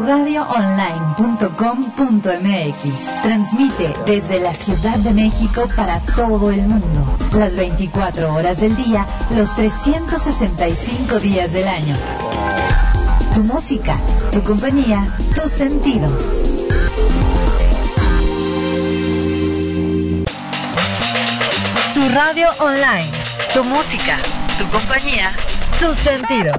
turradioonline.com.mx. Transmite desde la Ciudad de México para todo el mundo, las 24 horas del día, los 365 días del año. Tu música, tu compañía, tus sentidos. Tu radio online, tu música, tu compañía, tus sentidos.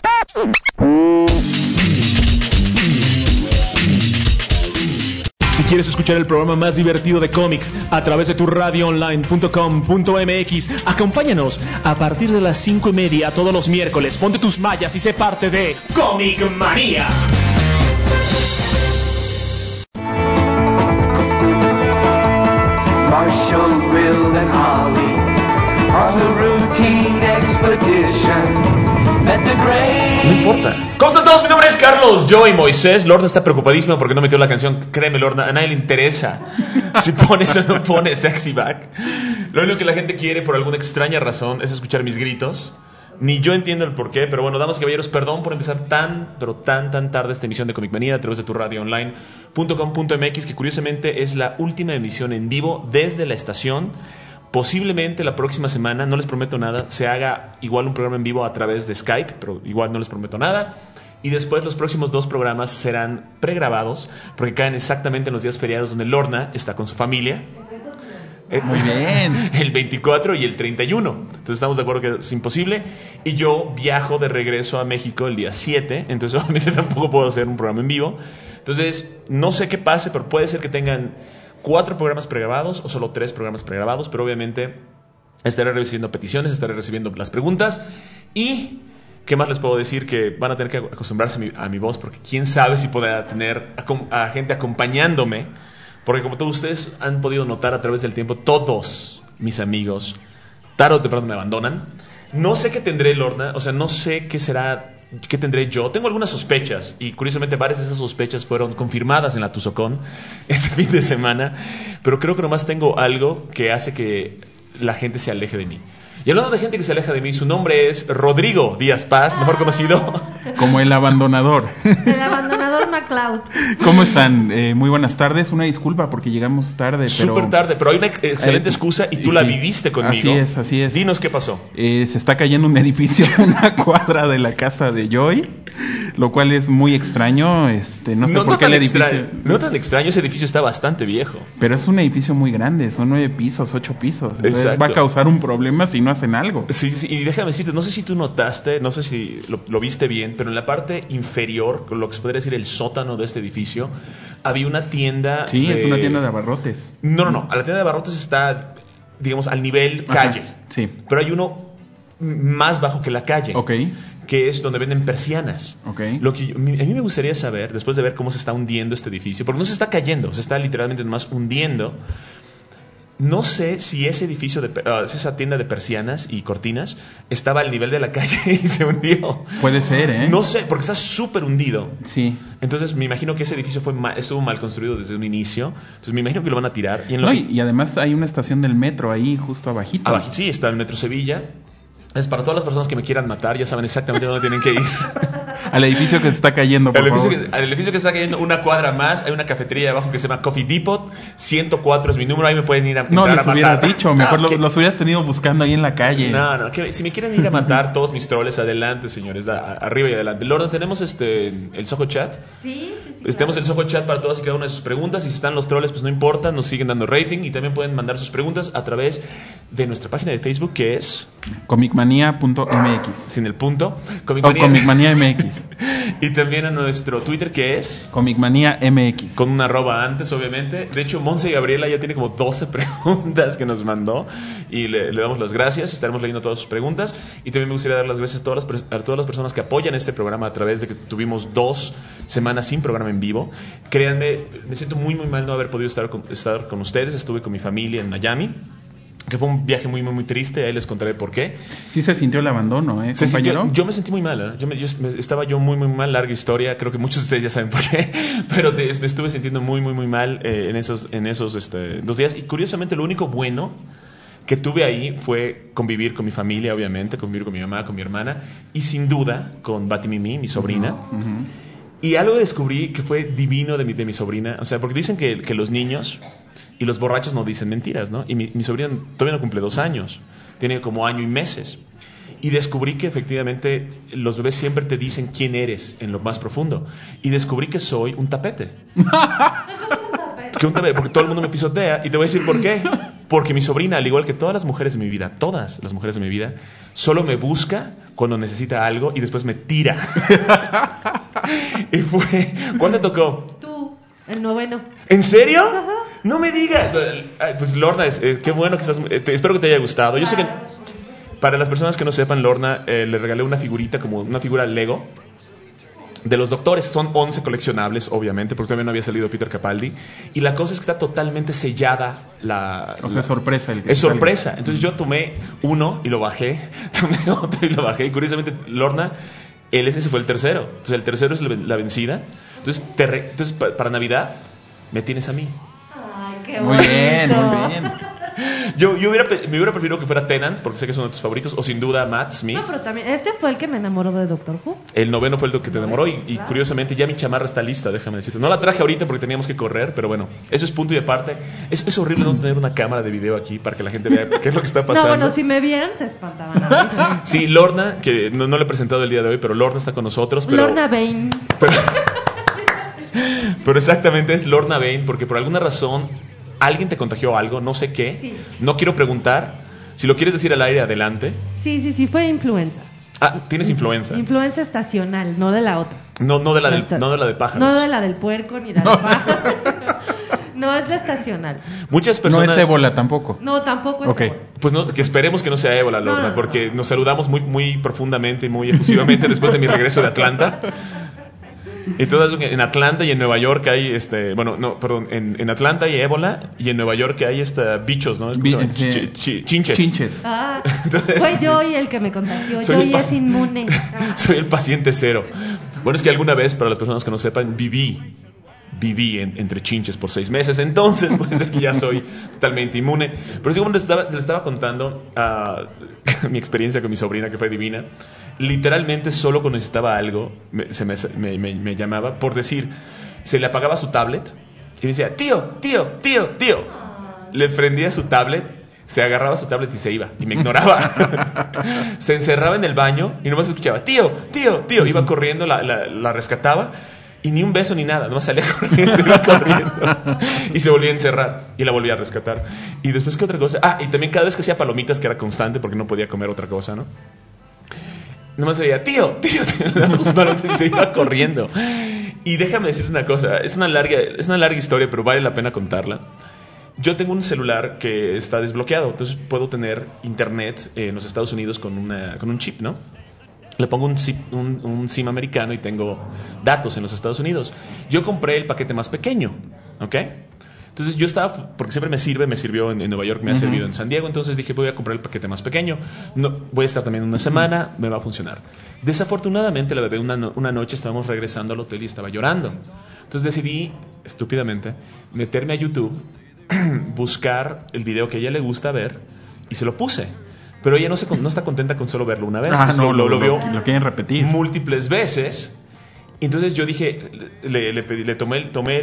Si quieres escuchar el programa más divertido de cómics a través de turradioonline.com.mx, acompáñanos a partir de las 5:30 todos los miércoles. Ponte tus mallas y sé parte de Comic Manía. Marshall, Will, and Holly on the routine expedition. Met the great... No importa. ¿Cómo están todos? Mi nombre es Carlos, yo y Moisés. Lorna está preocupadísimo porque no metió la canción. Créeme, Lorna, a nadie le interesa si pones o no pones Sexy Back. Lo único que la gente quiere, por alguna extraña razón, es escuchar mis gritos. Ni yo entiendo el porqué, pero bueno, damas y caballeros, perdón por empezar tan tarde esta emisión de Comic Manía a través de turradioonline.com.mx, que curiosamente es la última emisión en vivo desde la estación. Posiblemente la próxima semana, no les prometo nada, se haga igual un programa en vivo a través de Skype, pero igual no les prometo nada. Y después los próximos 2 programas serán pregrabados, porque caen exactamente en los días feriados donde Lorna está con su familia. Muy bien. El 24 y el 31. Entonces estamos de acuerdo que es imposible. Y yo viajo de regreso a México el día 7. Entonces obviamente tampoco puedo hacer un programa en vivo. Entonces no sé qué pase, pero puede ser que tengan 4 programas pregrabados o solo 3 programas pregrabados. Pero obviamente estaré recibiendo peticiones, estaré recibiendo las preguntas. Y ¿qué más les puedo decir? Que van a tener que acostumbrarse a mi voz, porque quién sabe si podrá tener a gente acompañándome. Porque como todos ustedes han podido notar a través del tiempo, todos mis amigos tarde o temprano me abandonan. No sé qué tendré, Lorna, o sea, no sé qué tendré yo. Tengo algunas sospechas y curiosamente varias de esas sospechas fueron confirmadas en la Tuzocón este fin de semana. Pero creo que nomás tengo algo que hace que la gente se aleje de mí. Y hablando de gente que se aleja de mí, su nombre es Rodrigo Díaz Paz, mejor conocido como el abandonador. El abandonador MacLeod. ¿Cómo están? Muy buenas tardes. Una disculpa porque llegamos tarde. Súper tarde, pero hay una excelente excusa y tú la viviste conmigo. Así es. Dinos qué pasó. Se está cayendo un edificio a una cuadra de la casa de Joy, lo cual es muy extraño. No sé por qué el edificio... No tan extraño, ese edificio está bastante viejo. Pero es un edificio muy grande, son 9 pisos, 8 pisos. Entonces va a causar un problema si no hacen algo. Sí, y déjame decirte, no sé si tú notaste, no sé si lo viste bien, pero en la parte inferior, lo que se podría decir el sótano de este edificio, había una tienda. Sí, es una tienda de abarrotes. No, la tienda de abarrotes está, digamos, al nivel calle. Ajá, sí. Pero hay uno más bajo que la calle. Ok. Que es donde venden persianas. Okay. Lo que a mí me gustaría saber, después de ver cómo se está hundiendo este edificio, porque no se está cayendo, se está literalmente nomás hundiendo. No sé si ese edificio, esa tienda de persianas y cortinas estaba al nivel de la calle y se hundió. Puede ser, ¿eh? No sé, porque está súper hundido. Sí. Entonces me imagino que ese edificio estuvo mal construido desde un inicio. Entonces me imagino que lo van a tirar. Y además hay una estación del metro ahí justo abajito. Sí, está el Metro Sevilla. Es para todas las personas que me quieran matar, ya saben exactamente dónde tienen que ir. Al edificio que se está cayendo, por favor. Al edificio que se está cayendo, una cuadra más, hay una cafetería abajo que se llama Coffee Depot. 104 es mi número, ahí me pueden ir a matar. No, les hubieras dicho, mejor los hubieras tenido buscando ahí en la calle. No, si me quieren ir a matar todos mis troles, adelante, señores, arriba y adelante. Lorna, tenemos el Soho Chat. Sí. Tenemos el Soho Chat para todas y cada una de sus preguntas. Y si están los troles, pues no importa, nos siguen dando rating. Y también pueden mandar sus preguntas a través de nuestra página de Facebook, que es comicmanía.mx. Sin el punto. Comicmanía MX. Y también a nuestro Twitter, que es Comicmanía MX. Con una arroba antes, obviamente. De hecho, Monse y Gabriela ya tiene como 12 preguntas que nos mandó. Y le damos las gracias. Estaremos leyendo todas sus preguntas. Y también me gustaría dar las gracias a todas las personas que apoyan este programa a través de que tuvimos 2 semanas sin programa en vivo. Créanme, me siento muy mal no haber podido estar con ustedes. Estuve con mi familia en Miami, que fue un viaje muy triste. Ahí les contaré por qué. Sí se sintió el abandono, compañero. Yo me sentí muy mal, estaba muy mal. Larga historia, creo que muchos de ustedes ya saben por qué. Pero me estuve sintiendo muy mal en esos 2 días. Y curiosamente lo único bueno que tuve ahí fue convivir con mi familia, obviamente, convivir con mi mamá, con mi hermana y sin duda con Batimimi, mi sobrina. Y algo descubrí que fue divino de mi sobrina. O sea, porque dicen que los niños y los borrachos no dicen mentiras, ¿no? Y mi sobrina todavía no cumple 2 años. Tiene como año y meses. Y descubrí que efectivamente los bebés siempre te dicen quién eres en lo más profundo. Y descubrí que soy un tapete. Que un tapete, porque todo el mundo me pisotea. Y te voy a decir por qué. Porque mi sobrina, al igual que todas las mujeres de mi vida, todas las mujeres de mi vida, solo me busca cuando necesita algo y después me tira. Y fue... ¿Cuál te tocó? Tú, el 9. ¿En serio? Ajá. No me digas. Pues Lorna, qué bueno que estás... espero que te haya gustado. Yo sé que... Para las personas que no sepan, Lorna, le regalé una figurita, como una figura Lego, de los doctores. Son 11 coleccionables, obviamente, porque todavía no había salido Peter Capaldi. Y la cosa es que está totalmente sellada O sea, es sorpresa. Es sorpresa. Entonces yo tomé uno y lo bajé, tomé otro y lo bajé. Y curiosamente, Lorna, ese fue el tercero. Entonces el tercero es la vencida. Entonces para Navidad me tienes a mí. Ay, qué Muy bonito. bien, muy bien. Me hubiera preferido que fuera Tennant, porque sé que es uno de tus favoritos, o sin duda Matt Smith. No, pero también, este fue el que me enamoró de Doctor Who. El 9 fue el que te enamoró y curiosamente ya mi chamarra está lista, déjame decirte. No la traje ahorita porque teníamos que correr, pero bueno, eso es punto y aparte. Es horrible no tener una cámara de video aquí para que la gente vea qué es lo que está pasando. No, bueno, si me vieran se espantaban ahorita. Sí, Lorna, que no le he presentado el día de hoy, pero Lorna está con nosotros. Lorna Bain. Pero exactamente es Lorna Bain, porque por alguna razón alguien te contagió algo, no sé qué. Sí. No quiero preguntar. Si lo quieres decir al aire, adelante. Sí, fue influenza. Ah, tienes influenza. Influenza estacional, no de la otra. No de la de pájaros. No de la del puerco ni de la pájaro. No, es la estacional. Muchas personas... No es ébola tampoco. No, tampoco es Ok. ébola. Pues que esperemos que no sea ébola, Lorna, No. porque nos saludamos muy, muy profundamente y muy efusivamente después de mi regreso de Atlanta. Y todas en Atlanta y en Nueva York hay en Atlanta hay ébola y en Nueva York hay bichos, ¿no? Chinches. Chinches. Ah, Entonces, fue Joy el que me contagió. soy Joy es inmune. Soy el paciente cero. Bueno, es que alguna vez, para las personas que no sepan, viví entre chinches por 6 meses. Entonces, pues aquí ya soy totalmente inmune. Pero sí, como les estaba contando mi experiencia con mi sobrina, que fue divina. Literalmente, solo cuando necesitaba algo, me llamaba por decir, se le apagaba su tablet y me decía, tío. Le prendía su tablet, se agarraba su tablet y se iba. Y me ignoraba. Se encerraba en el baño y nomás escuchaba, tío. Iba corriendo, la rescataba. Y ni un beso ni nada, nomás salía corriendo, se iba corriendo. Y se volvía a encerrar. Y la volvía a rescatar. Y después, ¿qué otra cosa? Ah, y también cada vez que hacía palomitas, que era constante porque no podía comer otra cosa, ¿no? Nomás decía, tío, le daba sus palomitas y se iba corriendo. Y déjame decirte una cosa, es una larga historia, pero vale la pena contarla. Yo tengo un celular que está desbloqueado, entonces puedo tener internet en los Estados Unidos con un chip, ¿no? Le pongo un SIM americano y tengo datos en los Estados Unidos. Yo compré el paquete más pequeño, ¿ok? Entonces yo estaba, porque siempre me sirvió en Nueva York, me ha servido en San Diego, entonces dije, voy a comprar el paquete más pequeño. No, voy a estar también una semana, me va a funcionar. Desafortunadamente, la bebé una noche estábamos regresando al hotel y estaba llorando. Entonces decidí, estúpidamente, meterme a YouTube, buscar el video que a ella le gusta ver y se lo puse. Pero ella no está contenta con solo verlo una vez. Lo vio lo quieren repetir múltiples veces. Entonces yo dije, tomé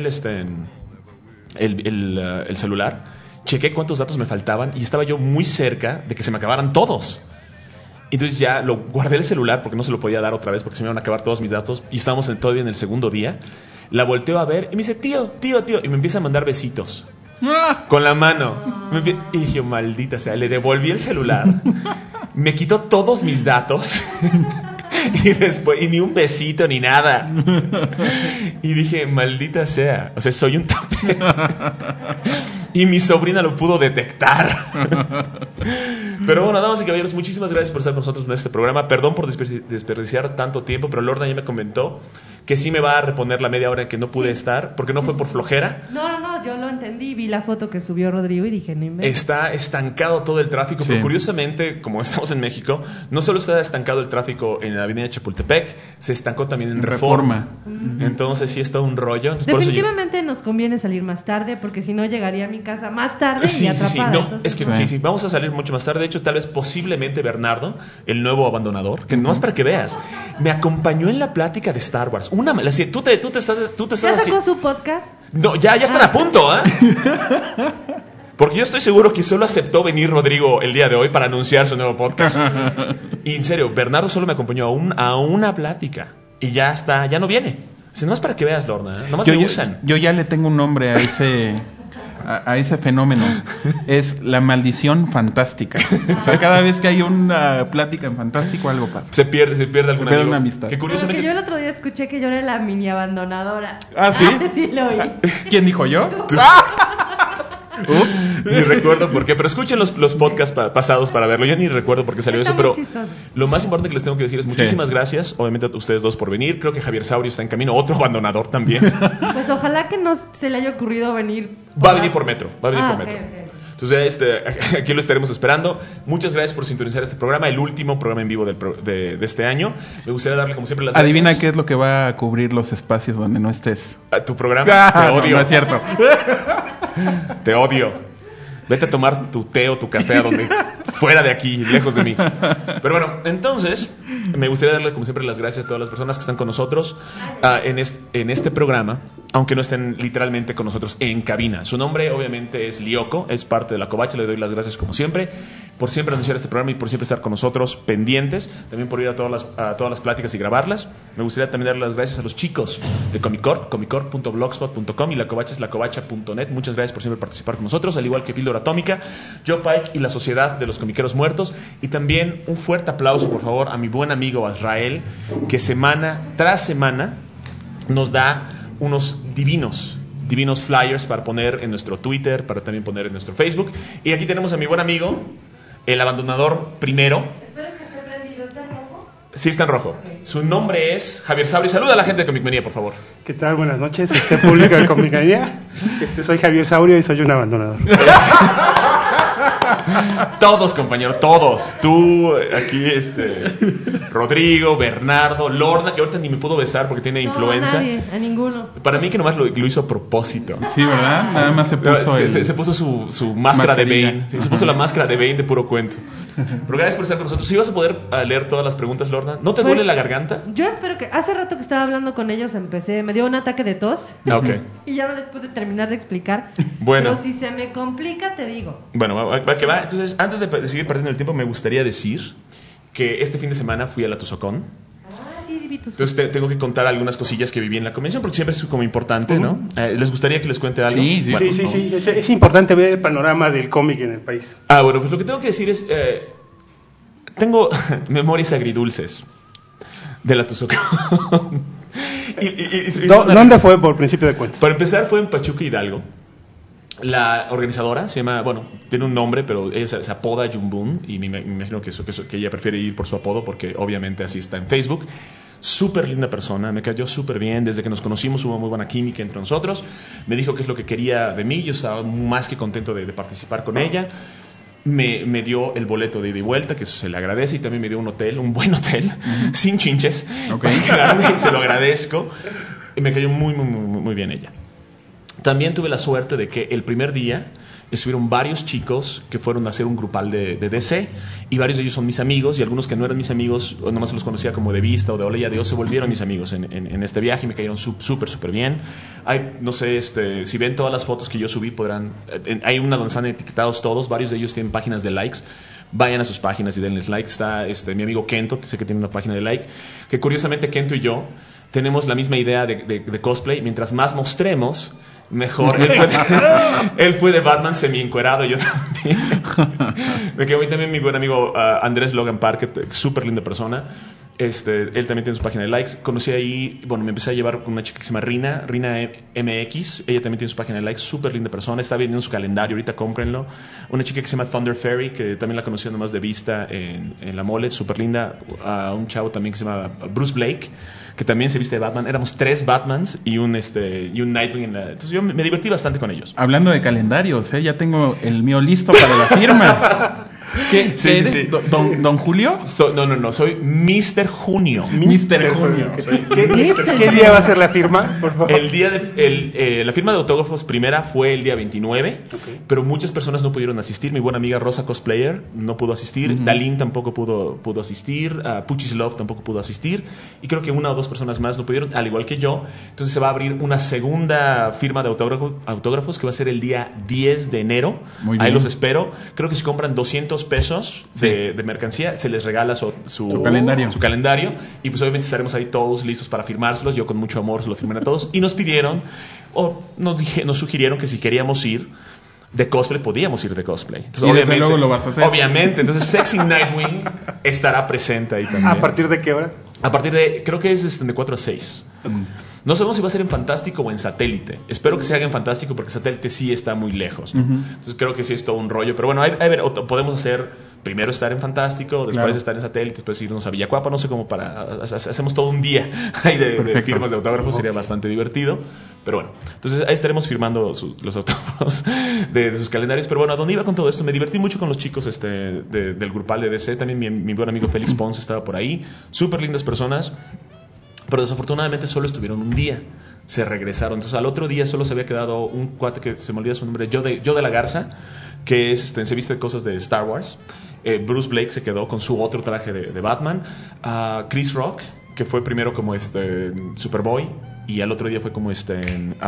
el celular, chequé cuántos datos me faltaban y estaba yo muy cerca de que se me acabaran todos. Entonces ya guardé el celular porque no se lo podía dar otra vez porque se me iban a acabar todos mis datos y estábamos todavía en el segundo día. La volteo a ver y me dice, tío, y me empieza a mandar besitos. Con la mano. Y dije, maldita sea, le devolví el celular. Me quitó todos mis datos. Y ni un besito ni nada. Y dije, maldita sea. O sea, soy un tapete. Y mi sobrina lo pudo detectar. Pero bueno, damas y caballeros, muchísimas gracias por estar con nosotros en este programa. Perdón por desperdiciar tanto tiempo, pero Lorna ya me comentó que sí me va a reponer la media hora en que no pude estar, porque no fue por flojera. No, yo lo entendí, vi la foto que subió Rodrigo y dije, no inventes. Está estancado todo el tráfico, Sí. pero curiosamente, como estamos en México, no solo está estancado el tráfico en la avenida Chapultepec, se estancó también en Reforma. Entonces sí está un rollo. Entonces, por eso yo- Definitivamente nos conviene salir más tarde, porque si no llegaría a mi casa más tarde y Sí, sí, atrapada. sí. No, entonces, es que no. sí, vamos a salir mucho más tarde. De hecho, tal vez posiblemente Bernardo, el nuevo abandonador, que no es para que veas, me acompañó en la plática de Star Wars. Tú te estás ¿Ya así. sacó su podcast? No, ya están a punto, ¿eh? Porque yo estoy seguro que solo aceptó venir Rodrigo el día de hoy para anunciar su nuevo podcast. Y en serio, Bernardo solo me acompañó a una plática. Y ya está, ya no viene. Si no es para que veas, Lorna, ¿eh? Nomás me usan. Yo ya le tengo un nombre a ese fenómeno. Es la maldición fantástica. O sea, cada vez que hay una plática en fantástico, algo pasa. Se pierde algún pierde amigo. una amistad. Que Porque curiosamente... yo el otro día escuché que yo era la mini abandonadora. ¿Ah, sí? Sí, lo oí. ¿Quién dijo yo? Ups, ni recuerdo por qué, pero escuchen los podcasts pasados para verlo. Yo ni recuerdo por qué salió Está eso, muy pero chistoso. lo más importante que les tengo que decir es muchísimas gracias, obviamente, a ustedes dos por venir. Creo que Javier Saurio está en camino, otro abandonador también. Pues ojalá que no se le haya ocurrido venir. Va a venir por metro, Ok. Entonces, aquí lo estaremos esperando. Muchas gracias por sintonizar este programa, el último programa en vivo de este año. Me gustaría darle, como siempre, las gracias. Adivina qué es lo que va a cubrir los espacios donde no estés. A tu programa. Te No, odio. no es cierto. Te odio. Vete a tomar tu té o tu café a donde fuera de aquí, lejos de mí. Pero bueno, entonces me gustaría darle como siempre las gracias a todas las personas que están con nosotros en este programa, aunque no estén literalmente con nosotros en cabina. Su nombre obviamente es Lyoko, es parte de La Covacha. Le doy las gracias como siempre por siempre anunciar este programa y por siempre estar con nosotros pendientes, también por ir a todas las pláticas y grabarlas. Me gustaría también darle las gracias a los chicos de comicor.blogspot.com, y La Covacha es lacovacha.net. Muchas gracias por siempre participar con nosotros, al igual que Píldora Atómica, Joe Pike y la Sociedad de los Comiqueros Muertos. Y también un fuerte aplauso, por favor, a mi buen amigo Azrael, que semana tras semana nos da unos divinos flyers para poner en nuestro Twitter, para también poner en nuestro Facebook. Y aquí tenemos a mi buen amigo, el abandonador primero. Espero que esté prendido. ¿Está en rojo? Sí, está en rojo. Su nombre es Javier Saurio. Saluda a la gente de Comicmanía, por favor. ¿Qué tal? Buenas noches, público de Comicmanía. Soy Javier Saurio y soy un abandonador. Todos, compañero, todos. Tú, aquí, Rodrigo, Bernardo, Lorna, que ahorita ni me pudo besar porque tiene influenza. No, a nadie, a ninguno. Para mí que nomás lo hizo a propósito. Sí, ¿verdad? Nada más se puso Se puso su máscara de mascarilla. Bane. Sí, se puso la máscara de Bane de puro cuento. Pero gracias por estar con nosotros. ¿Sí vas a poder leer todas las preguntas, Lorna? ¿No te Pues, duele la garganta? Yo espero que... Hace rato que estaba hablando con ellos me dio un ataque de tos. Ah, ok. Y ya no les pude terminar de explicar. Bueno. Pero si se me complica, te digo. Bueno, va que va. Entonces, antes de seguir perdiendo el tiempo, me gustaría decir que este fin de semana fui a la Tuzocón. Ah, sí, vi tus... Entonces tengo que contar algunas cosillas que viví en la convención, porque siempre es como importante, ¿no? ¿Les gustaría que les cuente algo? Sí, sí. Bueno, Sí. Es importante ver el panorama del cómic en el país. bueno, pues lo que tengo que decir es... tengo memorias agridulces de la Tuzocón. ¿Dónde fue por principio de cuentas? Para empezar, fue en Pachuca, Hidalgo. La organizadora se llama, bueno, tiene un nombre, pero ella se apoda Jumbun, y me imagino que ella prefiere ir por su apodo porque obviamente así está en Facebook. Súper linda persona, me cayó súper bien. Desde que nos conocimos hubo muy buena química entre nosotros. Me dijo qué es lo que quería de mí. Yo estaba más que contento de participar con ella. Me dio el boleto de ida y vuelta, que eso se le agradece, y también me dio un buen hotel, sin chinches, Okay. para quedarme, y se lo agradezco. Y me cayó muy bien ella. También tuve la suerte de que el primer día estuvieron varios chicos que fueron a hacer un grupal de DC, y varios de ellos son mis amigos, y algunos que no eran mis amigos, o nomás los conocía como de vista o de Ole y Adiós, se volvieron mis amigos en este viaje, y me cayeron súper bien. Hay, no sé, si ven todas las fotos que yo subí, podrán... hay una donde están etiquetados todos, varios de ellos tienen páginas de likes. Vayan a sus páginas y denles like. Está mi amigo Kento, sé que tiene una página de like, que curiosamente Kento y yo tenemos la misma idea de cosplay. Mientras más mostremos, mejor. Él fue de Batman semi-encuerado, yo también. Me quedó también mi buen amigo Andrés Logan Park, súper linda persona. Él también tiene su página de likes. Conocí ahí, bueno, me empecé a llevar con una chica que se llama Rina MX. Ella también tiene su página de likes, súper linda persona. Está viendo su calendario, ahorita cómprenlo. Una chica que se llama Thunder Fairy, que también la conocí nomás de vista en la mole, súper linda. Un chavo también que se llama Bruce Blake, que también se viste de Batman. Éramos 3 Batmans y un Nightwing. Entonces yo me divertí bastante con ellos. Hablando de calendarios, ya tengo el mío listo para la firma. ¿Qué eres? Sí. ¿Don Julio? No, soy Mr. Junio. Mr. Junio. ¿Qué día va a ser la firma? Por favor. La firma de autógrafos primera fue el día 29, pero muchas personas no pudieron asistir. Mi buena amiga Rosa Cosplayer no pudo asistir, Dalín tampoco pudo asistir, Puchis Love tampoco pudo asistir, y creo que 1 o 2 personas más no pudieron, al igual que yo. Entonces se va a abrir una segunda firma de autógrafos que va a ser el día 10 de enero. Muy bien. Ahí los espero. Creo que si compran 200 pesos de mercancía, se les regala su calendario, y pues obviamente estaremos ahí todos listos para firmárselos. Yo con mucho amor se los firmaré a todos, y nos pidieron o nos sugirieron que si queríamos ir de cosplay, podíamos ir de cosplay. Entonces, y desde luego lo vas a hacer. Obviamente, entonces Sexy Nightwing estará presente ahí también. ¿A partir de qué hora? A partir de, creo que es de 4 a 6. No sabemos si va a ser en Fantástico o en Satélite. Espero que se haga en Fantástico, porque Satélite sí está muy lejos, ¿no? Entonces creo que sí es todo un rollo. Pero bueno, podemos hacer primero estar en Fantástico, después estar en Satélite, después irnos a Villacuapa. No sé cómo hacemos todo un día ahí de firmas de autógrafos. Sería bastante divertido. Pero bueno, entonces ahí estaremos firmando los autógrafos de sus calendarios. Pero bueno, ¿a dónde iba con todo esto? Me divertí mucho con los chicos del grupal de DC. También mi buen amigo Félix Pons estaba por ahí. Súper lindas personas. Pero desafortunadamente solo estuvieron un día. Se regresaron. Entonces al otro día solo se había quedado un cuate que se me olvida su nombre, Joe de la Garza, que se viste de cosas de Star Wars. Bruce Blake se quedó con su otro traje de Batman. Chris Rock, que fue primero como Superboy, y al otro día fue como ¿cómo se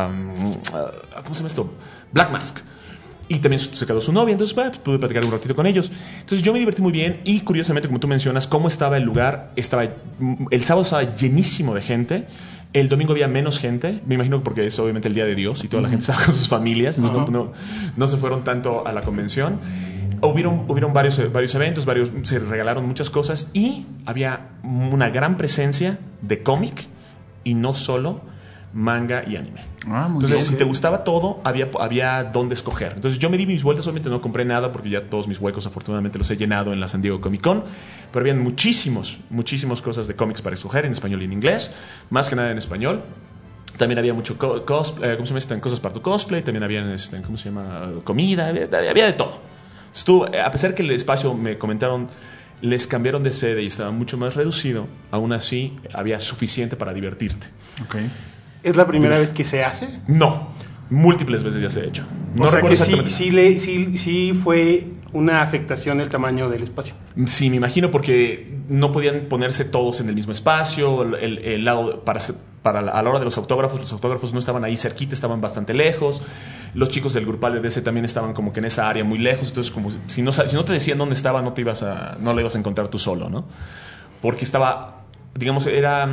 llama esto? Black Mask. Y también se quedó su novia, entonces pues, pude platicar un ratito con ellos. Entonces yo me divertí muy bien, y curiosamente, como tú mencionas, cómo estaba el lugar. El sábado estaba llenísimo de gente. El domingo había menos gente, me imagino porque es obviamente el Día de Dios y toda la gente estaba con sus familias, no se fueron tanto a la convención. Hubieron varios eventos, se regalaron muchas cosas, y había una gran presencia de cómic, y no solo manga y anime. Entonces, si te gustaba todo, había dónde escoger. Entonces yo me di mis vueltas, obviamente no compré nada porque ya todos mis huecos afortunadamente los he llenado en la San Diego Comic Con, pero habían muchísimas cosas de cómics para escoger, en español y en inglés, más que nada en español. También había mucho cosplay, ¿cómo se llama? Cosas para tu cosplay, también había ¿cómo se llama? Comida, había de todo. A pesar que el espacio, me comentaron, les cambiaron de sede y estaba mucho más reducido, aún así había suficiente para divertirte. ¿Es la primera vez que se hace? No, múltiples veces ya se ha hecho. No, o sea que exactamente. sí fue una afectación el tamaño del espacio. Sí, me imagino, porque no podían ponerse todos en el mismo espacio. El lado a la hora de los autógrafos no estaban ahí cerquita, estaban bastante lejos. Los chicos del grupal de DC también estaban como que en esa área muy lejos. Entonces, como si no te decían dónde estaba, no la ibas a encontrar tú solo, ¿no? Porque estaba, digamos, era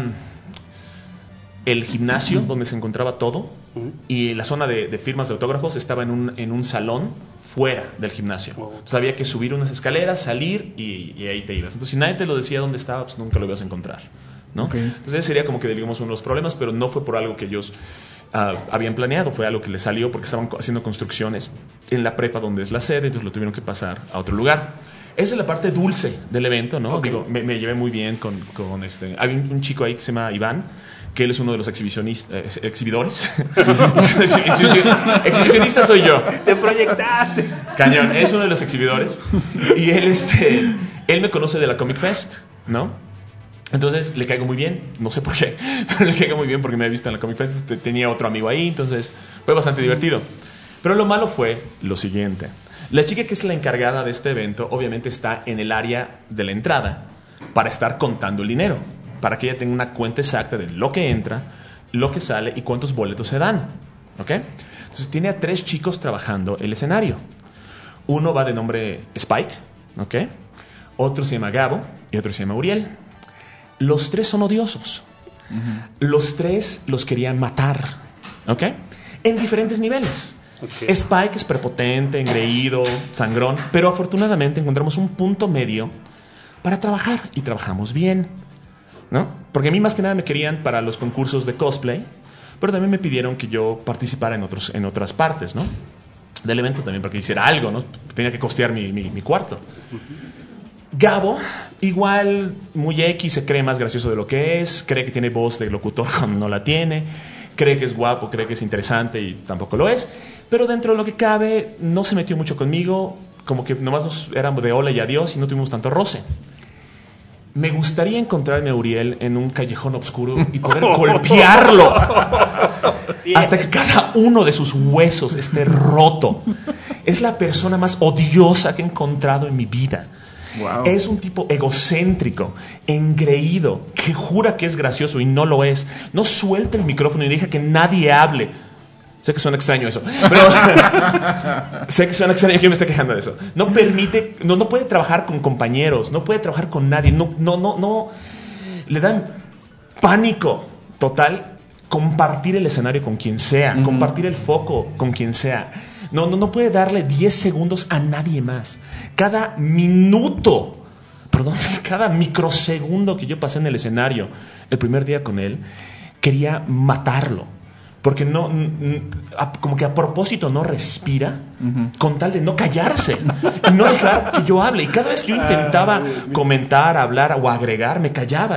el gimnasio donde se encontraba todo, y la zona de firmas de autógrafos estaba en un salón fuera del gimnasio. Entonces había que subir unas escaleras, salir, y ahí te ibas. Entonces, si nadie te lo decía dónde estaba, pues nunca lo ibas a encontrar, ¿no? Entonces ese sería como que, digamos, uno de los problemas, pero no fue por algo que ellos habían planeado, fue algo que les salió porque estaban haciendo construcciones en la prepa donde es la sede, entonces lo tuvieron que pasar a otro lugar. Esa es la parte dulce del evento, ¿no? Digo, me llevé muy bien con había un chico ahí que se llama Iván, que él es uno de los exhibidores. Exhibicionista soy yo. Te proyectaste. Cañón, es uno de los exhibidores. Y él me conoce de la Comic Fest, ¿no? Entonces le caigo muy bien, no sé por qué, pero le caigo muy bien porque me he visto en la Comic Fest. Tenía otro amigo ahí, entonces fue bastante divertido. Pero lo malo fue lo siguiente. La chica que es la encargada de este evento obviamente está en el área de la entrada para estar contando el dinero, para que ella tenga una cuenta exacta de lo que entra, lo que sale y cuántos boletos se dan, ¿ok? Entonces tiene a 3 chicos trabajando el escenario. Uno va de nombre Spike, ¿ok? Otro se llama Gabo y otro se llama Uriel. Los 3 son odiosos. Los 3 los querían matar, ¿ok? En diferentes niveles. Spike es prepotente, engreído, sangrón, pero afortunadamente encontramos un punto medio para trabajar y trabajamos bien. ¿no? Porque a mí más que nada me querían para los concursos de cosplay, pero también me pidieron que yo participara en otras partes, ¿no? Del evento también, para que hiciera algo, ¿no? Tenía que costear mi cuarto. Gabo, igual, muy X, se cree más gracioso de lo que es, cree que tiene voz de locutor cuando no la tiene, cree que es guapo, cree que es interesante y tampoco lo es, pero dentro de lo que cabe, no se metió mucho conmigo, como que nomás nos éramos de hola y adiós y no tuvimos tanto roce. Me gustaría encontrarme a Uriel en un callejón oscuro y poder golpearlo hasta que cada uno de sus huesos esté roto. Es la persona más odiosa que he encontrado en mi vida. Wow. Es un tipo egocéntrico, engreído, que jura que es gracioso y no lo es. No suelta el micrófono y deja que nadie hable. Sé que suena extraño eso, pero sé que suena extraño que yo me esté quejando de eso. No permite, no puede trabajar con compañeros, no puede trabajar con nadie, no. Le dan pánico total compartir el escenario con quien sea, compartir el foco con quien sea. No puede darle 10 segundos a nadie más. Cada microsegundo que yo pasé en el escenario el primer día con él, quería matarlo. Porque como que a propósito no respira, con tal de no callarse y no dejar que yo hable. Y cada vez que yo intentaba comentar, hablar o agregar, me callaba.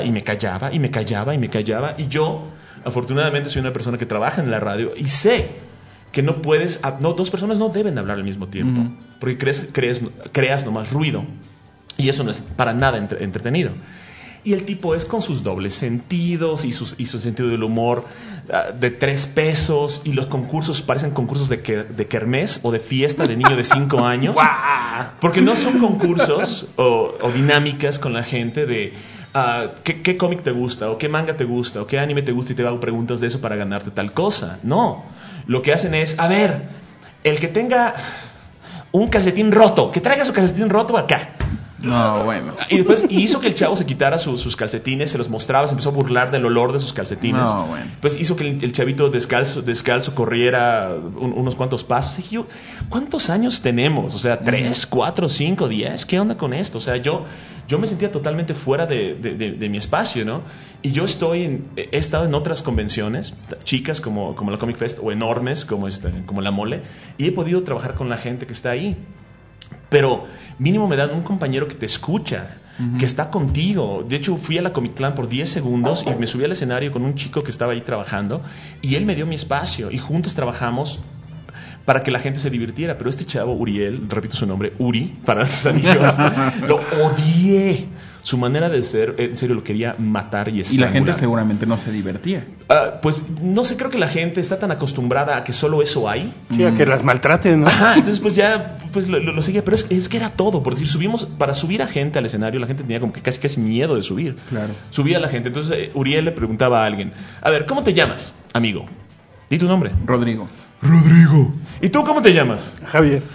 Y yo, afortunadamente, soy una persona que trabaja en la radio y sé que dos personas no deben hablar al mismo tiempo, porque creas nomás ruido y eso no es para nada entretenido. Y el tipo es con sus dobles sentidos y su sentido del humor de 3 pesos, y los concursos parecen concursos de kermés o de fiesta de niño de 5 años, porque no son concursos o dinámicas con la gente de ¿qué cómic te gusta? ¿O qué manga te gusta? ¿O qué anime te gusta? Y te hago preguntas de eso para ganarte tal cosa. No, lo que hacen es, a ver, el que tenga un calcetín roto, que traiga su calcetín roto acá. No, bueno. Y después hizo que el chavo se quitara sus calcetines, se los mostraba, se empezó a burlar del olor de sus calcetines. No, bueno. Pues hizo que el chavito descalzo corriera unos cuantos pasos. Y dije yo, ¿cuántos años tenemos? O sea, 3, 4, 5, 10. ¿Qué onda con esto? O sea, yo me sentía totalmente fuera de mi espacio, ¿no? Y yo he estado en otras convenciones, chicas como la Comic Fest, o enormes como la Mole, y he podido trabajar con la gente que está ahí. Pero mínimo me dan un compañero que te escucha, que está contigo. De hecho, fui a la Comic Clan por 10 segundos y me subí al escenario con un chico que estaba ahí trabajando, y él me dio mi espacio y juntos trabajamos para que la gente se divirtiera. Pero este chavo, Uriel, repito su nombre, Uri, para sus amigos, lo odié. Su manera de ser, en serio, lo quería matar y estrangular. Y la gente seguramente no se divertía. Pues no sé, creo que la gente está tan acostumbrada a que solo eso hay. Sí, a que las maltraten, ¿no? Ajá, entonces pues ya lo seguía. Pero es que era todo. Por decir, para subir a gente al escenario, la gente tenía como que casi miedo de subir. Claro. Subía a la gente. Entonces Uriel le preguntaba a alguien, a ver, ¿cómo te llamas, amigo? Di tu nombre. Rodrigo. ¿Y tú cómo te llamas? Javier.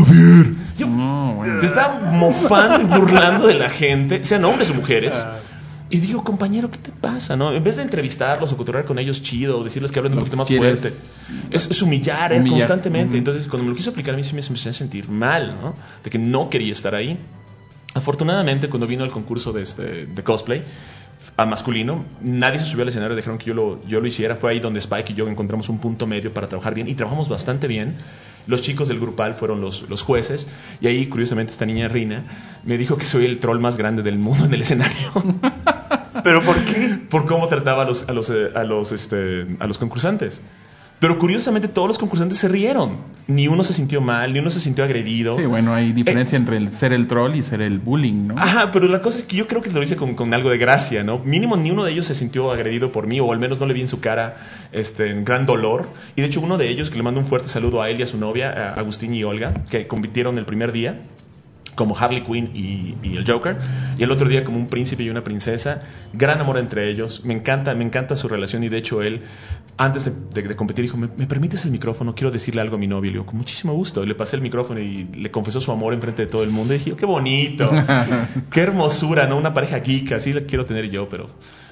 Se está mofando y burlando de la gente, sean hombres o mujeres. Y digo, compañero, ¿qué te pasa? ¿No? En vez de entrevistarlos o cotorrear con ellos chido, o decirles que hablen un poquito más fuerte, es humillar constantemente. Entonces, cuando me lo quiso aplicar a mí, sí me empecé a sentir mal, ¿no? De que no quería estar ahí. Afortunadamente, cuando vino el concurso de cosplay a masculino, nadie se subió al escenario, dijeron que yo lo hiciera. Fue ahí donde Spike y yo encontramos un punto medio para trabajar bien, y trabajamos bastante bien. Los chicos del grupal fueron los jueces, y ahí, curiosamente, esta niña Rina me dijo que soy el troll más grande del mundo en el escenario. ¿Pero por qué? Por cómo trataba a los concursantes. Pero curiosamente todos los concursantes se rieron. Ni uno se sintió mal, ni uno se sintió agredido. Sí, bueno, hay diferencia entre ser el troll y ser el bullying, ¿no? Ajá, pero la cosa es que yo creo que lo hice con algo de gracia, ¿no? Mínimo ni uno de ellos se sintió agredido por mí, o al menos no le vi en su cara en gran dolor. Y de hecho uno de ellos, que le mando un fuerte saludo a él y a su novia, a Agustín y Olga, que compitieron el primer día como Harley Quinn y el Joker, y el otro día como un príncipe y una princesa. Gran amor entre ellos. Me encanta su relación, y de hecho él, antes de competir, dijo, ¿me permites el micrófono? Quiero decirle algo a mi novio. Y le digo, con muchísimo gusto. Y le pasé el micrófono y le confesó su amor enfrente de todo el mundo. Y dije, qué bonito, qué hermosura, ¿no? Una pareja geek, así la quiero tener yo, pero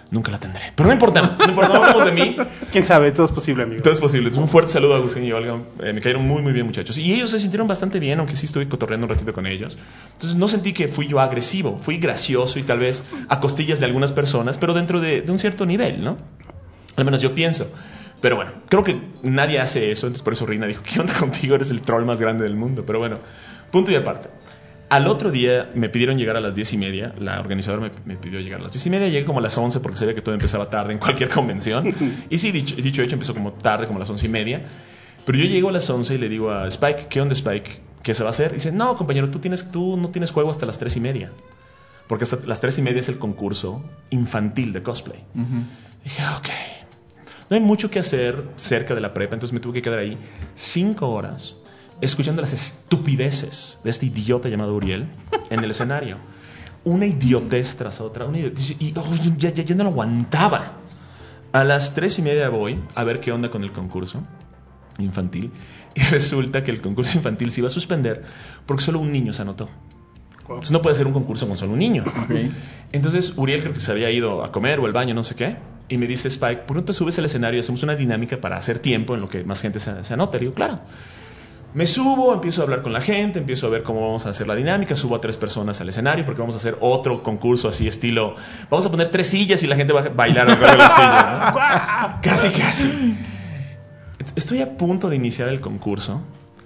nunca la tendré. Pero no importa, no hablamos de mí. ¿Quién sabe? Todo es posible, amigo. Todo es posible. Entonces, un fuerte saludo a Agustín y Olga. Me cayeron muy, muy bien, muchachos. Y ellos se sintieron bastante bien, aunque sí estuve cotorreando un ratito con ellos. Entonces, no sentí que fui yo agresivo. Fui gracioso y tal vez a costillas de algunas personas, pero dentro de un cierto nivel, ¿no? Al menos yo pienso. Pero bueno, creo que nadie hace eso. Entonces, por eso Rina dijo, ¿qué onda contigo? Eres el troll más grande del mundo. Pero bueno, punto y aparte. Al otro día me pidieron llegar a las 10:30. La organizadora me pidió llegar a las 10:30. Llegué como a las 11 porque sabía que todo empezaba tarde en cualquier convención. Y sí, dicho hecho, empezó como tarde, como a las 11:30. Pero yo llego a las 11 y le digo a Spike, ¿qué onda, Spike? ¿Qué se va a hacer? Y dice, no, compañero, tú no tienes juego hasta las 3:30. Porque hasta las 3:30 es el concurso infantil de cosplay. Dije, ok. No hay mucho que hacer cerca de la prepa, entonces me tuve que quedar ahí 5 horas escuchando las estupideces de este idiota llamado Uriel en el escenario. Una idiotez tras otra. Y ya no lo aguantaba. A las 3:30 voy a ver qué onda con el concurso infantil. Y resulta que el concurso infantil se iba a suspender porque solo un niño se anotó. Entonces no puede ser un concurso con solo un niño. Okay. Entonces Uriel creo que se había ido a comer o al baño, no sé qué. Y me dice Spike, ¿por qué no te subes al escenario y hacemos una dinámica para hacer tiempo en lo que más gente se anote? Le digo, claro. Me subo, empiezo a hablar con la gente, empiezo a ver cómo vamos a hacer la dinámica. Subo a 3 personas al escenario porque vamos a hacer otro concurso así estilo... Vamos a poner 3 sillas y la gente va a bailar alrededor de las sillas, ¿no? Casi. Estoy a punto de iniciar el concurso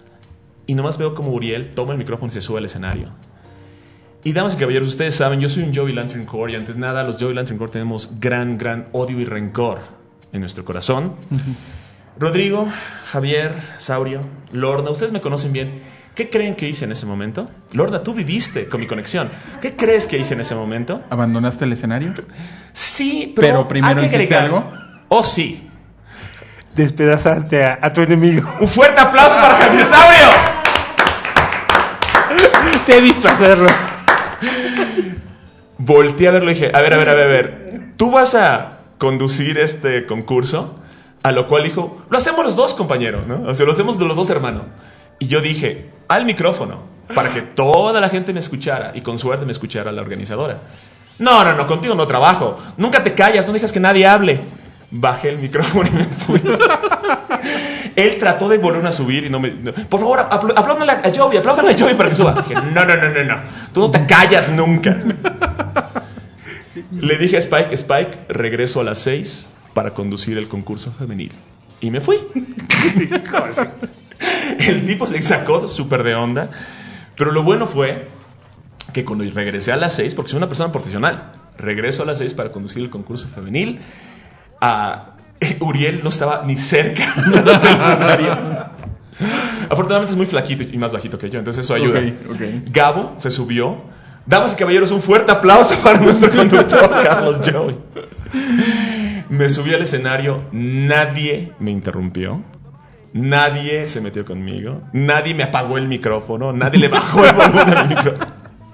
y nomás veo como Uriel toma el micrófono y se sube al escenario. Y damas y caballeros, ustedes saben, yo soy un Joey Lantern Core y antes nada, los Joey Lantern Core tenemos gran odio y rencor en nuestro corazón. Rodrigo, Javier, Saurio, Lorna, ustedes me conocen bien. ¿Qué creen que hice en ese momento? Lorna, tú viviste con mi conexión. ¿Qué crees que hice en ese momento? ¿Abandonaste el escenario? Sí, pero primero hiciste algo. Oh, sí. Despedazaste a tu enemigo. Un fuerte aplauso para Javier Saurio. Te he visto hacerlo. Volteé a verlo y dije, a ver, ¿tú vas a conducir este concurso? A lo cual dijo, lo hacemos los dos, compañero, ¿no? O sea, lo hacemos de los dos, hermano. Y yo dije, al micrófono, para que toda la gente me escuchara y con suerte me escuchara la organizadora. No, contigo no trabajo. Nunca te callas, no dejas que nadie hable. Bajé el micrófono y me fui. Él trató de volverme a subir y no me... Por favor, apláudale a Joey para que suba. Dije, no. Tú no te callas nunca. Le dije a Spike, regreso a las 6 para conducir el concurso femenil. Y me fui. El tipo se sacó súper de onda. Pero lo bueno fue que cuando regresé a las 6, porque soy una persona profesional, regreso a las 6 para conducir el concurso femenil. Uriel no estaba ni cerca del escenario. Afortunadamente es muy flaquito y más bajito que yo, entonces eso ayuda. Okay. Gabo se subió. Damas y caballeros, un fuerte aplauso para nuestro conductor Carlos Joey. Me subí al escenario, nadie me interrumpió, nadie se metió conmigo, nadie me apagó el micrófono, nadie le bajó el volumen al micrófono.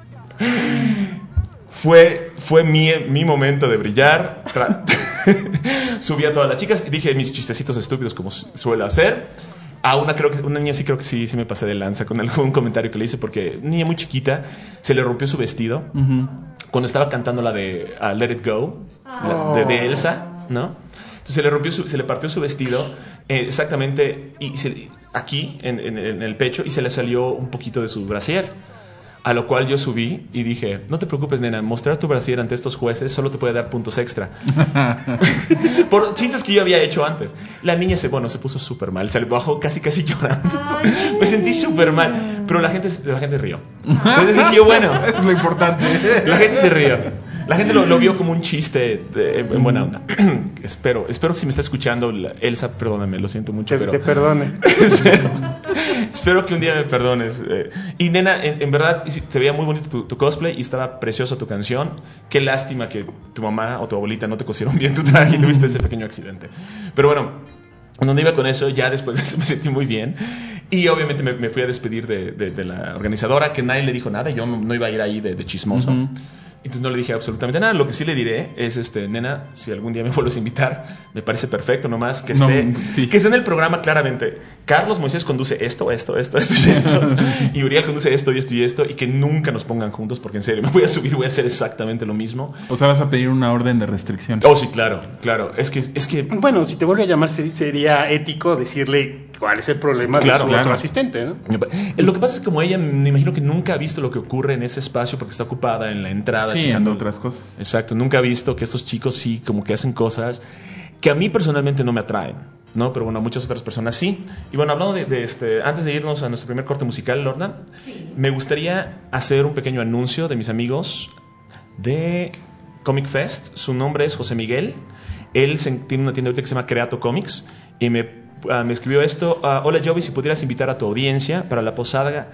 Fue mi momento de brillar. Subí a todas las chicas y dije mis chistecitos estúpidos como suelo hacer. A una niña creo que sí me pasé de lanza con algún comentario que le hice porque una niña muy chiquita se le rompió su vestido cuando estaba cantando la de Let It Go, de Elsa, ¿no? Entonces se le partió su vestido exactamente aquí en el pecho y se le salió un poquito de su brasier. A lo cual yo subí y dije, no te preocupes, nena, mostrar tu brasier ante estos jueces solo te puede dar puntos extra. Por chistes que yo había hecho antes. La niña se puso súper mal, se le bajó casi llorando. Me sentí súper mal, pero la gente rió. Entonces dije yo, bueno. Es lo importante. La gente se rió. La gente lo vio como un chiste en buena onda. Espero que si me está escuchando Elsa, perdóname, lo siento mucho. Te perdone. Espero que un día me perdones. Y nena, en verdad se veía muy bonito tu cosplay y estaba preciosa tu canción. Qué lástima que tu mamá o tu abuelita no te cosieron bien tu traje y tuviste ese pequeño accidente. Pero bueno, donde iba con eso, ya después de eso me sentí muy bien. Y obviamente me fui a despedir de la organizadora, que nadie le dijo nada. Yo no iba a ir ahí de chismoso. Entonces no le dije absolutamente nada. Lo que sí le diré es, nena, si algún día me vuelves a invitar, me parece perfecto, nomás que esté en el programa claramente. Carlos Moisés conduce esto y esto. Y Uriel conduce esto y esto y esto. Y que nunca nos pongan juntos, porque en serio, me voy a subir, voy a hacer exactamente lo mismo. O sea, vas a pedir una orden de restricción. Oh, sí, claro. Es que Bueno, si te vuelve a llamar, sería ético decirle cuál es el problema de su otro asistente, ¿no? Lo que pasa es que como ella, me imagino que nunca ha visto lo que ocurre en ese espacio porque está ocupada en la entrada. Sí, checando en otras cosas. Exacto, nunca ha visto que estos chicos sí como que hacen cosas que a mí personalmente no me atraen, ¿no? Pero bueno, a muchas otras personas sí. Y bueno, hablando antes de irnos a nuestro primer corte musical, Lorna, me gustaría hacer un pequeño anuncio de mis amigos de Comic Fest. Su nombre es José Miguel. Él tiene una tienda ahorita que se llama Creato Comics y me escribió esto. Hola Jovi, si pudieras invitar a tu audiencia para la posada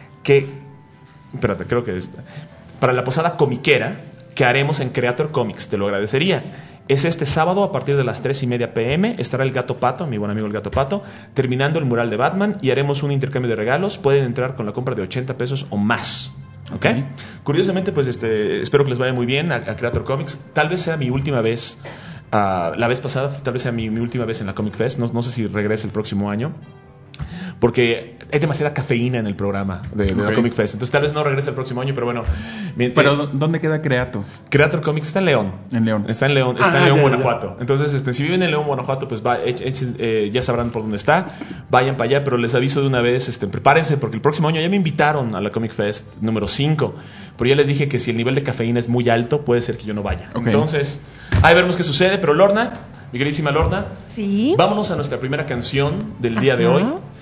para la posada comiquera que haremos en Creator Comics, te lo agradecería. Es este sábado a partir de las 3:30 p.m. Estará el Gato Pato, mi buen amigo el Gato Pato, terminando el mural de Batman y haremos un intercambio de regalos. Pueden entrar con la compra de 80 pesos o más. ¿Okay? Curiosamente, pues espero que les vaya muy bien a Creator Comics. Tal vez sea mi última vez. La vez pasada tal vez sea mi última vez en la Comic Fest. No sé si regrese el próximo año, porque hay demasiada cafeína en el programa de la Comic Fest. Entonces tal vez no regrese el próximo año, pero bueno. ¿Pero dónde queda Creator? Creator Comics está en León. Está en León, Guanajuato. Entonces, si viven en León, Guanajuato, pues ya sabrán por dónde está. Vayan para allá, pero les aviso de una vez, prepárense, porque el próximo año ya me invitaron a la Comic Fest número 5. Pero ya les dije que si el nivel de cafeína es muy alto, puede ser que yo no vaya. Entonces, ahí veremos qué sucede. Pero Lorna, mi queridísima Lorna, sí, vámonos a nuestra primera canción del día de hoy.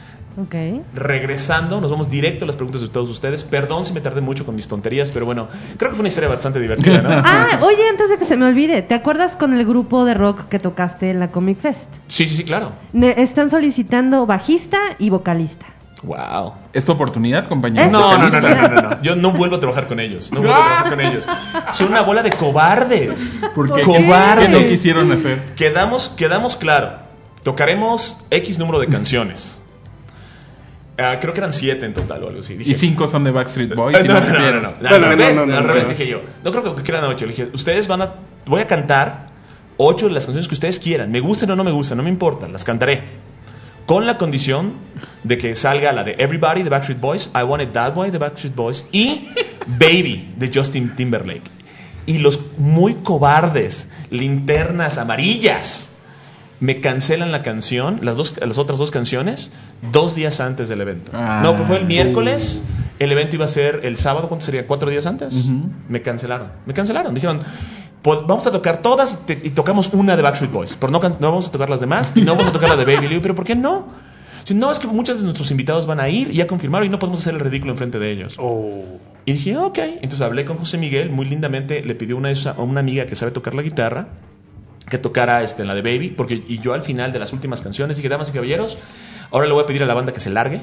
Regresando, nos vamos directo a las preguntas de todos ustedes. Perdón si me tardé mucho con mis tonterías, pero bueno, creo que fue una historia bastante divertida, ¿no? Oye, antes de que se me olvide, ¿te acuerdas con el grupo de rock que tocaste en la Comic Fest? Sí, claro. Están solicitando bajista y vocalista. Wow. ¿Es tu oportunidad, compañero? No. Yo no vuelvo a trabajar con ellos. Son una bola de cobardes. ¿Por qué? Cobardes. ¿Qué no quisieron hacer? Quedamos claro. Tocaremos X número de canciones. Creo que eran 7 en total o algo así. Dije, y 5 son de Backstreet Boys. No. Al revés dije yo. No creo que quieran 8. Le dije, voy a cantar 8 de las canciones que ustedes quieran. Me gusten o no me gustan, no me importa. Las cantaré. Con la condición de que salga la de Everybody de Backstreet Boys, I Want It That Way de Backstreet Boys y Baby de Justin Timberlake. Y los muy cobardes, linternas amarillas, me cancelan la canción, las otras 2 canciones, 2 días antes del evento. No, pues fue el miércoles, el evento iba a ser el sábado, ¿cuánto sería? 4 días antes. Me cancelaron. Dijeron, vamos a tocar todas y tocamos una de Backstreet Boys, pero no vamos a tocar las demás y no vamos a tocar la de Baby. Le digo, ¿pero por qué no? No, es que muchos de nuestros invitados van a ir y ya confirmaron y no podemos hacer el ridículo enfrente de ellos. Y dije, ok. Entonces hablé con José Miguel, muy lindamente le pidió a una amiga que sabe tocar la guitarra que tocara la de Baby, y yo al final de las últimas canciones dije, damas y caballeros, ahora le voy a pedir a la banda que se largue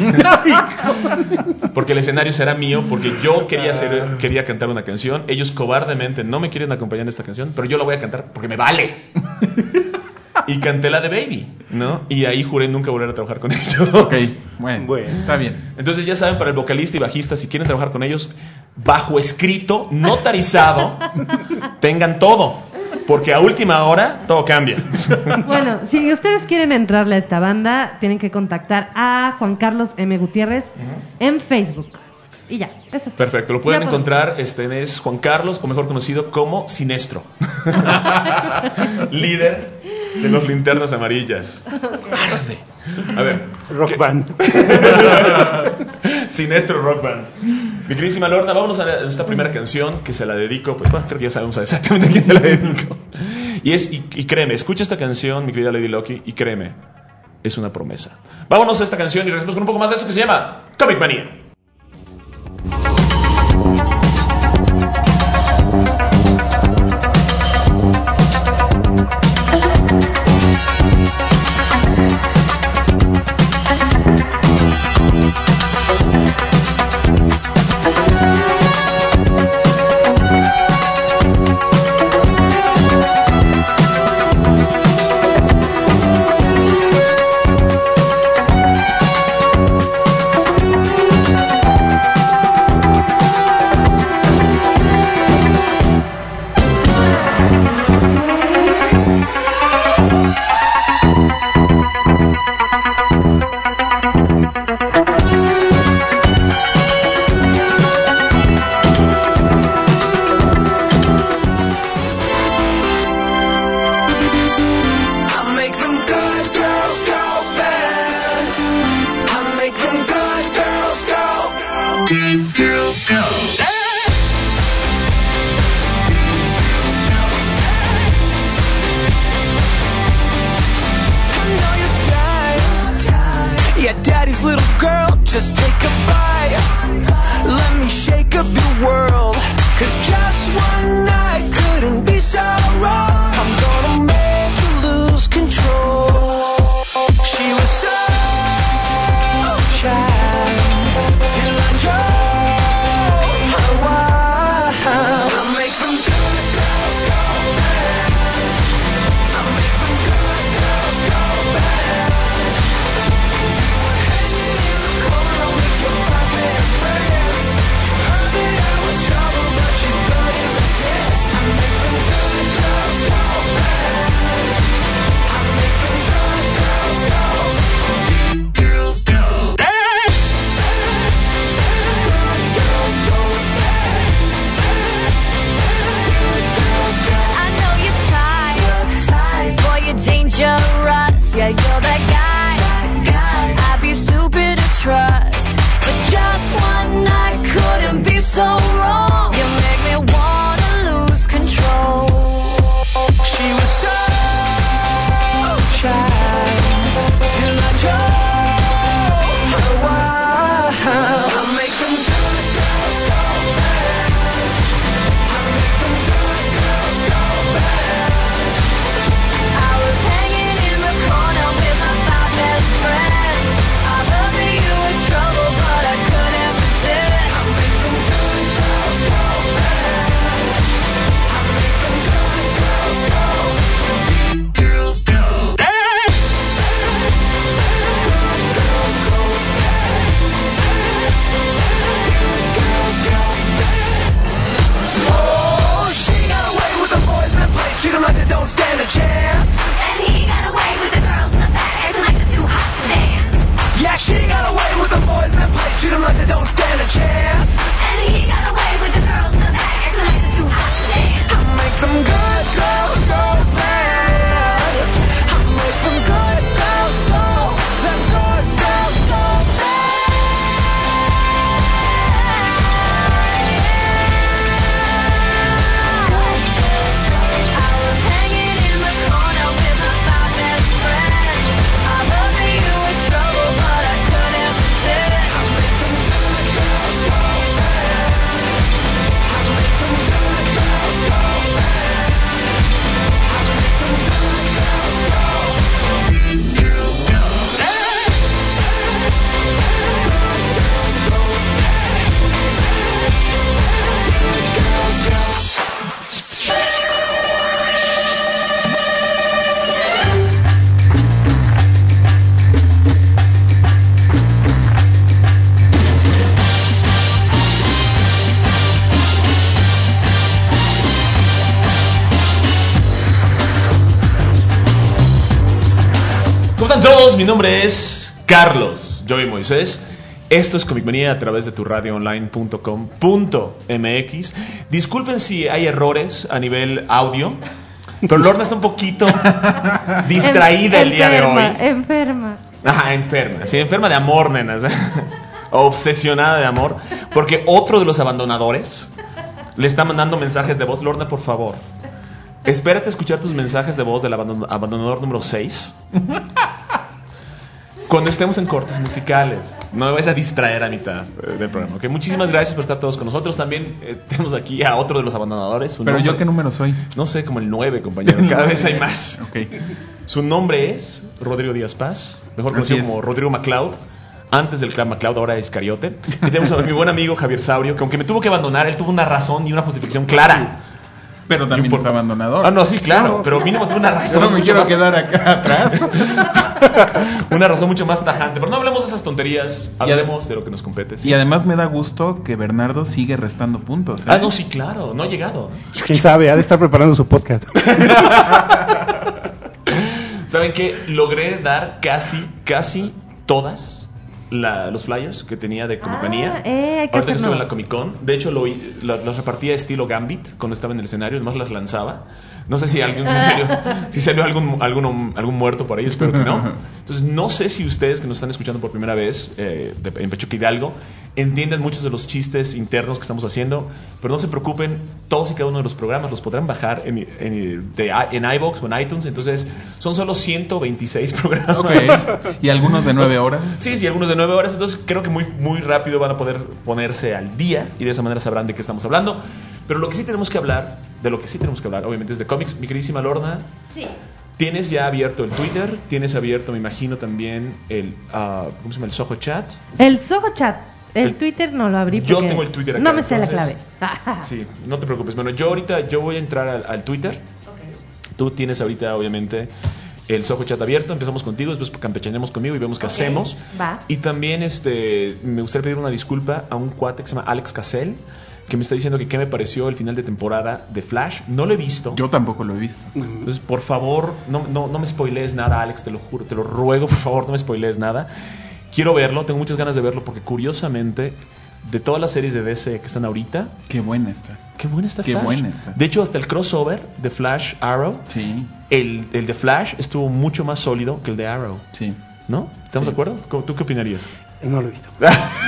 porque el escenario será mío, porque yo quería cantar una canción, ellos cobardemente no me quieren acompañar en esta canción, pero yo la voy a cantar porque me vale. Y canté la de Baby, ¿no? Y ahí juré nunca volver a trabajar con ellos. Bueno, está bien. Entonces ya saben, para el vocalista y bajista, si quieren trabajar con ellos, bajo escrito, notarizado, tengan todo. Porque a última hora todo cambia. Bueno, si ustedes quieren entrarle a esta banda, tienen que contactar a Juan Carlos M. Gutiérrez en Facebook. Y ya, eso es todo. Perfecto, lo pueden encontrar, es Juan Carlos, o mejor conocido como Sinestro. Líder de los linternas amarillas. A ver, Rock Band. Sinestro Rock Band. Mi queridísima Lorna, vámonos a esta primera canción que se la dedico, pues bueno, creo que ya sabemos exactamente a quién se la dedico. Y créeme, escucha esta canción, mi querida Lady Lucky, y créeme, es una promesa. Vámonos a esta canción y regresamos con un poco más de esto que se llama Comic Manía. Please, little girl, just take a bite. Let me shake up your world. 'Cause just one night couldn't be so wrong. I'm gonna make you lose control. She was so shy till I drove her wild. I make them good girls go bad. I make them good girls go bad. You were hanging in the corner with your five best friends. You heard that I was trouble, but you couldn't resist. I make them good girls go bad. I make them good girls go bad. Girls go bad. Good girls go bad. Good girls go bad. I know you're tired, boy, you're dangerous. Yeah, you're that guy. I'd be stupid to trust, but just one night couldn't be so wrong. You make me wanna lose control. She was so shy till I drove her wild. I make them good girls go bad. I make them good girls go bad. I was hanging in the corner with my five best friends. I heard that you were trouble, but I couldn't resist. I make them good girls go bad. I make them good girls go bad. Girls go bad. Good girls go bad. Good girls go bad. Oh, she got away with the boys in that place. Treat them like they don't stand a chance. And he got away with the girls in the back, acting like they're too hot to dance. Yeah, she got away with the boys in that place. Treat them like they don't stand a chance. And he got away with the girls in the back, acting like they're too hot to dance. I make them good girls go bad. I make them good girls go. Them good girls go bad. I was hanging in the corner with my five best friends. I heard that you were trouble, but I couldn't resist. I make them good girls go bad. I make them good girls go bad. I make them good girls go. Good girls go bad. Good girls go bad. Good girls go. ¿Cómo están todos? Mi nombre es Carlos Joey Moisés. Esto es Comic Manía a través de tu radioonline.com.mx. Disculpen si hay errores a nivel audio, pero Lorna está un poquito distraída el día de hoy. Enferma. Ajá, enferma. Sí, enferma de amor, nenas. Obsesionada de amor. Porque otro de los abandonadores le está mandando mensajes de voz. Lorna, por favor, espérate a escuchar tus mensajes de voz del abandonador número 6 cuando estemos en cortes musicales. No me vayas a distraer a mitad del programa, ¿okay? Muchísimas gracias por estar todos con nosotros. También tenemos aquí a otro de los abandonadores. Pero nombre, ¿yo qué número soy? No sé, como el 9, compañero. Cada vez hay más. Okay. Su nombre es Rodrigo Díaz Paz, mejor conocido como Rodrigo MacLeod. Antes del clan MacLeod, ahora es Cariote. Y tenemos a mi buen amigo Javier Saurio, que aunque me tuvo que abandonar, él tuvo una razón y una justificación clara. Pero también es abandonador. Ah, no, sí, claro. Pero mínimo tuvo una razón. Yo no me quiero quedar acá atrás. Una razón mucho más tajante. Pero no hablemos de esas tonterías. Hablemos de lo que nos compete. ¿Sí? Y además me da gusto que Bernardo sigue restando puntos. Ah, no, sí, claro. No ha llegado. ¿Quién sabe? Ha de estar preparando su podcast. ¿Saben qué? Logré dar casi todas los flyers que tenía de Comic Manía. Ahorita que estuve en la Comic Con. De hecho, los repartía estilo Gambit cuando estaba en el escenario. Además las lanzaba. No sé si alguien, si salió algún muerto por ahí, espero que no. Entonces, no sé si ustedes que nos están escuchando por primera vez en Pachuca Hidalgo entienden muchos de los chistes internos que estamos haciendo, pero no se preocupen, todos y cada uno de los programas los podrán bajar en iVoox o en iTunes. Entonces, son solo 126 programas. Okay. ¿Y algunos de 9 horas? Sí, algunos de 9 horas. Entonces, creo que muy rápido van a poder ponerse al día y de esa manera sabrán de qué estamos hablando. Pero lo que sí tenemos que hablar, obviamente, es de cómics. Mi queridísima Lorna. Sí. Tienes ya abierto el Twitter, tienes abierto, me imagino, también el, ¿cómo se llama? El Soho Chat. El Soho Chat. El Twitter no lo abrí porque yo tengo el Twitter acá. No me sé la clave. Sí, no te preocupes. Bueno, yo voy a entrar al Twitter. Okay. Tú tienes ahorita, obviamente, el Soho Chat abierto. Empezamos contigo, después campechanemos conmigo y vemos qué hacemos. Va. Y también me gustaría pedir una disculpa a un cuate que se llama Alex Cassell, que me está diciendo que qué me pareció el final de temporada de Flash. No lo he visto. Yo tampoco lo he visto. Entonces, por favor, no me spoilees nada, Alex, te lo juro, te lo ruego, por favor, no me spoilees nada. Quiero verlo, tengo muchas ganas de verlo porque curiosamente, de todas las series de DC que están ahorita... Qué buena está. Qué buena está Flash. Qué buena está. De hecho, hasta el crossover de Flash Arrow, sí. el de Flash estuvo mucho más sólido que el de Arrow. Sí. ¿No? ¿Estamos de acuerdo? ¿Tú qué opinarías? No lo he visto.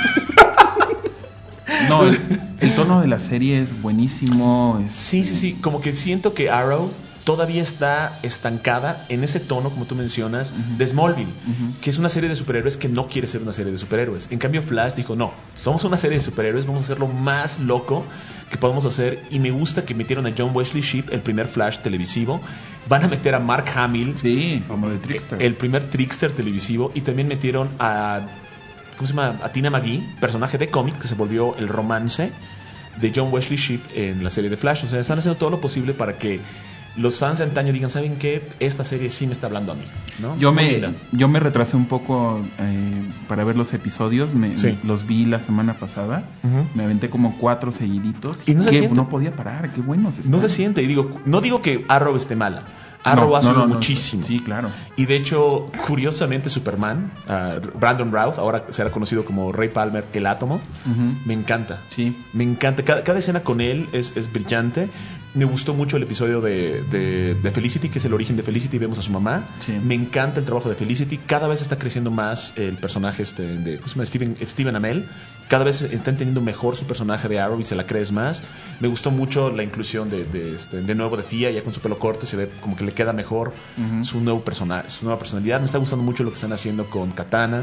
No, el tono de la serie es buenísimo. Sí. Como que siento que Arrow todavía está estancada en ese tono, como tú mencionas, de Smallville, que es una serie de superhéroes que no quiere ser una serie de superhéroes. En cambio, Flash dijo, no, somos una serie de superhéroes, vamos a hacer lo más loco que podemos hacer. Y me gusta que metieron a John Wesley Shipp, el primer Flash televisivo. Van a meter a Mark Hamill, sí, como de Trickster, el primer Trickster televisivo. Y también metieron a... ¿cómo se llama? A Tina McGee, personaje de cómic que se volvió el romance de John Wesley Shipp en la serie de Flash. O sea, están haciendo todo lo posible para que los fans de antaño digan, ¿saben qué? Esta serie sí me está hablando a mí, ¿no? Yo me retrasé un poco para ver los episodios. Los vi la semana pasada. Me aventé como 4 seguiditos. Y no se siente. No podía parar. Qué buenos están. No se siente. Y no digo que Arrow esté mala. Arrow ha subido muchísimo. Sí, claro. Y de hecho, curiosamente, Superman, Brandon Routh, ahora será conocido como Ray Palmer, el átomo, me encanta. Sí. Me encanta. Cada escena con él es brillante. Me gustó mucho el episodio de Felicity, que es el origen de Felicity. Vemos a su mamá. Sí. Me encanta el trabajo de Felicity. Cada vez está creciendo más el personaje de ¿cómo se llama? Steven Amell. Cada vez está entendiendo mejor su personaje de Arrow y se la crees más. Me gustó mucho la inclusión de nuevo de Thea, ya con su pelo corto, y se ve como que le queda mejor su nueva personalidad. Me está gustando mucho lo que están haciendo con Katana.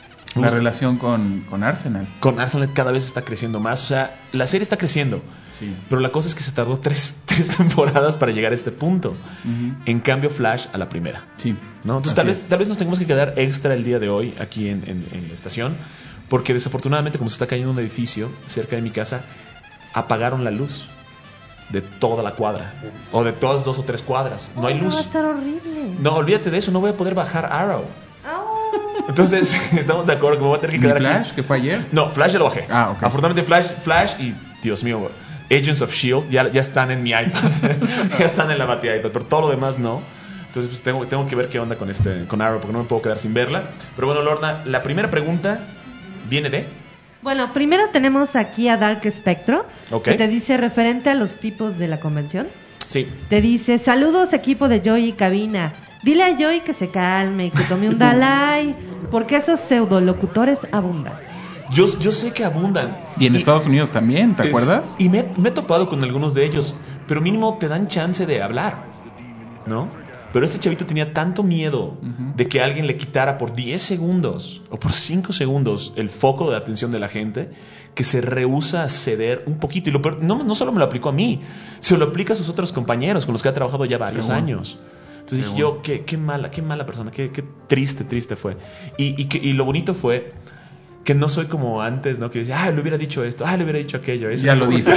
La relación con Arsenal. Con Arsenal cada vez está creciendo más. O sea, la serie está creciendo. Sí. Pero la cosa es que se tardó 3 temporadas para llegar a este punto. En cambio, Flash a la primera. Sí. ¿No? Entonces, tal vez nos tengamos que quedar extra el día de hoy aquí en la estación. Porque desafortunadamente, como se está cayendo un edificio cerca de mi casa, apagaron la luz de toda la cuadra. O de todas 2 o 3 cuadras. No hay luz. Va a estar horrible. No, olvídate de eso. No voy a poder bajar Arrow. Entonces, estamos de acuerdo que me voy a tener que quedar Flash, aquí. ¿que fue ayer? No, Flash ya lo bajé. Okay. Afortunadamente Flash y, Dios mío, Agents of S.H.I.E.L.D. ya están en mi iPad. Ya están en la Bati iPad, pero todo lo demás no. Entonces, pues, tengo que ver qué onda con Arrow, porque no me puedo quedar sin verla. Pero bueno, Lorna, la primera pregunta viene de... Bueno, primero tenemos aquí a Dark Spectro, Okay. que te dice referente a los tipos de la convención. Sí. Te dice, saludos equipo de Joy y cabina. Dile a Joy que se calme y que tome un Dalai, porque esos pseudolocutores abundan. Yo sé que abundan. Y en Estados Unidos también, ¿te acuerdas? Y me he topado con algunos de ellos, pero mínimo te dan chance de hablar, ¿no? Pero este chavito tenía tanto miedo de que alguien le quitara por 10 segundos o por 5 segundos el foco de atención de la gente, que se rehúsa a ceder un poquito. Y lo peor, no solo me lo aplicó a mí, se lo aplica a sus otros compañeros con los que ha trabajado ya varios años. Entonces dije yo, qué mala persona, qué triste fue. Y lo bonito fue que no soy como antes, ¿no? Que decía, le hubiera dicho esto, le hubiera dicho aquello. Ya lo dice.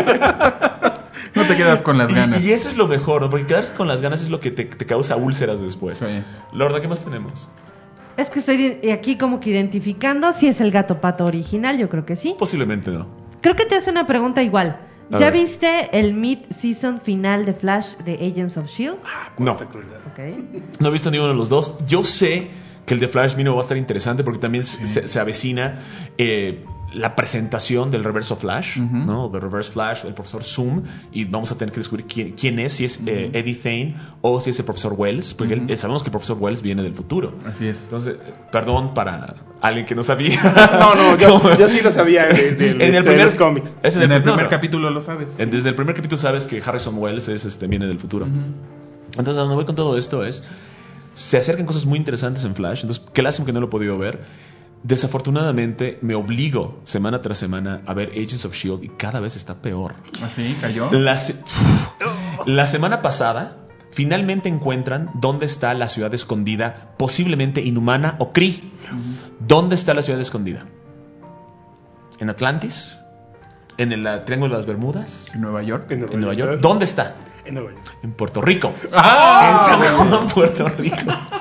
No te quedas con las ganas. Y eso es lo mejor, ¿no? Porque quedarse con las ganas es lo que te causa úlceras después. Sí. Lorda, ¿qué más tenemos? Es que estoy aquí como que identificando si es el Gato Pato original, yo creo que sí. Posiblemente no. Creo que te hace una pregunta igual. A ¿Ya ver. viste el mid-season final de Flash de Agents of S.H.I.E.L.D.? No. Okay. No he visto ninguno de los dos. Yo sé que el de Flash mínimo va a estar interesante porque también se avecina la presentación del Reverso Flash, ¿no? De Reverse Flash, el profesor Zoom, y vamos a tener que descubrir quién es, si es Eddie Thane o si es el profesor Wells, porque sabemos que el profesor Wells viene del futuro. Así es. Entonces, perdón para alguien que no sabía. No, yo sí lo sabía de los cómics. En el primer capítulo lo sabes. Desde el primer capítulo sabes que Harrison Wells viene del futuro. Entonces, a donde voy con todo esto es, se acercan cosas muy interesantes en Flash, entonces qué lástima que no lo he podido ver. Desafortunadamente me obligo semana tras semana a ver Agents of S.H.I.E.L.D. y cada vez está peor. ¿Así? ¿Cayó? La semana pasada finalmente encuentran dónde está la ciudad escondida, posiblemente inhumana o Kree. ¿Dónde está la ciudad escondida? ¿En Atlantis? ¿En el Triángulo de las Bermudas? ¿En Nueva York? ¿En Nueva York? ¿Dónde está? En Nueva York. En Puerto Rico. En San Juan, Puerto Rico.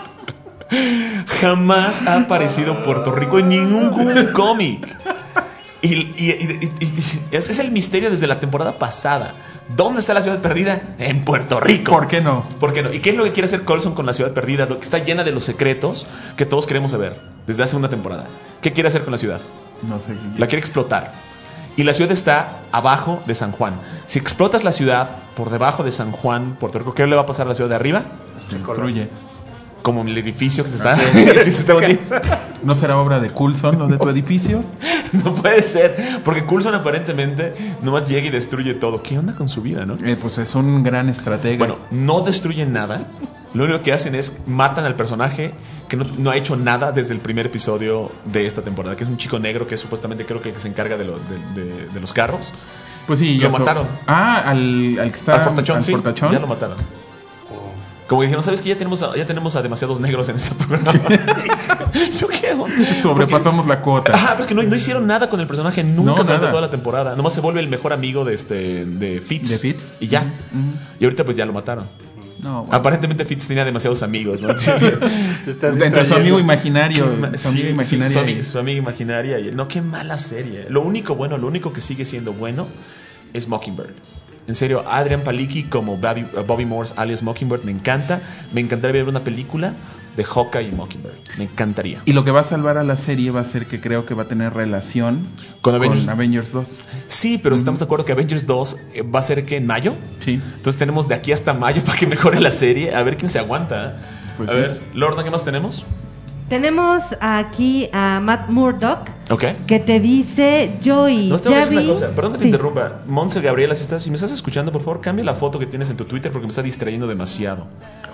Jamás ha aparecido Puerto Rico en ningún cómic. Y este es el misterio desde la temporada pasada. ¿Dónde está la ciudad perdida? En Puerto Rico. ¿Por qué no? ¿Por qué no? ¿Y qué es lo que quiere hacer Coulson con la ciudad perdida? Lo que está llena de los secretos que todos queremos saber desde hace una temporada. ¿Qué quiere hacer con la ciudad? No sé. La quiere explotar. Y la ciudad está abajo de San Juan. Si explotas la ciudad por debajo de San Juan, Puerto Rico, ¿qué le va a pasar a la ciudad de arriba? Se destruye. Como el edificio que se está hundiendo. ¿No será obra de Coulson lo de tu edificio? No puede ser, porque Coulson aparentemente nomás llega y destruye todo. ¿Qué onda con su vida, no? Pues es un gran estratega. Bueno, no destruyen nada. Lo único que hacen es matan al personaje que no ha hecho nada desde el primer episodio de esta temporada, que es un chico negro que supuestamente creo que se encarga de los carros. Pues sí, lo mataron. Al que está al fortachón, sí, fortachón. ya lo mataron. Como que dijeron, ¿sabes qué? Ya tenemos a demasiados negros en este programa. ¿Yo qué onda? Sobrepasamos la cuota. Pero es que no hicieron nada con el personaje nunca durante nada. toda la temporada. Nomás se vuelve el mejor amigo de Fitz. De Fitz. Y ya. Y ahorita pues ya lo mataron. No, bueno. Aparentemente Fitz tenía demasiados amigos, ¿no? Entre su amigo imaginario. Su amiga imaginaria. Su amiga imaginaria. No, qué mala serie. Lo único que sigue siendo bueno es Mockingbird. En serio, Adrian Palicki como Bobby Morse alias Mockingbird me encanta. Me encantaría ver una película de Hawkeye y Mockingbird. Me encantaría. Y lo que va a salvar a la serie va a ser que creo que va a tener relación con Avengers 2. Sí, pero estamos de acuerdo que Avengers 2 va a ser que en mayo. Sí. Entonces tenemos de aquí hasta mayo para que mejore la serie. A ver quién se aguanta. Pues a ver, Lorna, ¿qué más tenemos? Tenemos aquí a Matt Murdock, Okay. que te dice, Joey, No, te voy a ya decir vi... una cosa, perdón que te Sí. interrumpa. Monse Gabriela, si me estás escuchando, por favor, cambia la foto que tienes en tu Twitter porque me está distrayendo demasiado.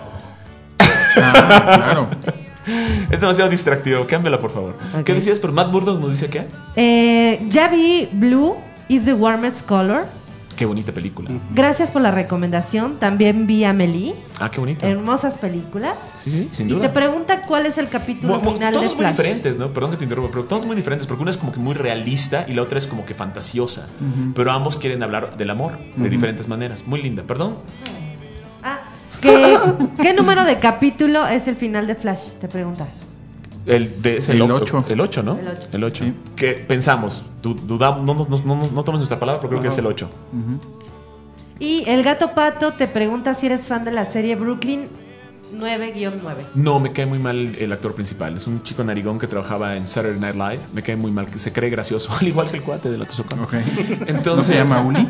Claro. Es demasiado distractivo, cámbiala, por favor. Ok. ¿Qué decías? Pero Matt Murdock nos dice qué. Ya vi Blue is the warmest color. Qué bonita película. Gracias por la recomendación. También vi Amelie. Qué bonita. Hermosas películas. Sí, sin Y duda. te pregunta cuál es el capítulo final de Todos muy Flash. diferentes, ¿no? Perdón que te interrumpa, pero todos muy diferentes porque una es como que muy realista y la otra es como que fantasiosa. Pero ambos quieren hablar del amor de diferentes maneras. Muy linda, perdón. ¿Qué número de capítulo es el final de Flash? Te pregunta. Es El 8. 8. El 8, ¿no? El 8. Sí. ¿Qué pensamos? Dudamos, no tomes nuestra palabra, pero creo que es el 8. Y el gato pato te pregunta si eres fan de la serie Brooklyn 9-9. No, me cae muy mal el actor principal. Es un chico narigón que trabajaba en Saturday Night Live. Me cae muy mal, que se cree gracioso, al igual que el cuate de la Tuzocón. Ok. Entonces, ¿No se llama Uli?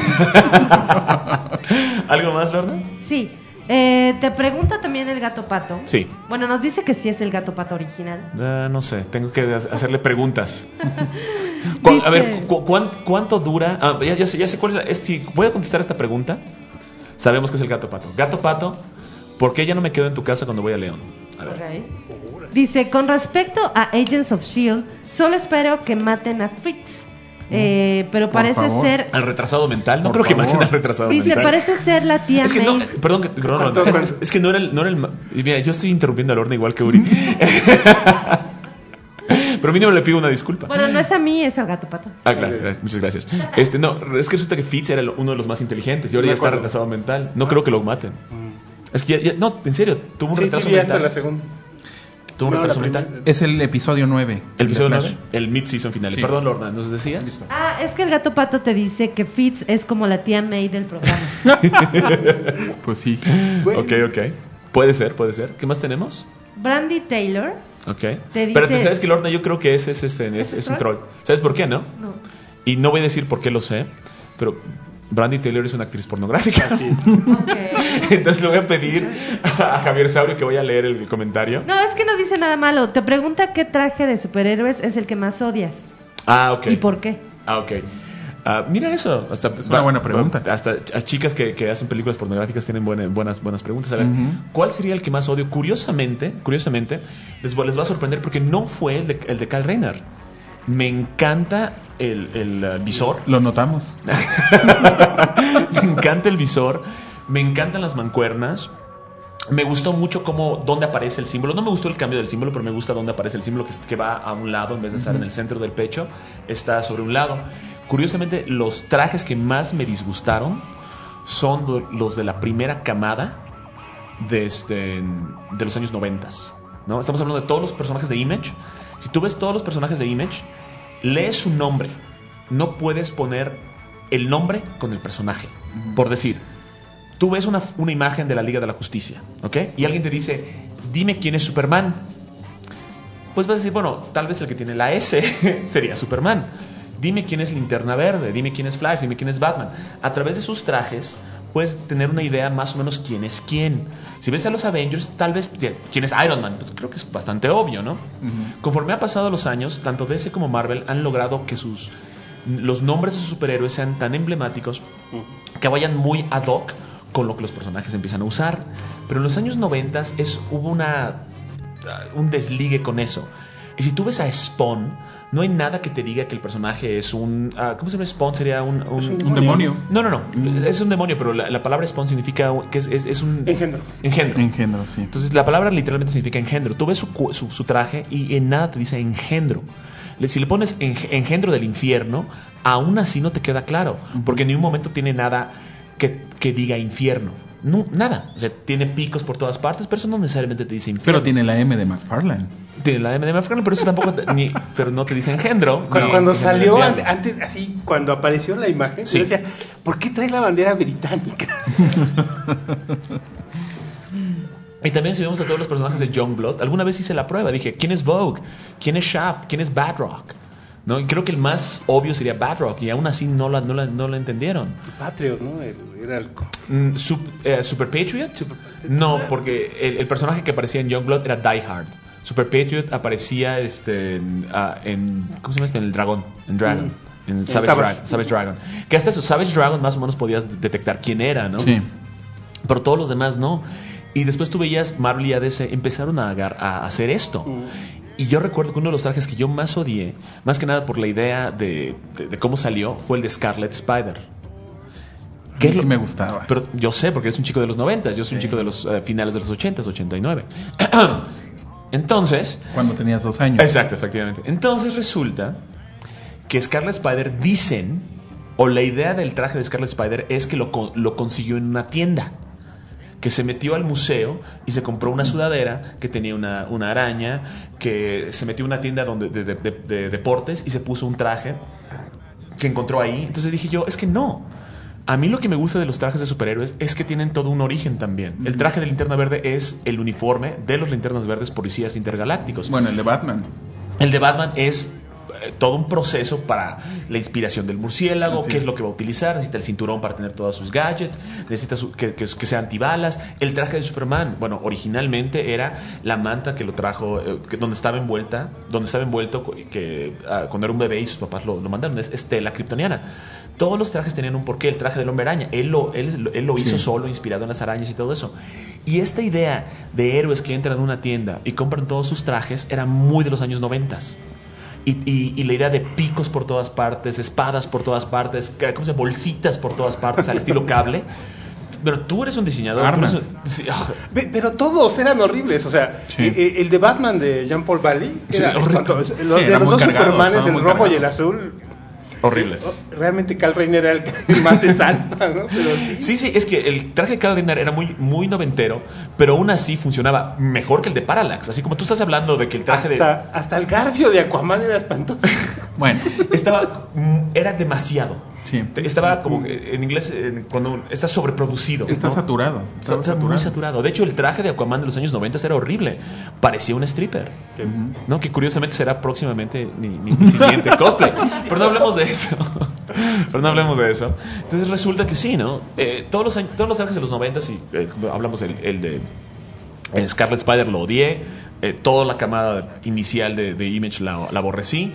¿Algo más, Lorna? Sí. Te pregunta también el gato pato. Sí. Bueno, nos dice que sí es el gato pato original. No sé, tengo que hacerle preguntas. Dice- A ver, ¿cuánto dura? Ya sé cuál es. Si voy a contestar esta pregunta, sabemos que es el gato pato. Gato pato, ¿por qué ya no me quedo en tu casa cuando voy a León? A ver. Ok. Dice, con respecto a Agents of S.H.I.E.L.D., solo espero que maten a Fitz. Pero parece favor. ser... ¿Al retrasado mental? No Por creo que favor. maten al retrasado Dice, mental. parece ser la tía Es que no, May. perdón, es que no era el y mira, yo estoy interrumpiendo a Lorna igual que Uri. Pero mínimo le pido una disculpa. Bueno, no es a mí, es al gato pato. Gracias, muchas gracias. No, es que resulta que Fitz era uno de los más inteligentes y ahora ya está retrasado mental. No creo que lo maten. Es que no, en serio, tuvo un retraso Sí, hasta mental. la segunda. Tuvo un No, retraso la mental. primera. Es el episodio 9. El episodio de 9, Flash. el mid-season final. Sí. Perdón, Lorna, ¿nos decías? Es que el gato pato te dice que Fitz es como la tía May del programa. Pues sí. Ok. Puede ser. ¿Qué más tenemos? Brandy Taylor Ok. te dice... Pero ¿sabes que Lorna? Yo creo que ese es un troll. ¿Sabes por qué, no? No. Y no voy a decir por qué lo sé, pero Brandy Taylor es una actriz pornográfica. Ok. Entonces le voy a pedir a Javier Saurio que vaya a leer el comentario. No, es que no dice nada malo. Te pregunta qué traje de superhéroes es el que más odias. Ah, ok. ¿Y por qué? Ah, ok. Mira eso. Hasta, Es una buena pregunta. Hasta a chicas que hacen películas pornográficas tienen buenas preguntas. A ver, ¿cuál sería el que más odio? Curiosamente, les va a sorprender porque no fue el de Kyle Rayner. Me encanta el visor. Lo notamos. Me encanta el visor. Me encantan las mancuernas. Me gustó mucho dónde aparece el símbolo. No me gustó el cambio del símbolo, pero me gusta dónde aparece el símbolo que va a un lado en vez de estar en el centro del pecho. Está sobre un lado. Curiosamente, los trajes que más me disgustaron son los de la primera camada de los años 90, ¿no? Estamos hablando de todos los personajes de Image. Si tú ves todos los personajes de Image, lees su nombre. No puedes poner el nombre con el personaje. Por decir, tú ves una imagen de la Liga de la Justicia, ¿ok? Y alguien te dice, dime quién es Superman. Pues vas a decir, bueno, tal vez el que tiene la S sería Superman. Dime quién es Linterna Verde, dime quién es Flash, dime quién es Batman. A través de sus trajes puedes tener una idea más o menos quién es quién. Si ves a los Avengers, tal vez quién es Iron Man, pues creo que es bastante obvio, ¿no? Conforme ha pasado los años, tanto DC como Marvel han logrado que los nombres de sus superhéroes sean tan emblemáticos que vayan muy ad hoc con lo que los personajes empiezan a usar. Pero en los años 90 hubo un desligue con eso. Y si tú ves a Spawn, no hay nada que te diga que el personaje es un... ¿cómo se llama Spawn? Sería un demonio. No. Es un demonio, pero la palabra Spawn significa que es un... Engendro. Engendro, sí. Entonces la palabra literalmente significa engendro. Tú ves su traje y en nada te dice engendro. Si le pones engendro del infierno, aún así no te queda claro. Porque en ningún momento tiene nada que diga infierno. No, nada. O sea, tiene picos por todas partes, pero eso no necesariamente te dice infierno. Pero tiene la M de McFarlane. Tiene la M de McFarlane, pero eso tampoco pero no te dice engendro. Cuando salió, antes antes, así, cuando apareció la imagen, Sí. yo decía, ¿por qué trae la bandera británica? Y también si vemos a todos los personajes de Youngblood, alguna vez hice la prueba. Dije, ¿quién es Vogue? ¿Quién es Shaft? ¿Quién es Badrock? ¿No? Y creo que el más obvio sería Badrock, y aún así no lo entendieron. Patriot, ¿no? Era el... ¿Super Patriot? No, porque el personaje que aparecía en Youngblood era Die Hard. Super Patriot aparecía ¿cómo se llama En el dragón. En Dragon. En Savage Dragon. Que hasta eso, Savage Dragon más o menos podías detectar quién era, ¿no? Sí. Pero todos los demás no. Y después tú veías Marvel y ADC empezaron a hacer esto. Y yo recuerdo que uno de los trajes que yo más odié, más que nada por la idea de cómo salió, fue el de Scarlet Spider. Que sí me gustaba. Pero yo sé, porque es un chico de los 90, yo soy un chico de los finales de los 80, 89. Entonces... Cuando tenías 2 años. Exacto, efectivamente. Entonces resulta que Scarlet Spider dicen, o la idea del traje de Scarlet Spider es que lo consiguió en una tienda. Que se metió al museo y se compró una sudadera que tenía una araña, que se metió a una tienda de deportes y se puso un traje que encontró ahí. Entonces dije yo, es que no. A mí lo que me gusta de los trajes de superhéroes es que tienen todo un origen también. El traje de Linterna Verde es el uniforme de los Linternas Verdes policías intergalácticos. Bueno, el de Batman. El de Batman es todo un proceso para la inspiración del murciélago, qué es lo que va a utilizar, necesita el cinturón para tener todos sus gadgets, necesita que sea antibalas. El traje de Superman, bueno, originalmente era la manta que lo trajo, donde estaba envuelto, que cuando era un bebé y sus papás lo mandaron, es tela kryptoniana. Todos los trajes tenían un porqué. El traje del Hombre Araña, él lo hizo solo, inspirado en las arañas y todo eso. Y esta idea de héroes que entran a una tienda y compran todos sus trajes era muy de los años 90. Y la idea de picos por todas partes, espadas por todas partes, ¿cómo se llama? Bolsitas por todas partes, al estilo cable. Pero tú eres un diseñador. Armas. Pero todos eran horribles. O sea, el de Batman de Jean-Paul Valley, era espantoso. Los de los dos Supermanes, el rojo y el azul. Horribles. Realmente Kyle Rayner era el más de salva, ¿no? Pero sí, es que el traje de Kyle Rayner era muy, muy noventero, pero aún así funcionaba mejor que el de Parallax. Así como tú estás hablando de que el traje hasta el Garfio de Aquaman era espantoso. Bueno, era demasiado. Sí. Estaba como, en inglés, cuando está sobreproducido. Está ¿no? saturado. Está muy saturado. De hecho, el traje de Aquaman de los años 90 era horrible. Parecía un stripper. ¿No? Que curiosamente será próximamente mi siguiente cosplay. Pero no hablemos de eso. Entonces resulta que sí, ¿no? Todos los trajes de los 90 y hablamos el de Scarlet Spider lo odié. Toda la camada inicial de Image la aborrecí.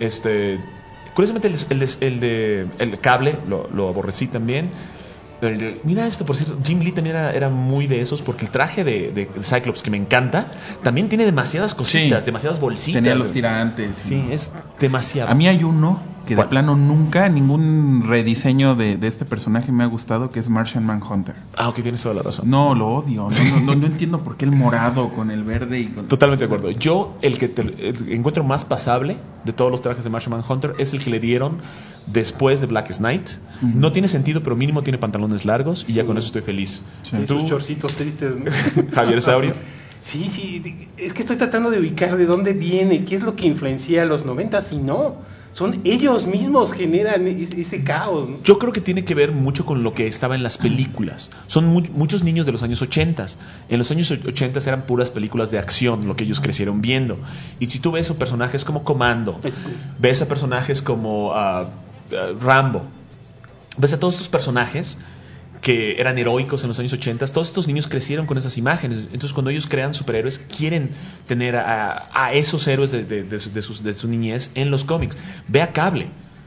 Curiosamente el de Cable lo aborrecí también. Mira esto, por cierto, Jim Lee también era muy de esos, porque el traje de Cyclops, que me encanta, también tiene demasiadas cositas, demasiadas bolsitas. Tenía los tirantes. Sí, es demasiado. A mí hay uno que de plano nunca, ningún rediseño de este personaje me ha gustado, que es Martian Manhunter. Ah, ok, tienes toda la razón. No, lo odio. No entiendo por qué el morado con el verde y con... Totalmente de acuerdo. Yo, el que encuentro más pasable de todos los trajes de Martian Manhunter es el que le dieron después de Blackest Night. No tiene sentido, pero mínimo tiene pantalones largos y ya con eso estoy feliz. Sí. Esos chorcitos tristes, ¿no? Javier Saurio. Sí, es que estoy tratando de ubicar de dónde viene, qué es lo que influencia a los 90s y no. Son ellos mismos generan ese caos, ¿no? Yo creo que tiene que ver mucho con lo que estaba en las películas. Son muchos niños de los años 80. En los años 80 eran puras películas de acción, lo que ellos crecieron viendo. Y si tú ves a personajes como Commando, ves a personajes como Rambo, ves a todos estos personajes que eran heroicos en los años 80, todos estos niños crecieron con esas imágenes. Entonces cuando ellos crean superhéroes, quieren tener a esos héroes de su niñez en los cómics. Ve a Cable,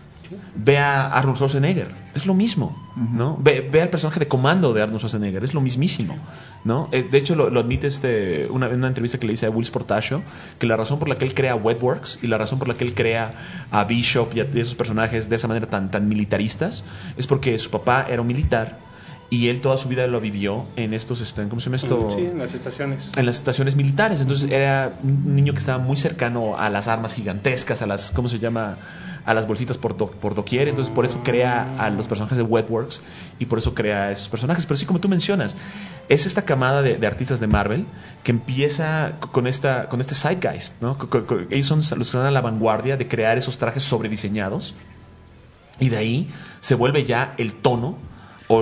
ve a Arnold Schwarzenegger, es lo mismo, ¿no? Ve al personaje de Comando de Arnold Schwarzenegger, es lo mismísimo, ¿no? De hecho lo admite en una entrevista que le hice a Will Sportacio, que la razón por la que él crea Wetworks y la razón por la que él crea a Bishop y a esos personajes de esa manera tan militaristas es porque su papá era un militar. Y él toda su vida lo vivió en estos, ¿cómo se llama esto? Sí, en las estaciones. En las estaciones militares. Entonces era un niño que estaba muy cercano a las armas gigantescas, a las, ¿cómo se llama? A las bolsitas por doquier. Entonces por eso crea a los personajes de Wetworks y por eso crea a esos personajes. Pero sí, como tú mencionas, es esta camada de artistas de Marvel que empieza con este zeitgeist, ¿no? Ellos son los que están a la vanguardia de crear esos trajes sobrediseñados. Y de ahí se vuelve ya el tono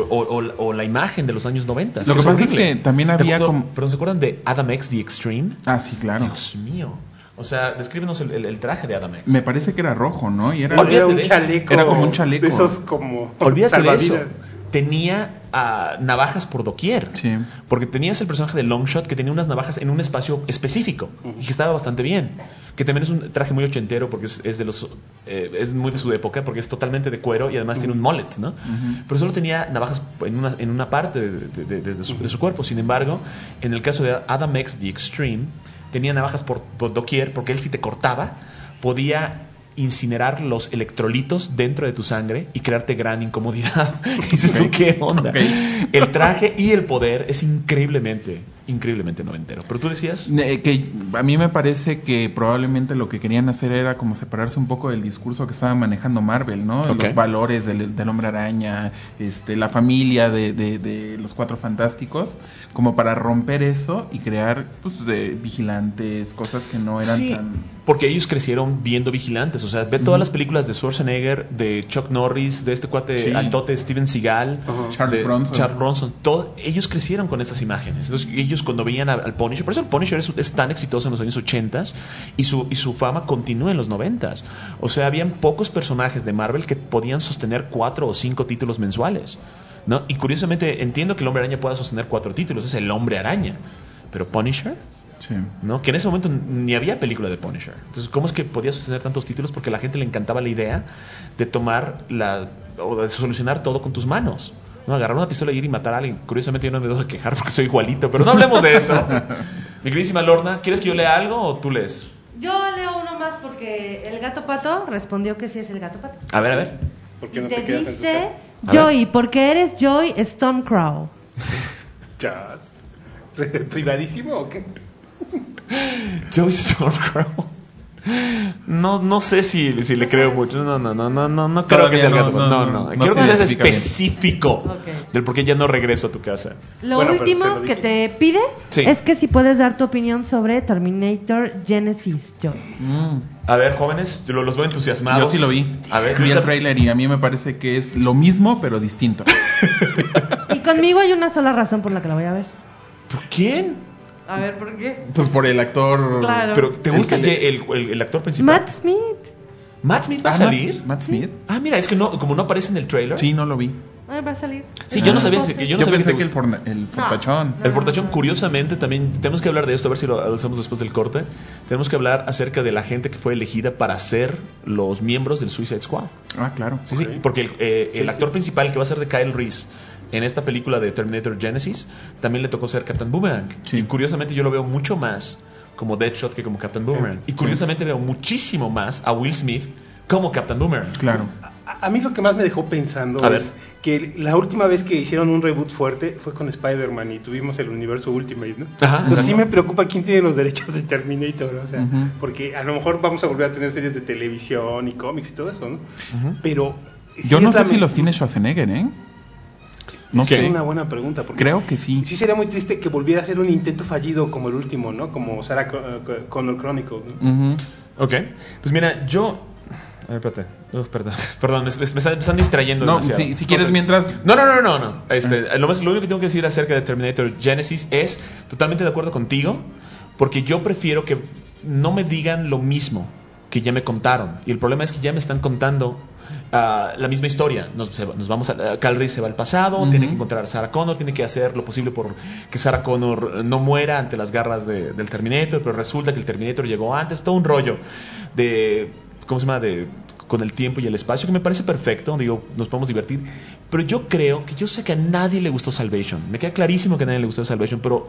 o la imagen de los años 90. Lo que pasa es que también había ¿Perdón, se acuerdan de Adam X The Extreme? Ah, sí, claro. Dios mío. O sea, descríbenos el traje de Adam X. Me parece que era rojo, ¿no? Y era un chaleco. Era como un chaleco. De esos como... Olvídate de eso. Tenía navajas por doquier. Sí. Porque tenías el personaje de Longshot que tenía unas navajas en un espacio específico y que estaba bastante bien. Que también es un traje muy ochentero porque es muy de su época porque es totalmente de cuero y además tiene un mullet, ¿no? Pero solo tenía navajas en una parte de su cuerpo. Sin embargo, en el caso de Adam X The Extreme, tenía navajas por doquier porque él, si te cortaba, podía incinerar los electrolitos dentro de tu sangre y crearte gran incomodidad. Y dices tú, ¿qué onda? El traje y el poder es increíblemente noventero. Pero tú decías... que a mí me parece que probablemente lo que querían hacer era como separarse un poco del discurso que estaba manejando Marvel, ¿no? Okay. Los valores del Hombre Araña, la familia de los Cuatro Fantásticos, como para romper eso y crear pues de vigilantes, cosas que no eran tan... Porque ellos crecieron viendo vigilantes. O sea, ve todas las películas de Schwarzenegger, de Chuck Norris, de este cuate altote Steven Seagal, Charles Bronson. Ellos crecieron con esas imágenes. Entonces ellos cuando veían al Punisher, por eso el Punisher es tan exitoso en los años 80 y su fama continúa en los 90. O sea, habían pocos personajes de Marvel que podían sostener 4 o 5 títulos mensuales, ¿no? Y curiosamente entiendo que el Hombre Araña pueda sostener 4 títulos, es el Hombre Araña. Pero Punisher... Sí. ¿No? Que en ese momento ni había película de Punisher. Entonces, ¿cómo es que podía sostener tantos títulos? Porque a la gente le encantaba la idea de tomar o de solucionar todo con tus manos, ¿no? Agarrar una pistola y ir y matar a alguien. Curiosamente yo no me dejo de quejar porque soy igualito, pero no hablemos de eso. Mi queridísima Lorna, ¿quieres que yo lea algo o tú lees? Yo leo uno más porque el gato pato respondió que sí es el gato pato. A ver. ¿Por qué no te quedas dice Joy, porque eres Joy Stormcrow. Chas. ¿Privadísimo o qué? Joy Stormcrow. No sé si le creo mucho. No creo que sea el gato. No. Quiero que seas específico del por qué ya no regreso a tu casa. Lo último que te pide es que si puedes dar tu opinión sobre Terminator Genesis, Joy. A ver, jóvenes, yo los veo entusiasmados. Yo sí lo vi. A ver, vi el tráiler y a mí me parece que es lo mismo, pero distinto. Y conmigo hay una sola razón por la que la voy a ver. ¿Por quién? A ver, ¿por qué? Pues por el actor. Claro. ¿Pero te gusta el actor principal? Matt Smith. ¿Matt Smith va a salir? Matt Smith. Ah, mira, es que no, como no aparece en el trailer. Sí, no lo vi. Va a salir. Sí, yo no sabía que Yo pensé que el fortachón. El fortachón, curiosamente, también tenemos que hablar de esto, a ver si lo hacemos después del corte. Tenemos que hablar acerca de la gente que fue elegida para ser los miembros del Suicide Squad. Ah, claro. Sí, sí, porque el actor principal que va a ser de Kyle Reese en esta película de Terminator Genesis también le tocó ser Captain Boomerang. Sí. Y curiosamente yo lo veo mucho más como Deadshot que como Captain Boomerang. Y curiosamente veo muchísimo más a Will Smith como Captain Boomerang. Claro. A mí lo que más me dejó pensando A ver. es que la última vez que hicieron un reboot fuerte fue con Spider-Man y tuvimos el universo Ultimate, ¿no? Ajá, Entonces sí exacto. me preocupa quién tiene los derechos de Terminator, o sea, porque a lo mejor vamos a volver a tener series de televisión y cómics y todo eso, ¿no? Pero Yo no sé si ciertamente- los tiene Schwarzenegger, ¿eh? No Es sé. una buena pregunta. Porque Creo que sí. Sí sería muy triste que volviera a ser un intento fallido como el último, ¿no? Como Sarah Connor Chronicles, ¿no? Ujú. Ok. Pues mira, yo... A ver, espérate. Perdón, me están distrayendo No, demasiado. si quieres Ok. mientras... No. Lo único que tengo que decir acerca de Terminator Genesis es totalmente de acuerdo contigo, porque yo prefiero que no me digan lo mismo que ya me contaron. Y el problema es que ya me están contando la misma historia. Nos vamos a... Kyle Reese se va al pasado, tiene que encontrar a Sarah Connor, tiene que hacer lo posible por que Sarah Connor no muera ante las garras del Terminator, pero resulta que el Terminator llegó antes. Todo un rollo de... ¿Cómo se llama? Con el tiempo y el espacio, que me parece perfecto, digo, nos podemos divertir, pero yo sé que a nadie le gustó Salvation, me queda clarísimo que a nadie le gustó Salvation, pero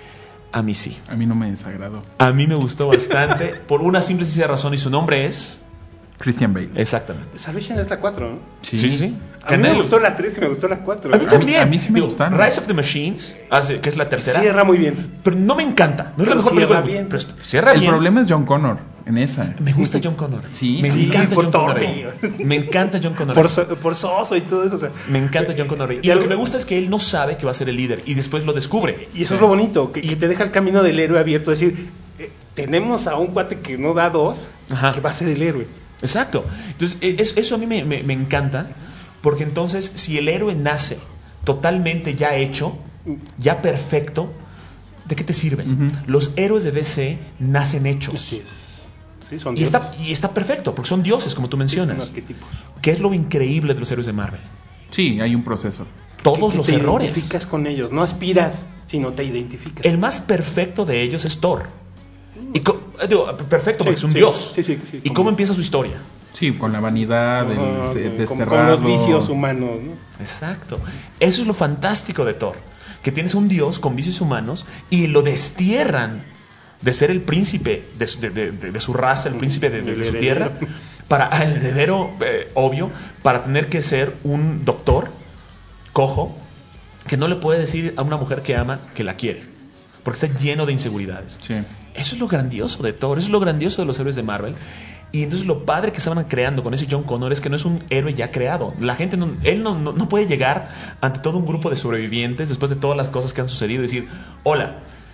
a mí sí. A mí no me desagradó. A mí me gustó bastante, por una simple y sencilla razón, y su nombre es... Christian Bale. Exactamente. Salvation es la 4, ¿no? Sí. A mí me gustó la 3 y me gustó la 4. A mí también. a mí sí me gustaron. Rise of the Machines, que es la tercera. Cierra muy bien. Pero no me encanta. No es la Pero mejor cierra película. bien. Pero cierra El bien. problema es John Connor en esa. Me gusta John Connor. Sí. Me Sí, encanta por John Connor. torpe. Me encanta John Connor. Por soso y todo eso. O sea, Me encanta John Connor. Y lo que me gusta es que él no sabe que va a ser el líder y después lo descubre. y eso es lo bonito, que te deja el camino del héroe abierto. Es decir, tenemos a un cuate que no da dos, Ajá. que va a ser el héroe. Exacto. Entonces, eso a mí me encanta, porque entonces, si el héroe nace totalmente ya hecho, ya perfecto, ¿de qué te sirve? Los héroes de DC nacen hechos. Así es. Sí, son Y dioses. está perfecto, porque son dioses, como tú Son mencionas. arquetipos. ¿Qué es lo increíble de los héroes de Marvel? Sí, hay un proceso. Todos Que los te errores. identificas con ellos. No aspiras, sino te identificas. El más perfecto de ellos es Thor. Y perfecto, porque Sí, es un sí, dios. sí, ¿Y cómo empieza su historia? Sí, con la vanidad, Ajá, el con desterrado. los vicios humanos, ¿no? Exacto. Eso es lo fantástico de Thor. Que tienes un dios con vicios humanos y lo destierran de ser el príncipe de su raza, el príncipe de El su heredero. tierra, para el heredero obvio, para tener que ser un doctor cojo que no le puede decir a una mujer que ama que la quiere, porque está lleno de inseguridades. Sí. Eso es lo grandioso de Thor, eso es lo grandioso de los héroes de Marvel. Y entonces lo padre que estaban creando con ese John Connor es que no es un héroe ya creado. La gente él no puede llegar ante todo un grupo de sobrevivientes después de todas las cosas que han sucedido y decir, hola,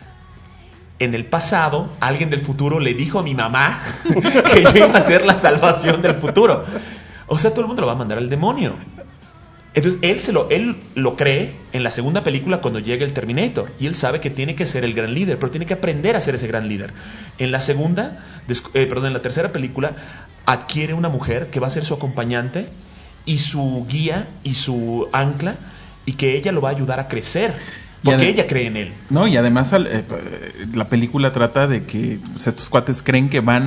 en el pasado alguien del futuro le dijo a mi mamá que yo iba a ser la salvación del futuro. O sea, todo el mundo lo va a mandar al demonio. Entonces él lo cree en la segunda película cuando llega el Terminator y él sabe que tiene que ser el gran líder, pero tiene que aprender a ser ese gran líder. En la en la tercera película adquiere una mujer que va a ser su acompañante y su guía y su ancla y que ella lo va a ayudar a crecer porque ella cree en él. No, y además la película trata de que pues, estos cuates creen que van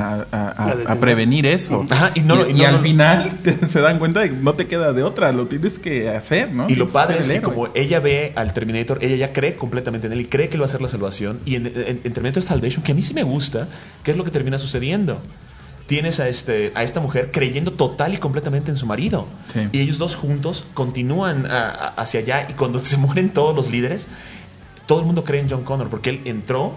a prevenir eso. Ajá, y al final se dan cuenta de que no te queda de otra, lo tienes que hacer, ¿no? Y lo Tienes padre ser es el que héroe. como ella ve al Terminator, ella ya cree completamente en él y cree que él va a ser la salvación. Y en Terminator Salvation, que a mí sí me gusta, ¿qué es lo que termina sucediendo? Tienes a esta mujer creyendo total y completamente en su marido. Sí. Y ellos dos juntos continúan hacia allá. Y cuando se mueren todos los líderes, todo el mundo cree en John Connor porque él entró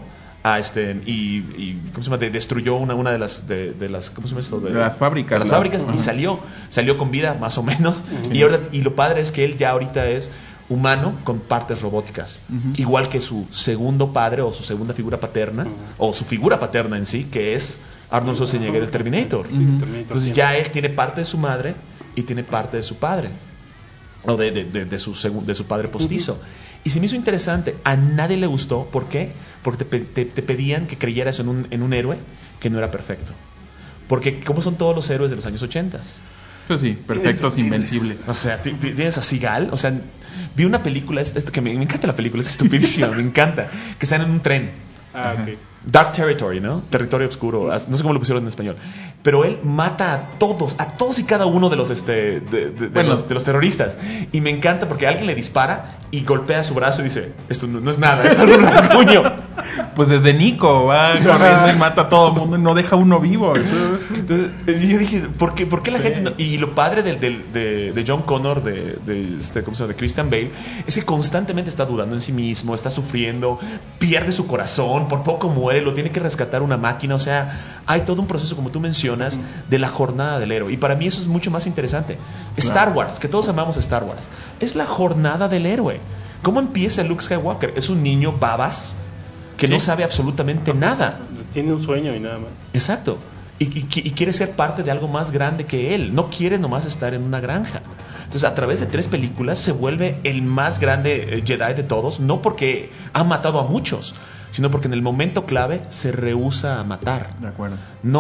y ¿cómo se llama? Destruyó una de las ¿cómo se llama esto? De las fábricas. De las fábricas y salió con vida más o menos. Y lo padre es que él ya ahorita es humano con partes robóticas, igual que su segundo padre o su segunda figura paterna o su figura paterna en sí, que es Arnold Schwarzenegger, el Terminator. Entonces ya él tiene parte de su madre y tiene parte de su padre. O de su padre postizo. Y se me hizo interesante. A nadie le gustó. ¿Por qué? Porque te pedían que creyeras en un héroe que no era perfecto. Porque ¿cómo son todos los héroes de los años 80? Pues sí, perfectos, invencibles. O sea, tienes a Seagal. O sea, vi una película, que me encanta la película, es estupidísima, me encanta. Que están en un tren. Ok. Dark Territory, ¿no? Territorio oscuro. No sé cómo lo pusieron en español. Pero él mata a todos y cada uno de los de los terroristas. Y me encanta porque alguien le dispara y golpea su brazo y dice, esto no es nada, es solo un rasguño. Pues desde Nico va corriendo y mata a todo el mundo y no deja uno vivo. Entonces yo dije, ¿por qué la gente no? Y lo padre de John Connor, ¿cómo se llama? De Christian Bale, es que constantemente está dudando en sí mismo, está sufriendo, pierde su corazón, por poco muere, lo tiene que rescatar una máquina. O sea, hay todo un proceso, como tú mencionas, de la jornada del héroe. Y para mí eso es mucho más interesante. Star Wars, que todos amamos Star Wars, es la jornada del héroe. ¿Cómo empieza Luke Skywalker? Es un niño babas que no sabe absolutamente nada. Tiene un sueño y nada más. Exacto. Y quiere ser parte de algo más grande que él. No quiere nomás estar en una granja. Entonces, a través de 3 películas se vuelve el más grande Jedi de todos. No porque ha matado a muchos, sino porque en el momento clave se rehúsa a matar. De acuerdo.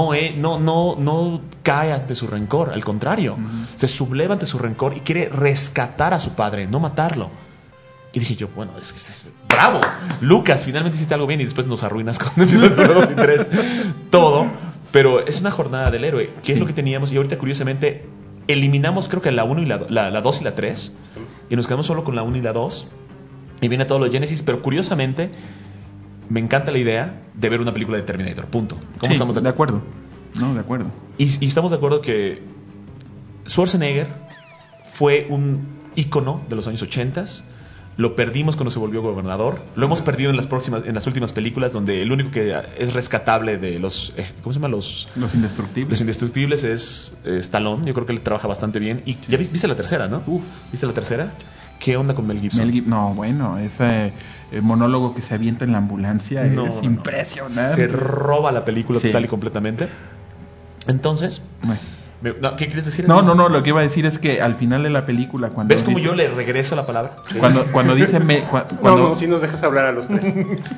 No cae ante su rencor. Al contrario, se subleva ante su rencor y quiere rescatar a su padre, no matarlo. Y dije yo, bueno, es bravo, Lucas, finalmente hiciste algo bien. Y después nos arruinas con episodios 1, 2 y 3 todo. Pero es una jornada del héroe, que es lo que teníamos. Y ahorita curiosamente eliminamos, creo que la 1 y la 2 y la 3, y nos quedamos solo con la 1 y la 2. Y viene todo lo de Genesis. Pero curiosamente me encanta la idea de ver una película de Terminator, punto. ¿Cómo estamos de acuerdo? No, de acuerdo. Y estamos de acuerdo que Schwarzenegger fue un ícono de los años 80. Lo perdimos cuando se volvió gobernador. Lo hemos perdido en las últimas películas, donde el único que es rescatable de los ¿cómo se llama? Los Indestructibles. Los Indestructibles es Stallone. Yo creo que él trabaja bastante bien. Y ya viste la tercera, ¿no? ¿Viste la tercera? ¿Qué onda con Mel Gibson? No, bueno, ese monólogo que se avienta en la ambulancia es impresionante. Se roba la película total y completamente. Entonces, ¿qué quieres decir? No, lo que iba a decir es que al final de la película, cuando ¿ves cómo yo le regreso la palabra? Cuando dice no, si nos dejas hablar a los 3.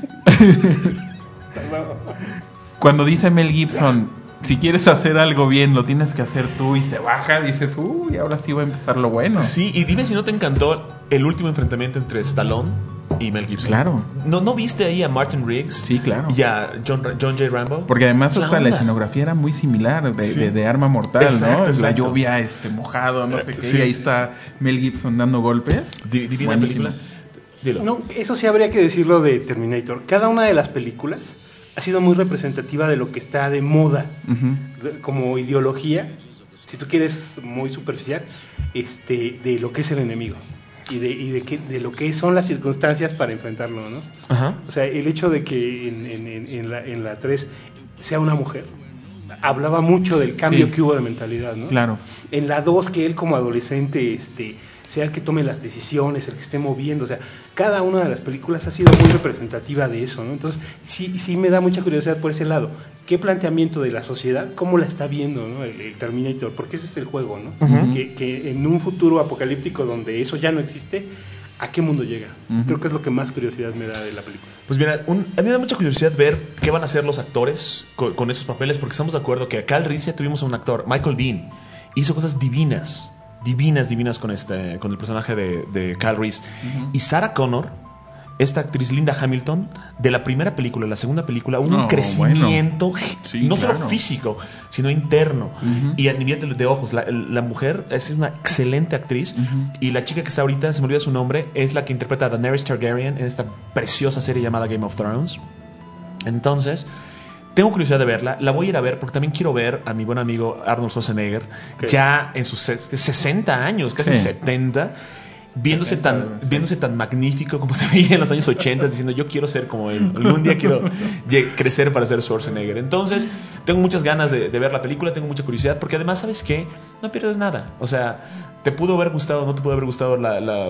Cuando dice Mel Gibson, si quieres hacer algo bien, lo tienes que hacer tú, y se baja, dices, uy, ahora sí va a empezar lo bueno. Sí, y dime si no te encantó el último enfrentamiento entre Stallone y Mel Gibson. Claro. ¿No viste ahí a Martin Riggs? Sí, claro. Y a John J. Rambo. Porque además hasta la escenografía era muy similar de Arma Mortal, exacto, ¿no? Exacto. La lluvia, mojado, no sé qué. Sí, y ahí está Mel Gibson dando golpes. Divina película. Dilo. No, eso sí habría que decirlo de Terminator. Cada una de las películas ha sido muy representativa de lo que está de moda, como ideología, si tú quieres muy superficial, de lo que es el enemigo y de lo que son las circunstancias para enfrentarlo, ¿no? Ajá. O sea, el hecho de que en la 3 sea una mujer hablaba mucho del cambio que hubo de mentalidad, ¿no? Claro. En la 2, que él como adolescente sea el que tome las decisiones, el que esté moviendo. O sea, cada una de las películas ha sido muy representativa de eso, ¿no? Entonces, sí me da mucha curiosidad por ese lado. ¿Qué planteamiento de la sociedad, cómo la está viendo, ¿no? el Terminator? Porque ese es el juego, ¿no? Que en un futuro apocalíptico donde eso ya no existe, ¿a qué mundo llega? Creo que es lo que más curiosidad me da de la película. Pues mira, a mí me da mucha curiosidad ver qué van a hacer los actores con esos papeles, porque estamos de acuerdo que acá al Ricia tuvimos a un actor, Michael Biehn, hizo cosas divinas con el personaje de Kyle Reese. Y Sarah Connor, esta actriz Linda Hamilton, de la primera película a la segunda película, un crecimiento solo físico, sino interno. Y a nivel de ojos, la mujer es una excelente actriz. Y la chica que está ahorita, se me olvida su nombre, es la que interpreta a Daenerys Targaryen en esta preciosa serie llamada Game of Thrones. Entonces, tengo curiosidad de verla. La voy a ir a ver porque también quiero ver a mi buen amigo Arnold Schwarzenegger, ya en sus 60 años, casi 70, viéndose tan magnífico como se veía en los años 80, diciendo yo quiero ser como él. Algún día quiero crecer para ser Schwarzenegger. Entonces, tengo muchas ganas de ver la película, tengo mucha curiosidad, porque además, ¿sabes qué? No pierdes nada. O sea, te pudo haber gustado, no te pudo haber gustado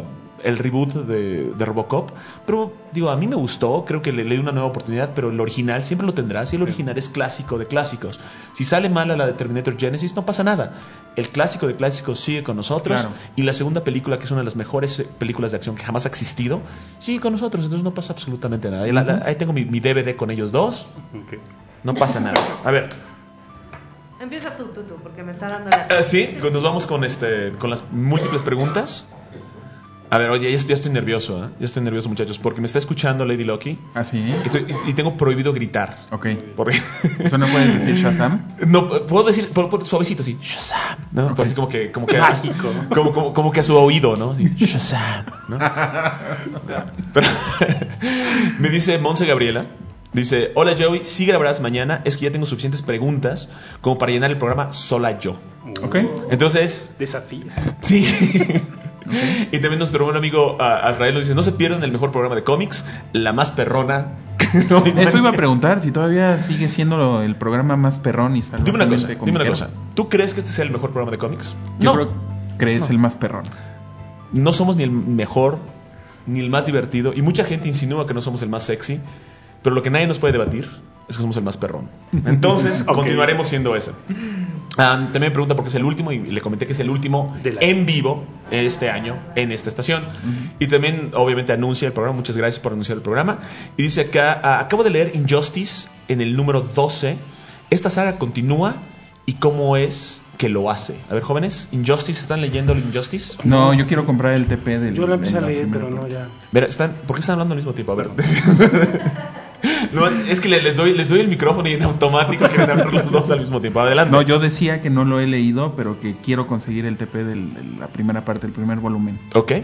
el reboot de Robocop. Pero, digo, a mí me gustó. Creo que le di una nueva oportunidad. Pero el original siempre lo tendrá. Si el original es clásico de clásicos. Si sale mala la de Terminator Genesis, no pasa nada. El clásico de clásicos sigue con nosotros. Claro. Y la segunda película, que es una de las mejores películas de acción que jamás ha existido, sigue con nosotros. Entonces no pasa absolutamente nada. Y ahí tengo mi DVD con ellos dos. Ok. No pasa nada. A ver. Empieza tú, porque me está dando la... Sí, nos vamos con las múltiples preguntas. A ver, oye, ya estoy nervioso, ¿eh? Ya estoy nervioso, muchachos, porque me está escuchando Lady Lucky. ¿Ah, sí? Y tengo prohibido gritar. Ok. Porque ¿Eso no puedes decir Shazam? no puedo decir por suavecito, sí, Shazam, ¿no? Ok. Pues así como que Mágico. como que a su oído, ¿no? Así, Shazam, ¿no? Pero me dice Monse Gabriela. Dice, hola Joey, sí grabarás mañana. Es que ya tengo suficientes preguntas como para llenar el programa sola yo. Ok. Entonces, Desafío. sí. Y también nuestro buen amigo Azrael nos dice, no se pierdan el mejor programa de cómics, la más perrona. Eso iba a preguntar, si todavía sigue siendo el programa más perrón y Dime una cosa, comiquero. ¿Tú crees que este sea el mejor programa de cómics? Yo creo que es el más perrón. No somos ni el mejor, ni el más divertido. Y mucha gente insinúa que no somos el más sexy. Pero lo que nadie nos puede debatir es que somos el más perrón. Entonces, continuaremos siendo ese. También me pregunta por qué es el último. Y le comenté que es el último en vivo este año en esta estación. Y también, obviamente, anuncia el programa. Muchas gracias por anunciar el programa. Y dice acá, acabo de leer Injustice en el número 12. Esta saga continúa. ¿Y cómo es que lo hace? A ver, jóvenes, Injustice, ¿están leyendo el Injustice? No, yo quiero comprar el TP del... Yo lo empecé a de la leer, primera pero no, parte. ya. Ver, ¿por qué están hablando al mismo tiempo? A ver. No, es que les doy el micrófono y en automático quieren hablar los dos al mismo tiempo. Adelante. No, yo decía que no lo he leído, pero que quiero conseguir el TP de la primera parte, el primer volumen. Ok.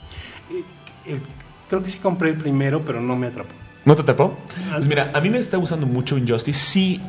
Creo que sí compré el primero, pero no me atrapó. ¿No te atrapó? Pues mira, a mí me está gustando mucho Injustice. Sí,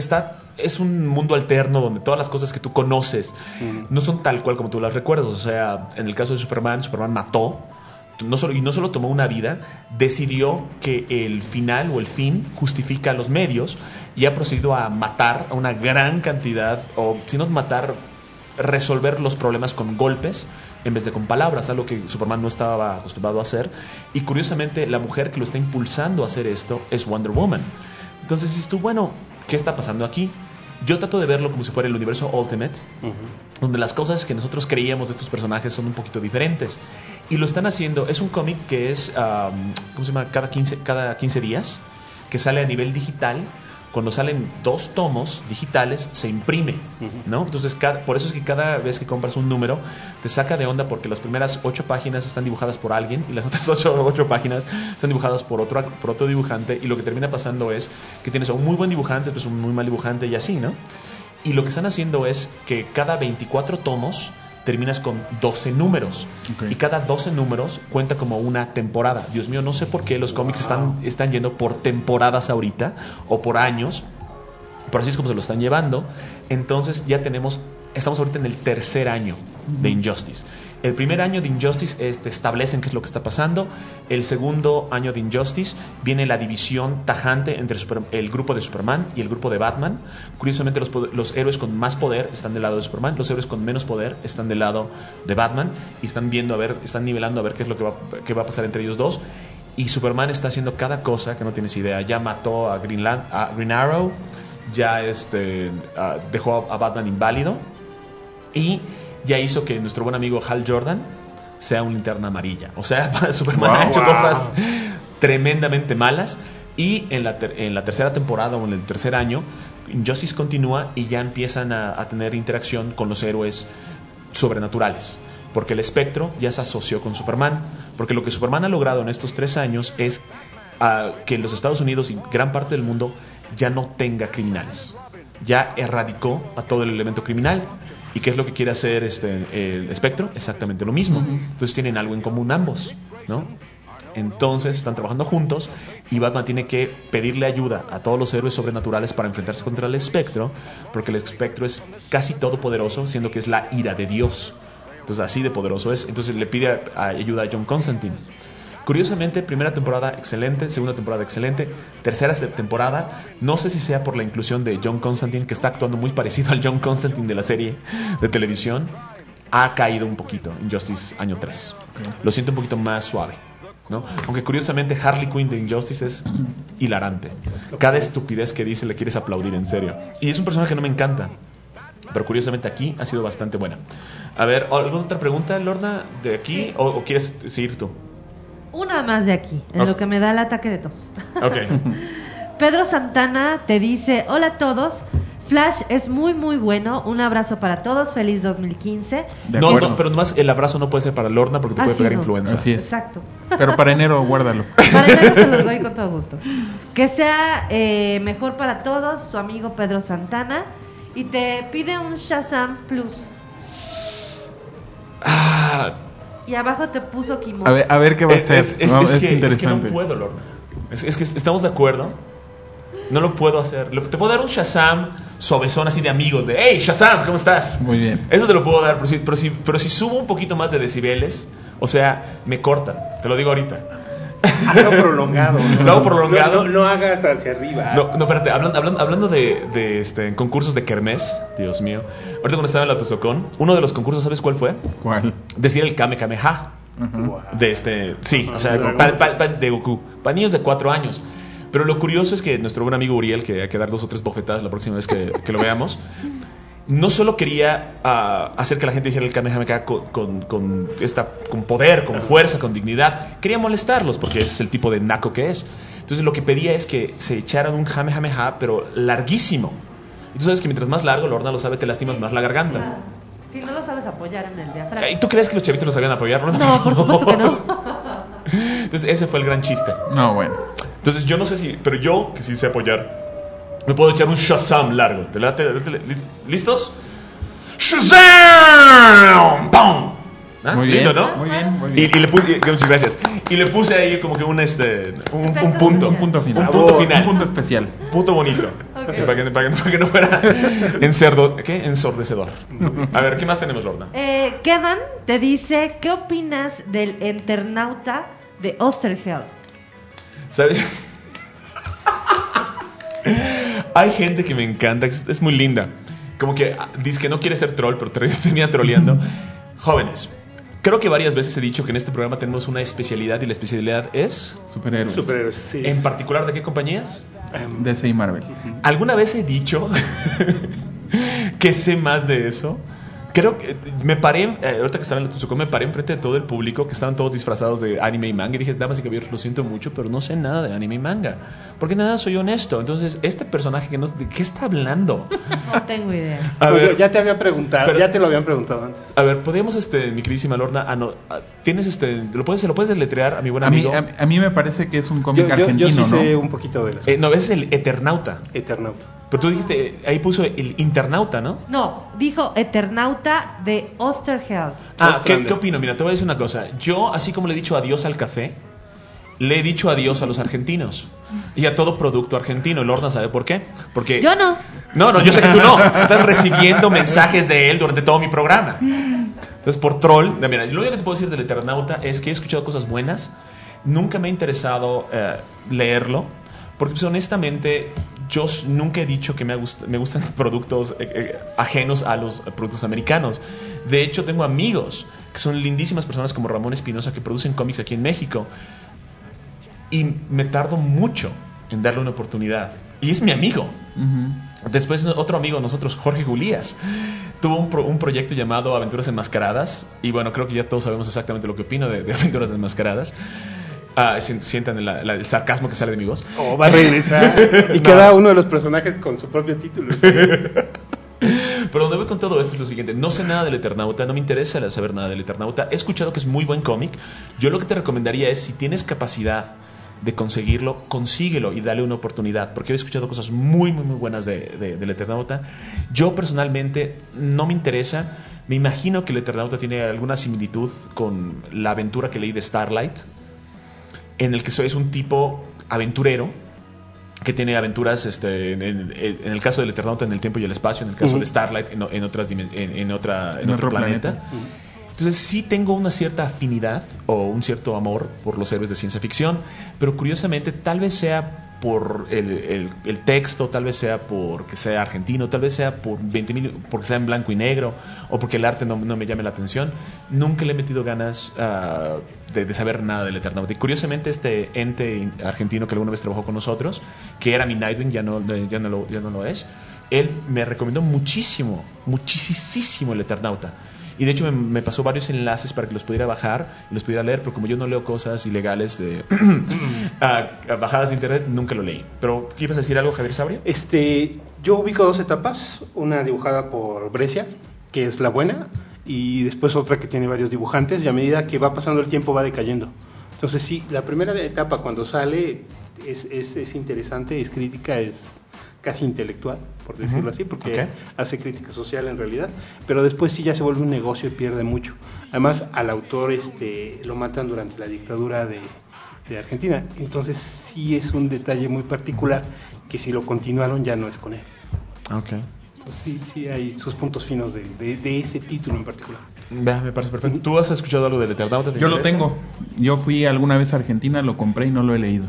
es un mundo alterno donde todas las cosas que tú conoces no son tal cual como tú las recuerdas. O sea, en el caso de Superman mató. No solo tomó una vida, decidió que el final o el fin justifica los medios y ha procedido a matar a una gran cantidad, o si no matar, resolver los problemas con golpes en vez de con palabras, algo que Superman no estaba acostumbrado a hacer. Y curiosamente, la mujer que lo está impulsando a hacer esto es Wonder Woman. Entonces dices tú, bueno, ¿qué está pasando aquí? Yo trato de verlo como si fuera el universo Ultimate, donde las cosas que nosotros creíamos de estos personajes son un poquito diferentes. Y lo están haciendo, es un cómic que es, ¿cómo se llama? Cada 15 días, que sale a nivel digital. Cuando salen 2 tomos digitales, se imprime, ¿no? Entonces, por eso es que cada vez que compras un número, te saca de onda porque las primeras 8 páginas están dibujadas por alguien y las otras 8 páginas están dibujadas por otro dibujante, y lo que termina pasando es que tienes un muy buen dibujante, pues un muy mal dibujante y así, ¿no? Y lo que están haciendo es que cada 24 tomos terminas con 12 números. Okay. Y cada 12 números cuenta como una temporada. Dios mío, no sé por qué los cómics están yendo por temporadas ahorita o por años, pero así es como se lo están llevando. Entonces ya estamos ahorita en el tercer año de Injustice. El primer año de Injustice establecen qué es lo que está pasando. El segundo año de Injustice viene la división tajante entre el grupo de Superman y el grupo de Batman. Curiosamente, los héroes con más poder están del lado de Superman, los héroes con menos poder están del lado de Batman, y están nivelando a ver qué es lo que va a pasar entre ellos dos. Y Superman está haciendo cada cosa que no tienes idea. Ya mató a Green Arrow, ya dejó a Batman inválido, y ya hizo que nuestro buen amigo Hal Jordan sea un Linterna Amarilla. O sea, Superman ha hecho cosas tremendamente malas. Y en la tercera temporada o en el tercer año, Injustice continúa y ya empiezan a tener interacción con los héroes sobrenaturales. Porque el Espectro ya se asoció con Superman. Porque lo que Superman ha logrado en estos 3 años es que en los Estados Unidos y gran parte del mundo ya no tenga criminales. Ya erradicó a todo el elemento criminal. ¿Y qué es lo que quiere hacer el Espectro? Exactamente lo mismo. Entonces tienen algo en común ambos, ¿no? Entonces están trabajando juntos y Batman tiene que pedirle ayuda a todos los héroes sobrenaturales para enfrentarse contra el Espectro, porque el Espectro es casi todopoderoso, siendo que es la ira de Dios. Entonces así de poderoso es. Entonces le pide ayuda a John Constantine. Curiosamente, primera temporada excelente, segunda temporada excelente, tercera temporada, no sé si sea por la inclusión de John Constantine, que está actuando muy parecido al John Constantine de la serie de televisión. ha caído un poquito Injustice año 3. Lo siento un poquito más suave, ¿no? Aunque curiosamente Harley Quinn de Injustice es hilarante. Cada estupidez que dice le quieres aplaudir en serio. Y es un personaje que no me encanta, pero curiosamente aquí ha sido bastante buena. A ver, ¿alguna otra pregunta, Lorna, de aquí? Sí. ¿O quieres seguir tú? Una más de aquí, en lo que me da el ataque de tos. Ok. Pedro Santana te dice: hola a todos, Flash es muy muy bueno, un abrazo para todos, feliz 2015. De No, acuerdo. no, pero nomás el abrazo no puede ser para Lorna porque te puede sí, pegar no. influenza. Así es. Exacto. Pero para enero, guárdalo. Para eso se los doy con todo gusto. Que sea mejor para todos, su amigo Pedro Santana. Y te pide un Shazam Plus. Y abajo te puso Kimono. A ver qué va a ser. Es No, que no interesante. puedo, Lorna. Es que estamos de acuerdo. No lo puedo hacer. Te puedo dar un Shazam suavezón así de amigos. De, hey, Shazam, ¿cómo estás? Muy bien. Eso te lo puedo dar. Pero si subo un poquito más de decibeles, o sea, me cortan. Te lo digo ahorita. Hazlo prolongado. Lo hago prolongado. No hagas hacia arriba. No, espérate, hablando de concursos de kermés, Dios mío. Ahorita cuando estaba en la Tuzocón, uno de los concursos, ¿sabes cuál fue? ¿Cuál? Decir el Kame Kameha. Wow. Sí, o sea, de Goku. Para niños de 4 años. Pero lo curioso es que nuestro buen amigo Uriel, que hay que dar 2 o 3 bofetadas la próxima vez que lo veamos, no solo quería hacer que la gente dijera el Kamehameha con poder, con fuerza, con dignidad. Quería molestarlos porque ese es el tipo de naco que es. Entonces lo que pedía es que se echaran un Kamehameha, pero larguísimo. Y tú sabes que mientras más largo, Lorna lo sabe, te lastimas más la garganta. Si no lo sabes apoyar en el diafragma. ¿Y tú crees que los chavitos lo sabían apoyar, Lorna? No, por supuesto que no. Entonces ese fue el gran chiste. No, bueno. Entonces yo no sé si, pero yo que sí sé apoyar, me puedo echar un Shazam largo. ¿Te late? ¿Listos? ¡Shazam! ¡Pum! ¿Ah? Muy bien. Lindo, ¿no? Muy bien, muy bien. Y le puse, muchas gracias. Y le puse ahí como que un punto. Un punto final. Un punto final. Un punto especial. Punto bonito. Ok. Para que no fuera ensordecedor. A ver, ¿qué más tenemos, Lorna? Kevin te dice: ¿qué opinas del Eternauta de Osterheld? ¿Sabes? Hay gente que me encanta, es muy linda. Como que dice que no quiere ser troll, pero termina troleando. Jóvenes, creo que varias veces he dicho que en este programa tenemos una especialidad y la especialidad es... Superhéroes. Superhéroes, sí. ¿En particular de qué compañías? DC y Marvel. ¿Alguna vez he dicho que sé más de eso? Creo que me paré, ahorita que estaba en la Tuzocón, me paré enfrente de todo el público, que estaban todos disfrazados de anime y manga, y dije: damas y caballeros, lo siento mucho, pero no sé nada de anime y manga, porque nada, soy honesto. Entonces, este personaje que ¿de qué está hablando? No tengo idea. A No, ver, ya te había preguntado, pero- ya te lo habían preguntado antes. a ver, podríamos, mi queridísima Lorna, tienes se lo puedes deletrear a mi buen A mí, amigo. a mí me parece que es un cómic Yo argentino, sí sé ¿no? un poquito de las No, ese es el Eternauta. Eternauta. Pero tú dijiste, ahí puso el Internauta, ¿no? No, dijo Eternauta de Osterheld. ¿Qué opino? Mira, te voy a decir una cosa. Yo, así como le he dicho adiós al café, le he dicho adiós a los argentinos. Y a todo producto argentino. Lorna sabe por qué. Porque... Yo no. No, yo sé que tú no. Estás recibiendo mensajes de él durante todo mi programa. Entonces, por troll... Mira, lo único que te puedo decir del Eternauta es que he escuchado cosas buenas. Nunca me ha interesado leerlo. Porque, pues, honestamente, yo nunca he dicho que me gustan productos ajenos a los productos americanos. De hecho, tengo amigos que son lindísimas personas como Ramón Espinosa que producen cómics aquí en México. Y me tardo mucho en darle una oportunidad. Y es mi amigo. Después otro amigo de nosotros, Jorge Gulías, tuvo un proyecto llamado Aventuras Enmascaradas. Y bueno, creo que ya todos sabemos exactamente lo que opino de Aventuras Enmascaradas. Sientan el sarcasmo que sale de mi voz. Va a regresar. Y queda uno de los personajes con su propio título. ¿Sí? Pero donde voy con todo esto es lo siguiente: no sé nada del Eternauta, no me interesa saber nada del Eternauta. He escuchado que es muy buen cómic. Yo lo que te recomendaría es, si tienes capacidad de conseguirlo, consíguelo y dale una oportunidad, porque he escuchado cosas muy, muy, muy buenas del Eternauta. Yo personalmente no me interesa. Me imagino que el Eternauta tiene alguna similitud con la aventura que leí de Starlight, en el que es un tipo aventurero que tiene aventuras en el caso del Eternauta en el tiempo y el espacio, en el caso de Starlight en otro planeta. Entonces sí tengo una cierta afinidad o un cierto amor por los héroes de ciencia ficción, pero curiosamente tal vez sea por el texto, tal vez sea porque sea argentino, tal vez sea por 20,000, porque sea en blanco y negro, o porque el arte no me llame la atención. Nunca le he metido ganas de saber nada del Eternauta. Y curiosamente este ente argentino que alguna vez trabajó con nosotros, que era mi Nightwing, ya no lo es, él me recomendó muchísimo el Eternauta. Y de hecho me pasó varios enlaces para que los pudiera bajar y los pudiera leer, pero como yo no leo cosas ilegales de bajadas de internet, nunca lo leí. Pero, ¿qué ibas a decir algo, Javier Sabria? Yo ubico 2 etapas, una dibujada por Brescia, que es la buena, y después otra que tiene varios dibujantes, y a medida que va pasando el tiempo va decayendo. Entonces sí, la primera etapa cuando sale es interesante, es crítica, es casi intelectual, por decirlo así, porque hace crítica social en realidad, pero después sí ya se vuelve un negocio y pierde mucho. Además, al autor lo matan durante la dictadura de Argentina, entonces sí es un detalle muy particular que si lo continuaron ya no es con él. Okay. Entonces sí hay sus puntos finos de ese título en particular. Me parece perfecto. ¿Tú has escuchado algo del Eternauta? Yo lo tengo. Yo fui alguna vez a Argentina, lo compré y no lo he leído.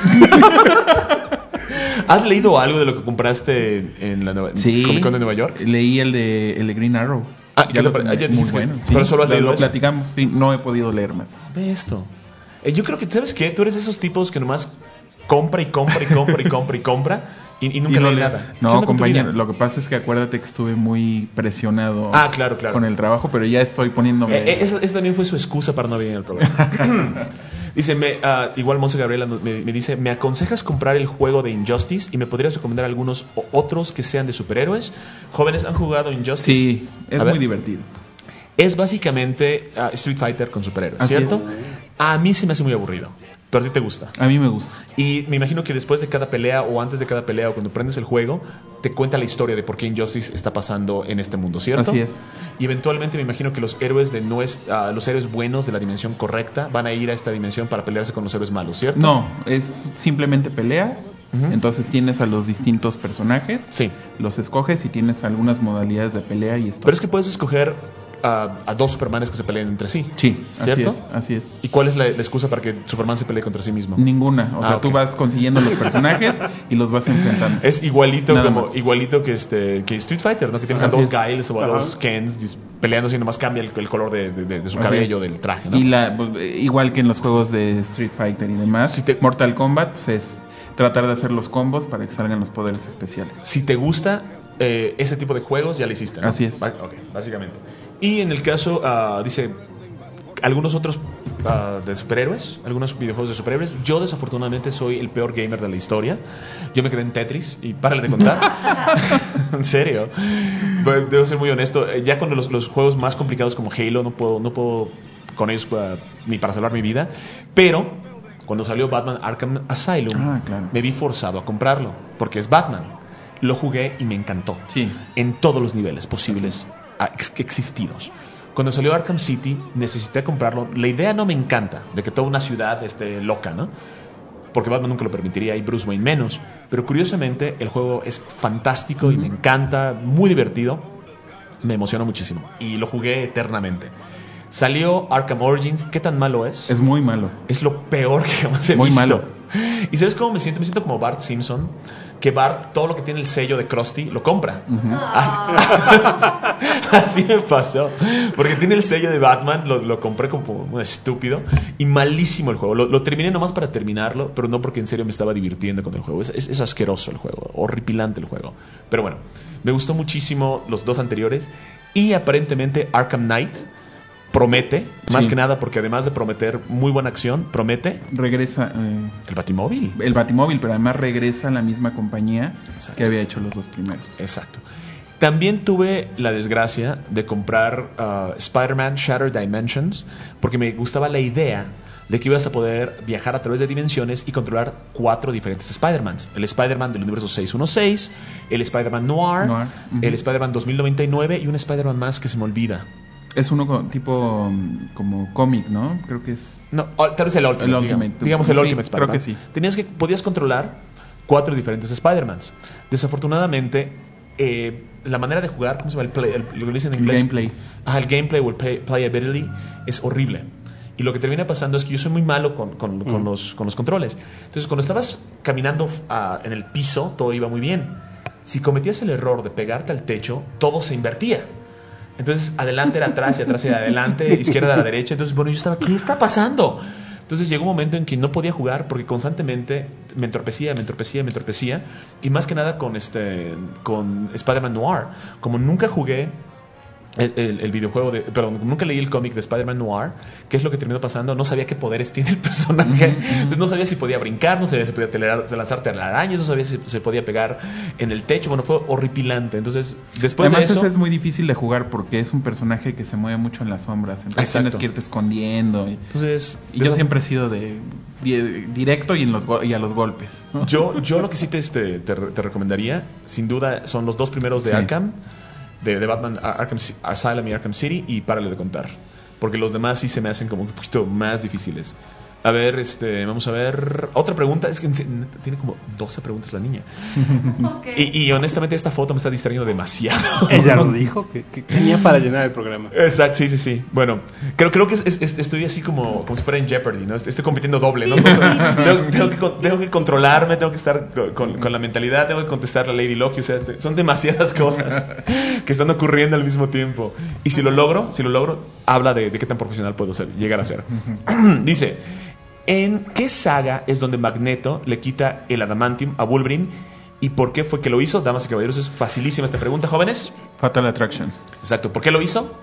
¿Has leído algo de lo que compraste en la Comic Con de Nueva York? Leí el de Green Arrow. Ya muy bueno. Sí, pero solo has leído lo eso. platicamos. Sí, no he podido leer más. Ve esto. Yo creo que, ¿sabes qué? Tú eres de esos tipos que nomás compra y compra y compra y compra y compra y nunca lee nada. No, compañero, lo que pasa es que acuérdate que estuve muy presionado claro. con el trabajo, pero ya estoy poniéndome... Esa también fue su excusa para no venir al programa. Dice, igual Monse Gabriela me dice, ¿me aconsejas comprar el juego de Injustice y me podrías recomendar algunos otros que sean de superhéroes? Jóvenes, ¿han jugado Injustice? Sí, es muy divertido. Es básicamente Street Fighter con superhéroes, Así ¿cierto? es. A mí se me hace muy aburrido, pero a ti te gusta. A mí me gusta. Y me imagino que después de cada pelea o antes de cada pelea o cuando prendes el juego, te cuenta la historia de por qué Injustice está pasando en este mundo, ¿cierto? Así es. Y eventualmente me imagino que los héroes los héroes buenos de la dimensión correcta van a ir a esta dimensión para pelearse con los héroes malos, ¿cierto? No, es simplemente peleas. Entonces tienes a los distintos personajes. Sí. Los escoges y tienes algunas modalidades de pelea y esto. Pero es que puedes escoger a 2 Supermanes que se peleen entre sí. Sí, ¿cierto? Así es. ¿Y cuál es la excusa para que Superman se pelee contra sí mismo? Ninguna. O sea, tú vas consiguiendo los personajes y los vas enfrentando. Es igualito Nada igualito que Street Fighter, ¿no? Que tienes a 2 Guiles o a 2 Kens peleándose y nomás cambia el color de su cabello, del traje, ¿no? Y igual que en los juegos de Street Fighter y demás, Mortal Kombat, pues es tratar de hacer los combos para que salgan los poderes especiales. Si te gusta ese tipo de juegos, ya lo hiciste, ¿no? Así es. Básicamente. Y en el caso, dice, algunos otros de superhéroes, algunos videojuegos de superhéroes. Yo desafortunadamente soy el peor gamer de la historia. Yo me quedé en Tetris y párale de contar. En serio. Debo ser muy honesto. Ya con los juegos más complicados como Halo no puedo con ellos ni para salvar mi vida. Pero cuando salió Batman Arkham Asylum, claro, me vi forzado a comprarlo porque es Batman. Lo jugué y me encantó. Sí. En todos los niveles posibles existidos. Cuando salió Arkham City, necesité comprarlo. La idea no me encanta, de que toda una ciudad esté loca, ¿no? Porque Batman nunca lo permitiría y Bruce Wayne menos. Pero curiosamente, el juego es fantástico y me encanta, muy divertido. Me emociona muchísimo. Y lo jugué eternamente. Salió Arkham Origins. ¿Qué tan malo es? Es muy malo. Es lo peor que jamás he visto. Muy malo. ¿Y sabes cómo me siento? Me siento como Bart Simpson. Que Bart, todo lo que tiene el sello de Krusty, lo compra. Así me pasó. Porque tiene el sello de Batman, lo compré como un estúpido. Y malísimo el juego. Lo terminé nomás para terminarlo, pero no porque en serio me estaba divirtiendo con el juego. Es asqueroso el juego, horripilante el juego. Pero bueno, me gustó muchísimo los 2 anteriores. Y aparentemente Arkham Knight promete, más que nada porque además de prometer muy buena acción, promete... Regresa... el Batimóvil. El Batimóvil, pero además regresa a la misma compañía que había hecho los 2 primeros. Exacto. También tuve la desgracia de comprar Spider-Man Shattered Dimensions porque me gustaba la idea de que ibas a poder viajar a través de dimensiones y controlar 4 diferentes Spider-Mans. El Spider-Man del universo 616, el Spider-Man Noir. El Spider-Man 2099 y un Spider-Man más que se me olvida. Es uno tipo como cómic, ¿no? Creo que es... No, tal vez el Ultimate. Digamos el Ultimate Spider-Man. Creo que sí. Podías controlar 4 diferentes Spider-Mans. Desafortunadamente, la manera de jugar, ¿cómo se llama? Lo que dicen en inglés. Gameplay. El gameplay o el playability es horrible. Y lo que termina pasando es que yo soy muy malo con los controles. Entonces, cuando estabas caminando en el piso, todo iba muy bien. Si cometías el error de pegarte al techo, todo se invertía. Entonces, adelante era atrás y atrás era adelante, izquierda era derecha. Entonces, bueno, yo estaba, ¿qué está pasando? Entonces llegó un momento en que no podía jugar porque constantemente me entorpecía. Y más que nada con Spider-Man Noir. Como nunca jugué el videojuego nunca leí el cómic de Spider-Man Noir, ¿qué es lo que terminó pasando? No sabía qué poderes tiene el personaje. Entonces no sabía si podía brincar, no sabía si podía lanzarte a la araña, no sabía si se podía pegar en el techo. Bueno, fue horripilante. Entonces, después además, de eso... es muy difícil de jugar porque es un personaje que se mueve mucho en las sombras. Entonces tienes que irte escondiendo. Entonces, yo siempre he sido de directo y a los golpes, ¿no? Yo lo que sí te recomendaría, sin duda, son los 2 primeros de Arkham. De Batman Arkham Asylum y Arkham City, y párale de contar, porque los demás sí se me hacen como un poquito más difíciles. A ver, vamos a ver otra pregunta. Es que tiene como 12 preguntas la niña. Okay. Y honestamente esta foto me está distrayendo demasiado. Ella lo dijo, que tenía para llenar el programa. Exacto, sí. Bueno, creo que estoy así como si fuera en Jeopardy, ¿no? Estoy compitiendo doble, ¿no? Tengo que controlarme, tengo que estar con la mentalidad, tengo que contestar a Lady Locke. O sea, son demasiadas cosas que están ocurriendo al mismo tiempo. Y si lo logro, habla de qué tan profesional puedo llegar a ser. Dice: ¿en qué saga es donde Magneto le quita el adamantium a Wolverine? ¿Y por qué fue que lo hizo? Damas y caballeros, es facilísima esta pregunta, jóvenes. Fatal Attractions. Exacto. ¿Por qué lo hizo?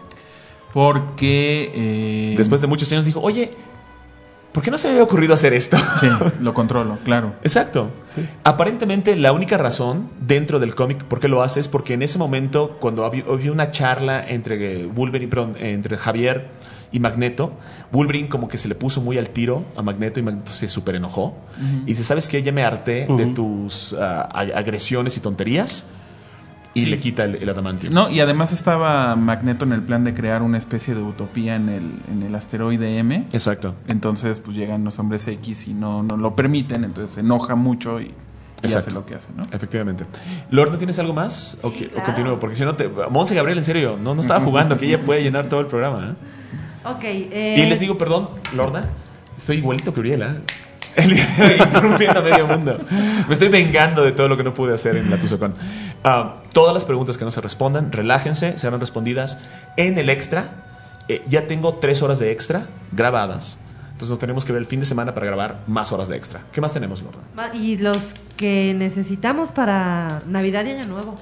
Porque... después de muchos años dijo, oye, ¿por qué no se me había ocurrido hacer esto? Sí, lo controlo, claro. Exacto. Sí. Aparentemente, la única razón dentro del cómic por qué lo hace es porque en ese momento, cuando había una charla entre entre Javier y Magneto, Wolverine como que se le puso muy al tiro a Magneto y Magneto se súper enojó. Y dice, ¿sabes qué? Ya me harté de tus agresiones y tonterías. Y le quita el adamantium. No, y además estaba Magneto en el plan de crear una especie de utopía en el asteroide M. Exacto. Entonces, pues llegan los hombres X y no lo permiten, entonces se enoja mucho y hace lo que hace, ¿no? Efectivamente. Lorna, ¿tienes algo más? ¿O continúo? Porque si no Monse Gabriel, en serio, no estaba jugando, que ella puede llenar todo el programa, ¿eh? Ok. Y les digo, perdón, Lorna, estoy igualito que Uriela, interrumpiendo a medio mundo. Me estoy vengando de todo lo que no pude hacer en la Tuzocón. Todas las preguntas que no se respondan, relájense, serán respondidas en el extra. Ya tengo 3 horas de extra grabadas. Entonces nos tenemos que ver el fin de semana para grabar más horas de extra. ¿Qué más tenemos, Lorna? Y los que necesitamos para Navidad y Año Nuevo.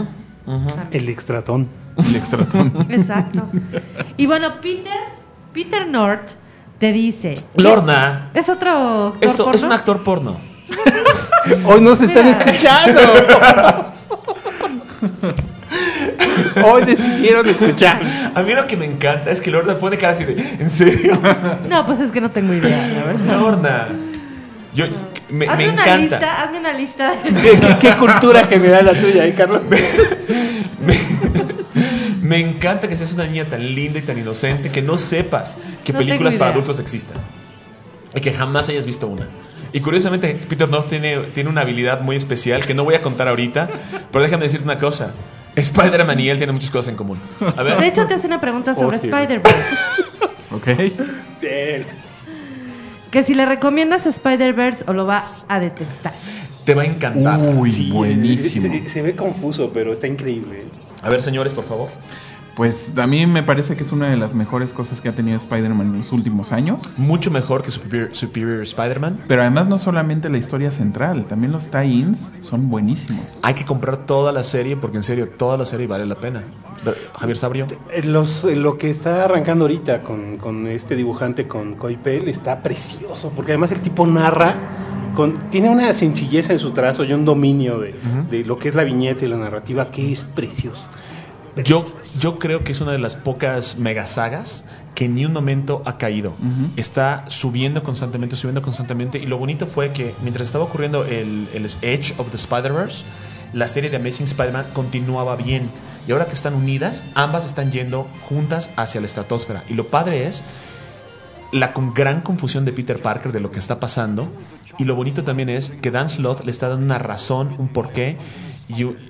El extratón. El extratón. Exacto. Y bueno, Peter North te dice... Lorna. ¿Es otro actor porno? Es un actor porno. Hoy no se están escuchando. Hoy decidieron escuchar. A mí lo que me encanta es que Lorna pone cara así de, ¿en serio? No, pues es que no tengo idea, la verdad. Lorna. Me encanta. Hazme una lista. ¿Qué cultura general la tuya, Carlos? Me encanta que seas una niña tan linda y tan inocente que no sepas que películas para adultos existen y que jamás hayas visto una. Y curiosamente Peter North tiene una habilidad muy especial que no voy a contar ahorita, pero déjame decirte una cosa: Spider-Man y él tienen muchas cosas en común. A ver. De hecho te hace una pregunta sobre Spider-Verse. Ok. Sí. Que si le recomiendas Spider-Verse o lo va a detestar. Te va a encantar. Uy, Sí, buenísimo. Se ve confuso, pero está increíble. A ver, señores, por favor. Pues a mí me parece que es una de las mejores cosas que ha tenido Spider-Man en los últimos años. Mucho mejor que Superior Spider-Man. Pero además no solamente la historia central, también los tie-ins son buenísimos. Hay que comprar toda la serie porque en serio toda la serie vale la pena. Javier Sabrio. Lo que está arrancando ahorita con este dibujante, con Coipel, está precioso, porque además el tipo narra, tiene una sencillez en su trazo y un dominio de lo que es la viñeta y la narrativa que es precioso. Yo creo que es una de las pocas megasagas que en ni un momento ha caído. Está subiendo constantemente. Y lo bonito fue que mientras estaba ocurriendo el Edge of the Spider-Verse, la serie de Amazing Spider-Man continuaba bien. Y ahora que están unidas, ambas están yendo juntas hacia la estratosfera. Y lo padre es la gran confusión de Peter Parker de lo que está pasando. Y lo bonito también es que Dan Slott le está dando una razón, un porqué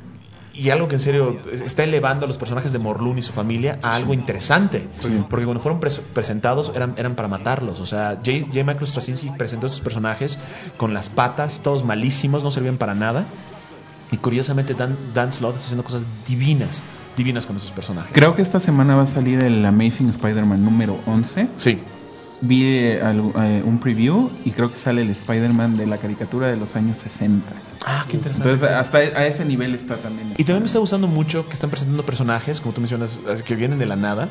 y algo que en serio está elevando a los personajes de Morlun y su familia a algo interesante. Porque cuando fueron presentados eran para matarlos. O sea, J. Michael Straczynski presentó a sus personajes con las patas, todos malísimos, no servían para nada. Y curiosamente Dan Slott está haciendo cosas divinas con esos personajes. Creo que esta semana va a salir el Amazing Spider-Man número 11. Sí. Vi un preview y creo que sale el Spider-Man de la caricatura de los años 60. Ah, qué interesante. Entonces, hasta a ese nivel está también. Y también me está gustando mucho que están presentando personajes, como tú mencionas, que vienen de la nada.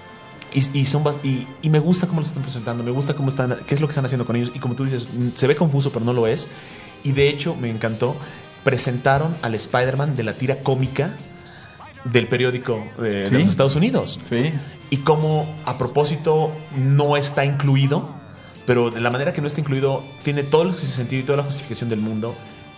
Y me gusta cómo los están presentando, me gusta cómo están, qué es lo que están haciendo con ellos. Y como tú dices, se ve confuso, pero no lo es. Y de hecho, me encantó, presentaron al Spider-Man de la tira cómica del periódico de los Estados Unidos. Sí. Y cómo, a propósito, no está incluido, pero de la manera que no está incluido, tiene todo el sentido y toda la justificación del mundo.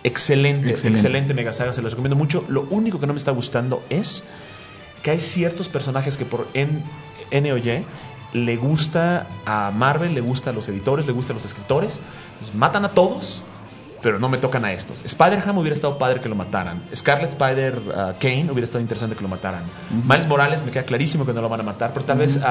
Excelente mega saga, se los recomiendo mucho. Lo único que no me está gustando es que hay ciertos personajes que por N o Y le gusta a Marvel, le gusta a los editores, le gusta a los escritores. Los matan a todos, pero no me tocan a estos. Spider-Ham hubiera estado padre que lo mataran. Scarlet Spider-Kane hubiera estado interesante que lo mataran. Miles Morales me queda clarísimo que no lo van a matar, pero tal vez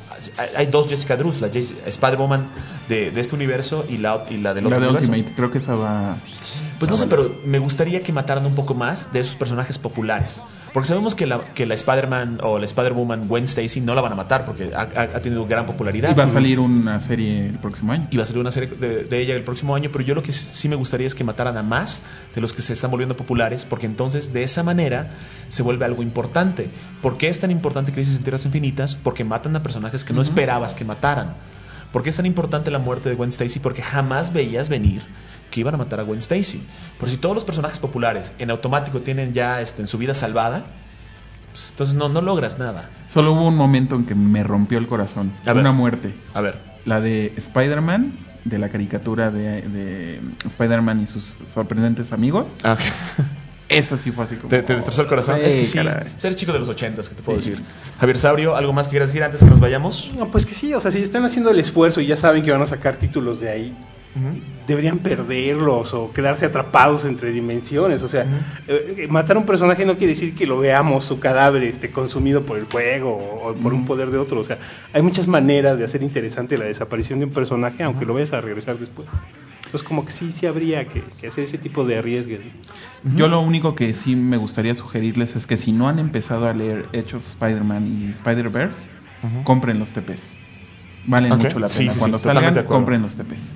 hay dos Jessica Drews, la Spider-Woman de este universo y la del otro universo. Ultimate, creo que esa va... Pues no sé, pero me gustaría que mataran un poco más de esos personajes populares. Porque sabemos que la Spider-Man o la Spider-Woman Gwen Stacy no la van a matar porque ha tenido gran popularidad. Y va a salir una serie el próximo año. Y va a salir una serie de ella el próximo año, pero yo lo que sí me gustaría es que mataran a más de los que se están volviendo populares, porque entonces de esa manera se vuelve algo importante. ¿Por qué es tan importante Crisis en Tierras Infinitas? Porque matan a personajes que no esperabas que mataran. ¿Por qué es tan importante la muerte de Gwen Stacy? Porque jamás veías venir que iban a matar a Gwen Stacy. Por si todos los personajes populares en automático tienen ya en su vida salvada, pues, entonces no logras nada. Solo hubo un momento en que me rompió el corazón. Una muerte. A ver. La de Spider-Man, de la caricatura de Spider-Man y sus sorprendentes amigos. Ah, okay. Esa sí fue así como... ¿Te destrozó el corazón? Sí, es que sí. Caray. Eres chico de los 80s, ¿qué te puedo decir? Javier Saurio, ¿algo más que quieras decir antes que nos vayamos? No, pues que sí, o sea, si están haciendo el esfuerzo y ya saben que van a sacar títulos de ahí, deberían perderlos o quedarse atrapados entre dimensiones. O sea, matar a un personaje no quiere decir que lo veamos su cadáver consumido por el fuego o por un poder de otro. O sea, hay muchas maneras de hacer interesante la desaparición de un personaje, aunque lo vayas a regresar después. Pues como que sí habría que hacer ese tipo de arriesgues. Yo lo único que sí me gustaría sugerirles es que si no han empezado a leer Edge of Spider-Man y Spider-Verse, compren los TPs. Valen mucho la pena. Cuando salgan, compren los TPs.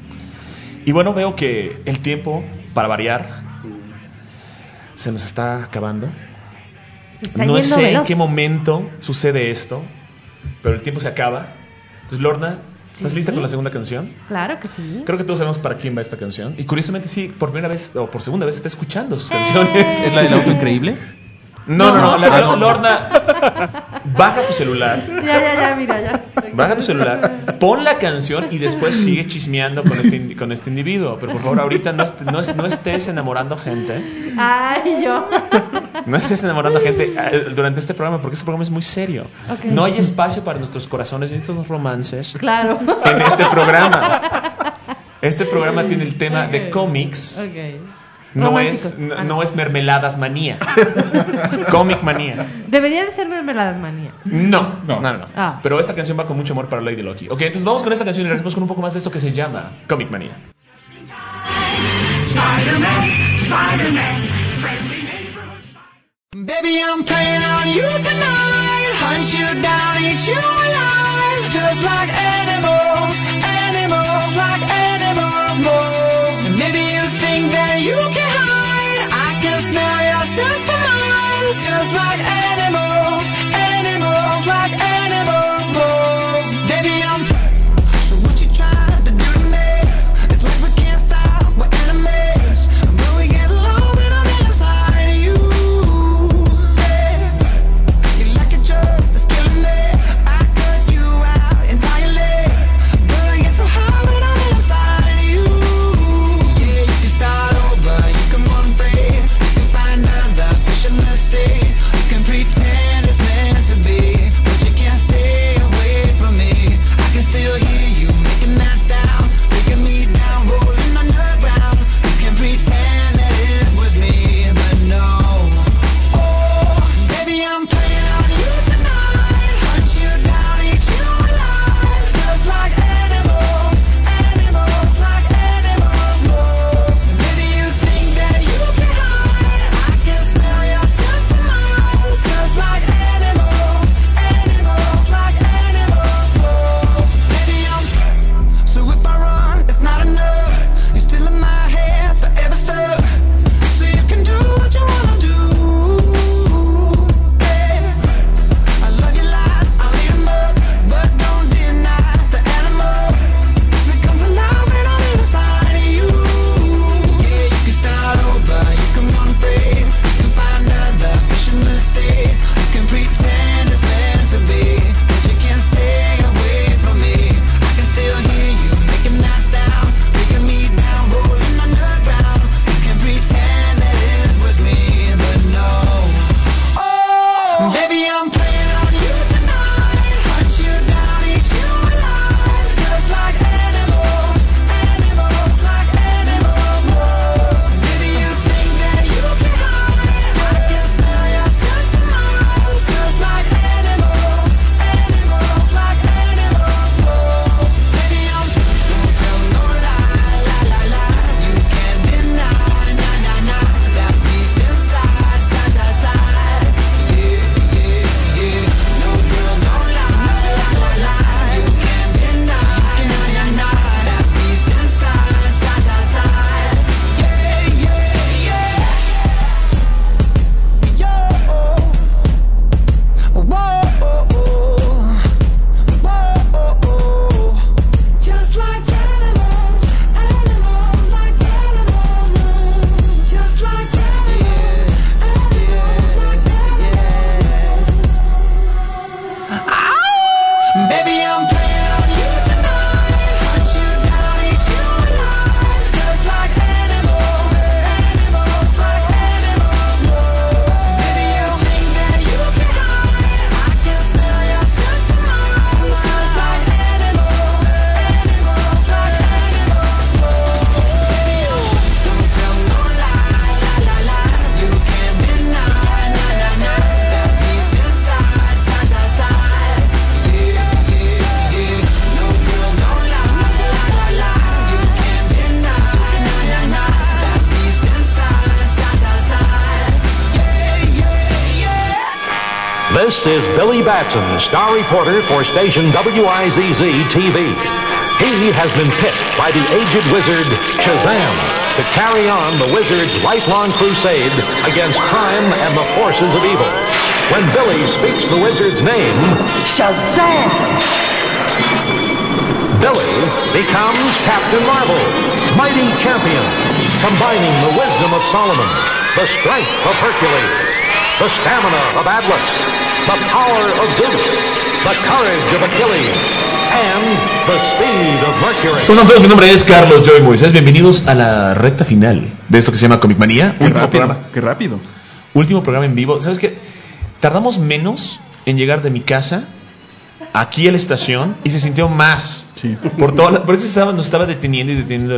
Y bueno, veo que el tiempo, para variar, se nos está acabando. No sé en qué momento sucede esto, pero el tiempo se acaba. Entonces, Lorna, ¿estás lista con la segunda canción? Claro que sí. Creo que todos sabemos para quién va esta canción. Y curiosamente, sí, por primera vez o por segunda vez está escuchando sus canciones. ¿Es la del auto increíble? No. Lorna, baja tu celular. Ya, mira, ya. Baja tu celular, pon la canción y después sigue chismeando con este individuo. Pero por favor, ahorita no estés enamorando gente. Ay, yo. No estés enamorando gente durante este programa, porque este programa es muy serio. Okay. No hay espacio para nuestros corazones y estos romances. Claro. En este programa. Este programa tiene el tema de cómics. Okay. No es mermeladas manía. Es comic manía. Debería de ser mermeladas manía. No. Ah. Pero esta canción va con mucho amor para Lady Lucky. Ok, entonces vamos con esta canción y regresamos con un poco más de esto que se llama Comic Manía. Spider-Man, baby, I'm playing on you tonight. Hunt you down, eat you alive. Just like animals, like animals, moles. And maybe you think that you can hide. I can smell yourself for miles. Just like animals, like animals, moles. Baby, I'm... So what you trying to do to me? It's like we can't stop, we're enemies. But we get along when I'm inside of you. You're like a drug that's killing me. I cut you out entirely. But I get so high when I'm inside of you. Yeah, you can start over, you can run free. You can find other fish in the sea. You can pretend This is Billy Batson, star reporter for station WIZZ-TV. He has been picked by the aged wizard Shazam to carry on the wizard's lifelong crusade against crime and the forces of evil. When Billy speaks the wizard's name, Shazam! Billy becomes Captain Marvel, mighty champion, combining the wisdom of Solomon, the strength of Hercules, the stamina of Atlas, the power of Zeus, the courage of Achilles, and the speed of Mercury. Hola a todos, mi nombre es Carlos Joey Moisés. Bienvenidos a la recta final de esto que se llama Comic Manía. Qué rápido. Último programa en vivo. ¿Sabes qué? Tardamos menos en llegar de mi casa aquí a la estación y se sintió más. Sí. Por eso nos estaba deteniendo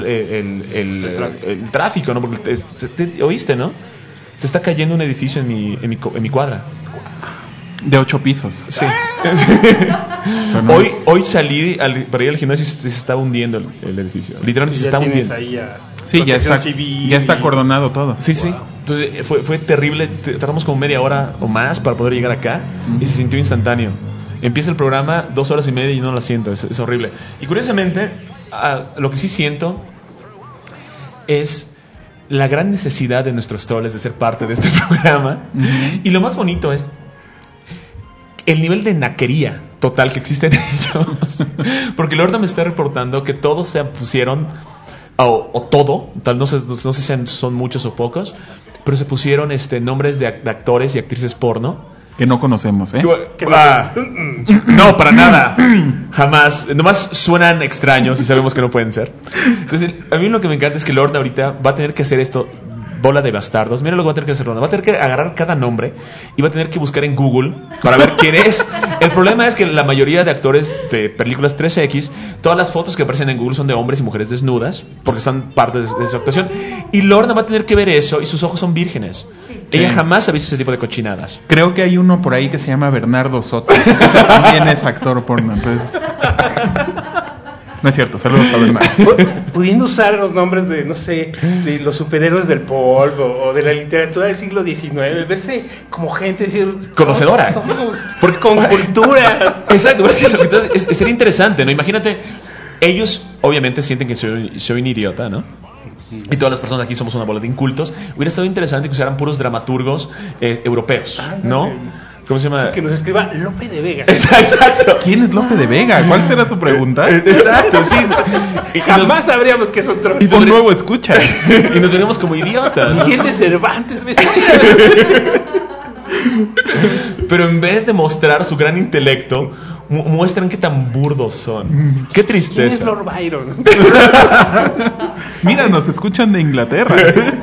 el tráfico, ¿no? Porque oíste, ¿no? Se está cayendo un edificio en mi cuadra. De 8 pisos. Sí. Hoy salí para ir al gimnasio y se estaba hundiendo el edificio. Literalmente se está hundiendo. Sí, ya está acordonado todo. Sí, sí. Entonces fue terrible. Tardamos como media hora o más para poder llegar acá y se sintió instantáneo. Empieza el programa 2 horas y media y no la siento. Es horrible. Y curiosamente, lo que sí siento es la gran necesidad de nuestros troles de ser parte de este programa. Y lo más bonito es el nivel de naquería total que existe en ellos. Porque Lorna me está reportando que todos se pusieron, o todo, tal, no sé si son muchos o pocos, pero se pusieron nombres de actores y actrices porno. Que no conocemos, ¿eh? No, para nada. Jamás. Nomás suenan extraños y sabemos que no pueden ser. Entonces, a mí lo que me encanta es que Lorna ahorita va a tener que hacer esto. Bola de bastardos. Mira lo que va a tener que hacer Lorna. Va a tener que agarrar cada nombre y va a tener que buscar en Google para ver quién es. El problema es que la mayoría de actores de películas 3X, todas las fotos que aparecen en Google son de hombres y mujeres desnudas, porque son parte de su actuación. Y Lorna va a tener que ver eso y sus ojos son vírgenes. Ella jamás ha visto ese tipo de cochinadas. Creo que hay uno por ahí que se llama Bernardo Soto. Ese también es actor porno. Entonces... No es cierto, saludos a Bernardo. Pudiendo usar los nombres de, no sé, de los superhéroes del polvo o de la literatura del siglo XIX, verse como gente decir, conocedora. Somos con cultura. Exacto, entonces sería interesante, ¿no? Imagínate, ellos obviamente sienten que soy un idiota, ¿no? Y todas las personas aquí somos una bola de incultos. Hubiera estado interesante que usaran puros dramaturgos europeos, ¿no? ¿Cómo se llama? Sí, que nos escriba Lope de Vega. Exacto. ¿Quién es Lope de Vega? ¿Cuál será su pregunta? Exacto, sí. Jamás sabríamos que es un troll. Un nuevo escucha. Y nos veríamos como idiotas. Miguel de Cervantes, ¿ves? Pero en vez de mostrar su gran intelecto, muestran qué tan burdos son. Qué tristeza. ¿Quién es Lord Byron? Mira, nos escuchan de Inglaterra.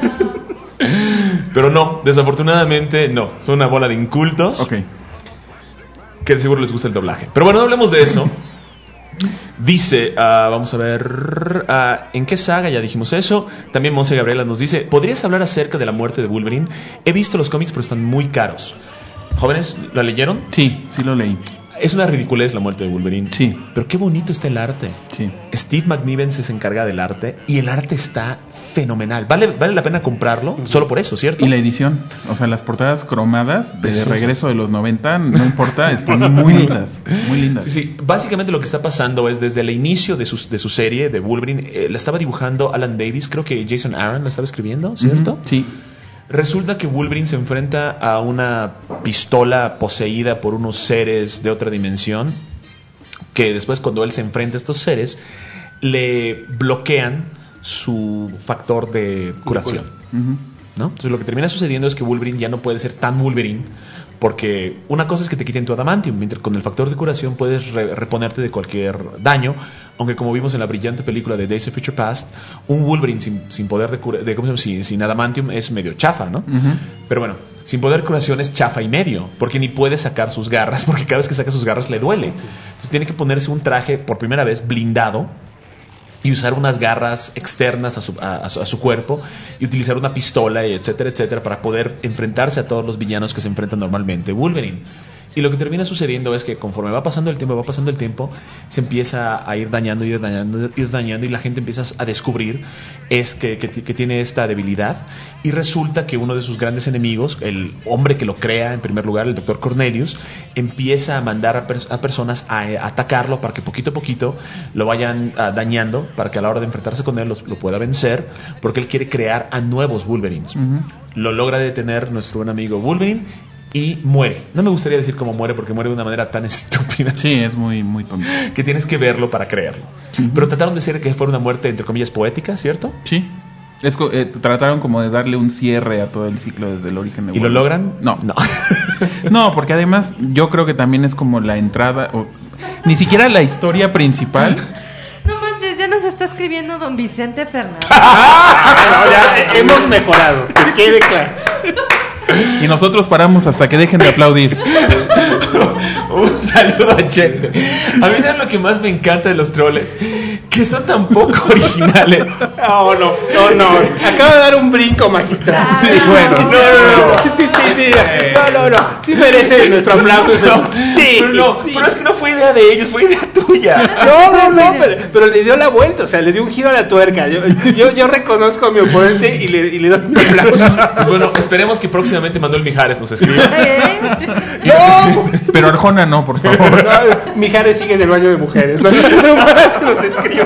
Pero no, desafortunadamente no. Son una bola de incultos. Ok. Que de seguro les gusta el doblaje. Pero bueno, no hablemos de eso. Dice, vamos a ver, ¿en qué saga? Ya dijimos eso. También Monse Gabriela nos dice, ¿podrías hablar acerca de la muerte de Wolverine? He visto los cómics, pero están muy caros. Jóvenes, ¿la leyeron? Sí, sí lo leí. Es una ridiculez la muerte de Wolverine. Sí. Pero qué bonito está el arte. Sí. Steve McNiven se encarga del arte y el arte está fenomenal. Vale la pena comprarlo solo por eso, ¿cierto? Y la edición. O sea, las portadas cromadas de regreso de los 90, no importa, están muy lindas. Muy lindas. Sí, sí. Básicamente lo que está pasando es desde el inicio de su serie de Wolverine, la estaba dibujando Alan Davis, creo que Jason Aaron la estaba escribiendo, ¿cierto? Sí. Resulta que Wolverine se enfrenta a una pistola poseída por unos seres de otra dimensión, que después cuando él se enfrenta a estos seres, le bloquean su factor de curación. ¿No? Entonces lo que termina sucediendo es que Wolverine ya no puede ser tan Wolverine, porque una cosa es que te quiten tu adamantium, mientras con el factor de curación puedes reponerte de cualquier daño, aunque como vimos en la brillante película de Days of Future Past, un Wolverine sin poder sin adamantium es medio chafa, ¿no? Pero bueno, sin poder de curación es chafa y medio, porque ni puede sacar sus garras, porque cada vez que saca sus garras le duele. Entonces tiene que ponerse un traje por primera vez blindado y usar unas garras externas a su cuerpo y utilizar una pistola, etcétera, etcétera, para poder enfrentarse a todos los villanos que se enfrentan normalmente Wolverine. Y lo que termina sucediendo es que conforme va pasando el tiempo, se empieza a ir dañando, y la gente empieza a descubrir que tiene esta debilidad. Y resulta que uno de sus grandes enemigos, el hombre que lo crea en primer lugar, el Dr. Cornelius, empieza a mandar a personas a atacarlo para que poquito a poquito lo vayan dañando, para que a la hora de enfrentarse con él lo pueda vencer, porque él quiere crear a nuevos Wolverines. Lo logra detener nuestro buen amigo Wolverine y muere. No me gustaría decir cómo muere, porque muere de una manera tan estúpida. Sí, es muy, muy tonto. Que tienes que verlo para creerlo. Pero trataron de hacer que fuera una muerte, entre comillas, poética, ¿cierto? Sí. Trataron como de darle un cierre a todo el ciclo desde el origen de ¿Y lo logran? No. No, porque además yo creo que también es como la entrada, ni siquiera la historia principal. No manches, ya nos está escribiendo don Vicente Fernández. Ya hemos mejorado, que quede claro. Y nosotros paramos hasta que dejen de aplaudir. Un saludo a Chente. A mí, ¿sabes lo que más me encanta de los troles? Que son tan poco originales. No. Acaba de dar un brinco magistral. Sí, bueno. No. Sí. No. Sí merece nuestro aplauso. Sí. Pero es que no fue idea de ellos, fue idea tuya. No. Pero le dio la vuelta, o sea, le dio un giro a la tuerca. Yo reconozco a mi oponente y le doy un aplauso. Bueno, esperemos que próximamente Manuel Mijares nos escriba. No. Pero Arjona no, por favor. No, Mijares sigue en el baño de mujeres. No para que nos escriba.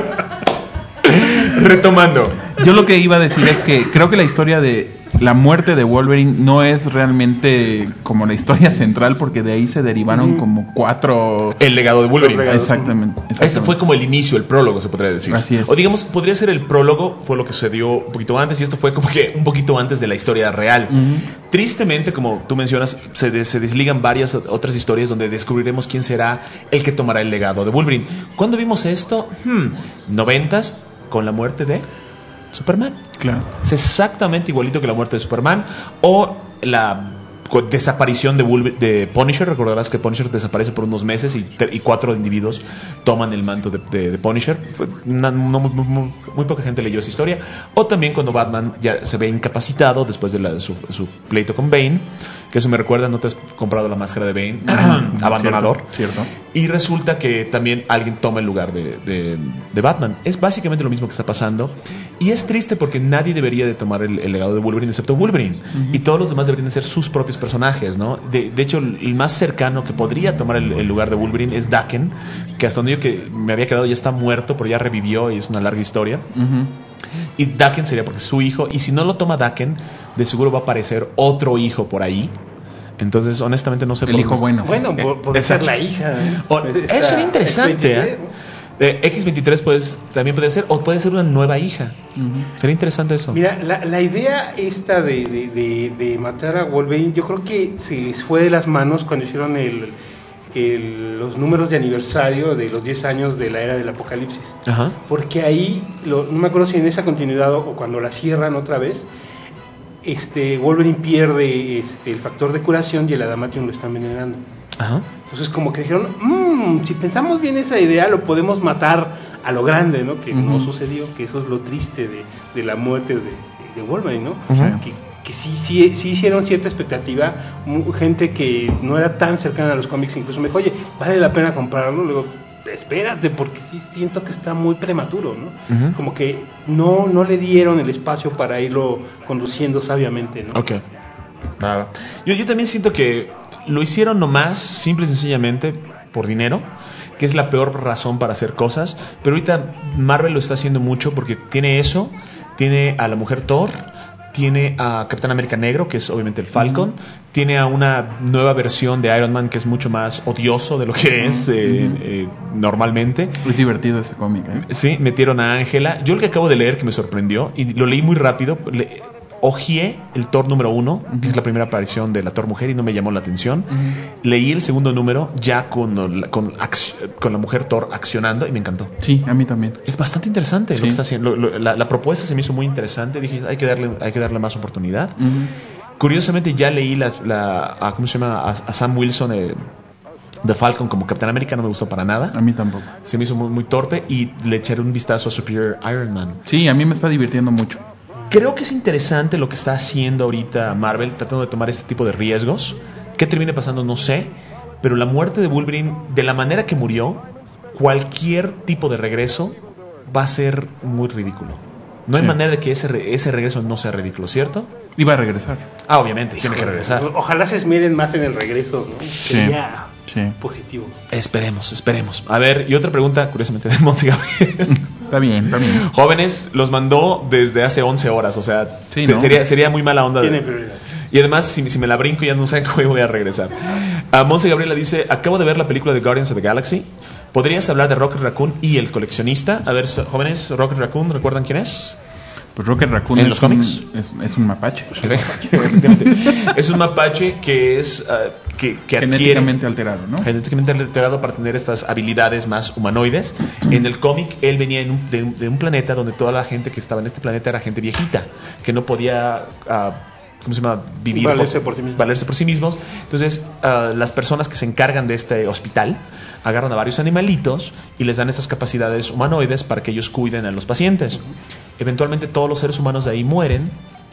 Retomando. Yo lo que iba a decir es que creo que la historia de la muerte de Wolverine no es realmente como la historia central, porque de ahí se derivaron como 4... El legado de Wolverine. Exactamente. Este fue como el inicio, el prólogo, se podría decir. Así es. O digamos, podría ser el prólogo, fue lo que sucedió un poquito antes, y esto fue como que un poquito antes de la historia real. Tristemente, como tú mencionas, se desligan varias otras historias donde descubriremos quién será el que tomará el legado de Wolverine. ¿Cuándo vimos esto? 90s, con la muerte de Superman. Claro. Es exactamente igualito que la muerte de Superman o la desaparición de Punisher. Recordarás que Punisher desaparece por unos meses y 4 individuos toman el manto de Punisher. Muy poca gente leyó esa historia. O también cuando Batman ya se ve incapacitado después de su pleito con Bane, que eso me recuerda, no te has comprado la máscara de Bane, abandonador. Cierto. Y resulta que también alguien toma el lugar de Batman. Es básicamente lo mismo que está pasando. Y es triste porque nadie debería de tomar el legado de Wolverine excepto Wolverine. Y todos los demás deberían de ser sus propios personajes, ¿no? De hecho, el más cercano que podría tomar el lugar de Wolverine es Daken, que hasta donde yo que me había quedado ya está muerto, pero ya revivió y es una larga historia. Y Daken sería porque es su hijo. Y si no lo toma Daken, de seguro va a aparecer otro hijo por ahí. Entonces, honestamente, no sé. El hijo bueno. Bueno, puede ser la hija. Eso sería interesante, X-23 también podría ser, o puede ser una nueva hija. Sería interesante eso. Mira, la idea esta de matar a Wolverine, yo creo que se les fue de las manos cuando hicieron los números de aniversario de los 10 años de la era del apocalipsis. Ajá. Porque ahí, no me acuerdo si en esa continuidad o cuando la cierran otra vez, Wolverine pierde el factor de curación y el adamantium lo están envenenando. Ajá. Entonces como que dijeron, si pensamos bien esa idea, lo podemos matar a lo grande, ¿no? Que no sucedió, que eso es lo triste de la muerte de Wolverine, ¿no? O sea, que sí hicieron cierta expectativa. Gente que no era tan cercana a los cómics incluso me dijo, oye, ¿vale la pena comprarlo? Luego, espérate, porque sí siento que está muy prematuro, ¿no? Como que no le dieron el espacio para irlo conduciendo sabiamente, ¿no? Ok. Nada. Yo también siento que lo hicieron nomás, simple y sencillamente, por dinero, que es la peor razón para hacer cosas. Pero ahorita Marvel lo está haciendo mucho porque tiene eso, tiene a la Mujer Thor, tiene a Capitán América Negro, que es obviamente el Falcon, tiene a una nueva versión de Iron Man que es mucho más odioso de lo que es normalmente. Es divertido ese cómic, Sí, metieron a Ángela. Yo el que acabo de leer, que me sorprendió, y lo leí muy rápido, hojeé el Thor número 1, que es la primera aparición de la Thor mujer, y no me llamó la atención. Leí el segundo número ya con la Mujer Thor accionando y me encantó. Sí, a mí también. Es bastante interesante lo que está haciendo. La propuesta se me hizo muy interesante. Dije, hay que darle más oportunidad. Curiosamente ya leí ¿cómo se llama? A Sam Wilson, de Falcon como Capitán América. No me gustó para nada. A mí tampoco. Se me hizo muy, muy torpe, y le echaré un vistazo a Superior Iron Man. Sí, a mí me está divirtiendo mucho. Creo que es interesante lo que está haciendo ahorita Marvel, tratando de tomar este tipo de riesgos. ¿Qué termine pasando? No sé. pero la muerte de Wolverine, de la manera que murió, cualquier tipo de regreso va a ser muy ridículo. No hay manera de que ese regreso no sea ridículo, ¿cierto? Iba a regresar. Ah, obviamente, tiene que regresar. Ojalá se esmeren más en el regreso, ¿no? Sería Sí. positivo. Esperemos. A ver, y otra pregunta, curiosamente, de Monse Gabriel. Está bien. Jóvenes, los mandó desde hace 11 horas, o sea, Sí, ¿no? sería muy mala onda. Tiene prioridad. Y además, si me la brinco, ya no sé cómo voy a regresar. Monse Gabriela dice: acabo de ver la película de Guardians of the Galaxy. ¿Podrías hablar de Rocket Raccoon y el coleccionista? A ver, jóvenes, Rocket Raccoon, ¿recuerdan quién es? Pues Rocket Raccoon ¿En los cómics? Es un mapache. Es un mapache que es que Genéticamente alterado, ¿no? genéticamente alterado para tener estas habilidades más humanoides. En el cómic, él venía de un planeta donde toda la gente que estaba en este planeta era gente viejita, que no podía ¿cómo se llama? Vivir Valerse por sí mismos. Entonces, las personas que se encargan de este hospital agarran a varios animalitos y les dan estas capacidades humanoides para que ellos cuiden a los pacientes. Eventualmente todos los seres humanos de ahí mueren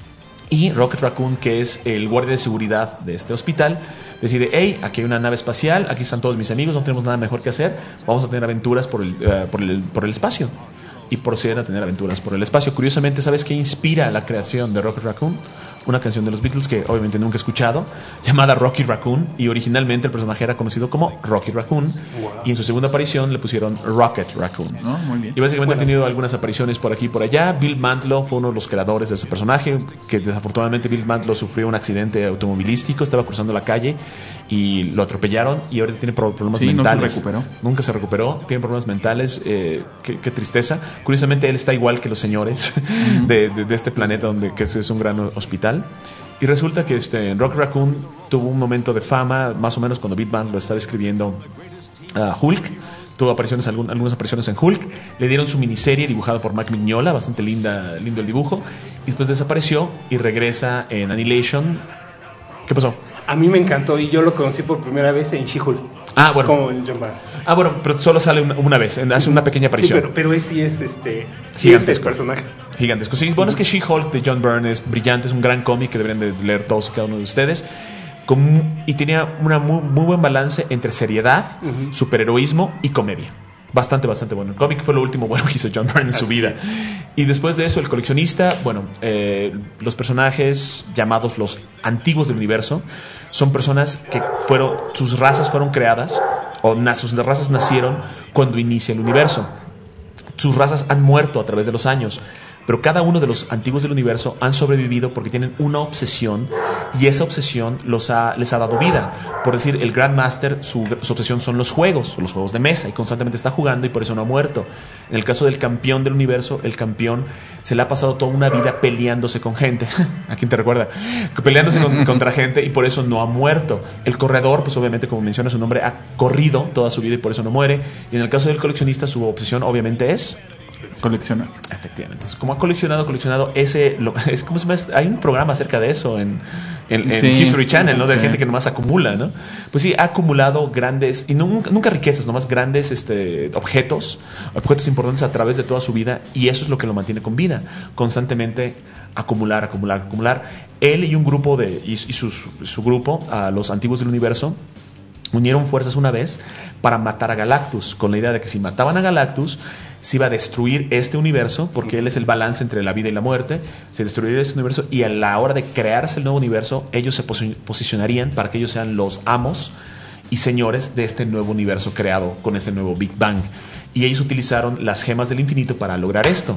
y Rocket Raccoon, que es el guardia de seguridad de este hospital, decide: hey, aquí hay una nave espacial, aquí están todos mis amigos, no tenemos nada mejor que hacer, vamos a tener aventuras por el espacio. Y proceden a tener aventuras por el espacio. Curiosamente, ¿sabes qué inspira la creación de Rocket Raccoon? Una canción de los Beatles que obviamente nunca he escuchado, llamada Rocky Raccoon, y originalmente el personaje era conocido como Rocky Raccoon. Wow. Y en su segunda aparición le pusieron Rocket Raccoon. Oh, muy bien. Y básicamente ha tenido algunas apariciones por aquí y por allá. Bill Mantlo fue uno de los creadores de ese personaje, que desafortunadamente Bill Mantlo sufrió un accidente automovilístico, estaba cruzando la calle y lo atropellaron y ahora tiene problemas mentales. No se recuperó. Nunca se recuperó, tiene problemas mentales, qué tristeza. Curiosamente él está igual que los señores de este planeta que es un gran hospital. Y resulta que Rocket Raccoon tuvo un momento de fama más o menos cuando Bill Mantlo estaba escribiendo Hulk. Tuvo algunas apariciones en Hulk. Le dieron su miniserie dibujada por Mike Mignola, bastante lindo el dibujo. Y después desapareció y regresa en Annihilation. ¿Qué pasó? A mí me encantó y yo lo conocí por primera vez en She-Hulk. Ah, bueno. Como en John Byrne. Ah, bueno, pero solo sale una vez, hace una pequeña aparición. Sí, pero sí es gigantesco. Es el personaje. Gigantesco. Sí, bueno, es que She-Hulk de John Byrne es brillante, es un gran cómic que deberían de leer todos y cada uno de ustedes. Y tenía una muy buen balance entre seriedad, superheroísmo y comedia. Bastante bueno. El cómic fue lo último bueno que hizo John Byrne en su vida. Y después de eso, el coleccionista, los personajes llamados los antiguos del universo son personas que sus razas fueron creadas, o sus razas nacieron cuando inicia el universo. Sus razas han muerto a través de los años, pero cada uno de los antiguos del universo han sobrevivido porque tienen una obsesión y esa obsesión les ha dado vida. Por decir, el Grandmaster, su obsesión son los juegos de mesa y constantemente está jugando y por eso no ha muerto. En el caso del campeón del universo, el campeón se le ha pasado toda una vida peleándose con gente. ¿A quién te recuerda? Peleándose contra gente y por eso no ha muerto. El corredor, pues obviamente, como menciona su nombre, ha corrido toda su vida y por eso no muere. Y en el caso del coleccionista, su obsesión obviamente es coleccionar. Efectivamente. Entonces, como ha coleccionado, ¿cómo se llama? Hay un programa acerca de eso en History Channel, ¿no? De gente que nomás acumula, ¿no? Pues sí, ha acumulado grandes, y nunca riquezas, nomás grandes objetos importantes a través de toda su vida, y eso es lo que lo mantiene con vida. Constantemente acumular. Él y un grupo su grupo, a los antiguos del universo, unieron fuerzas una vez para matar a Galactus, con la idea de que si mataban a Galactus se iba a destruir este universo, porque él es el balance entre la vida y la muerte. Se destruiría este universo y a la hora de crearse el nuevo universo, ellos se posicionarían para que ellos sean los amos y señores de este nuevo universo creado con este nuevo Big Bang. Y ellos utilizaron las gemas del infinito para lograr esto.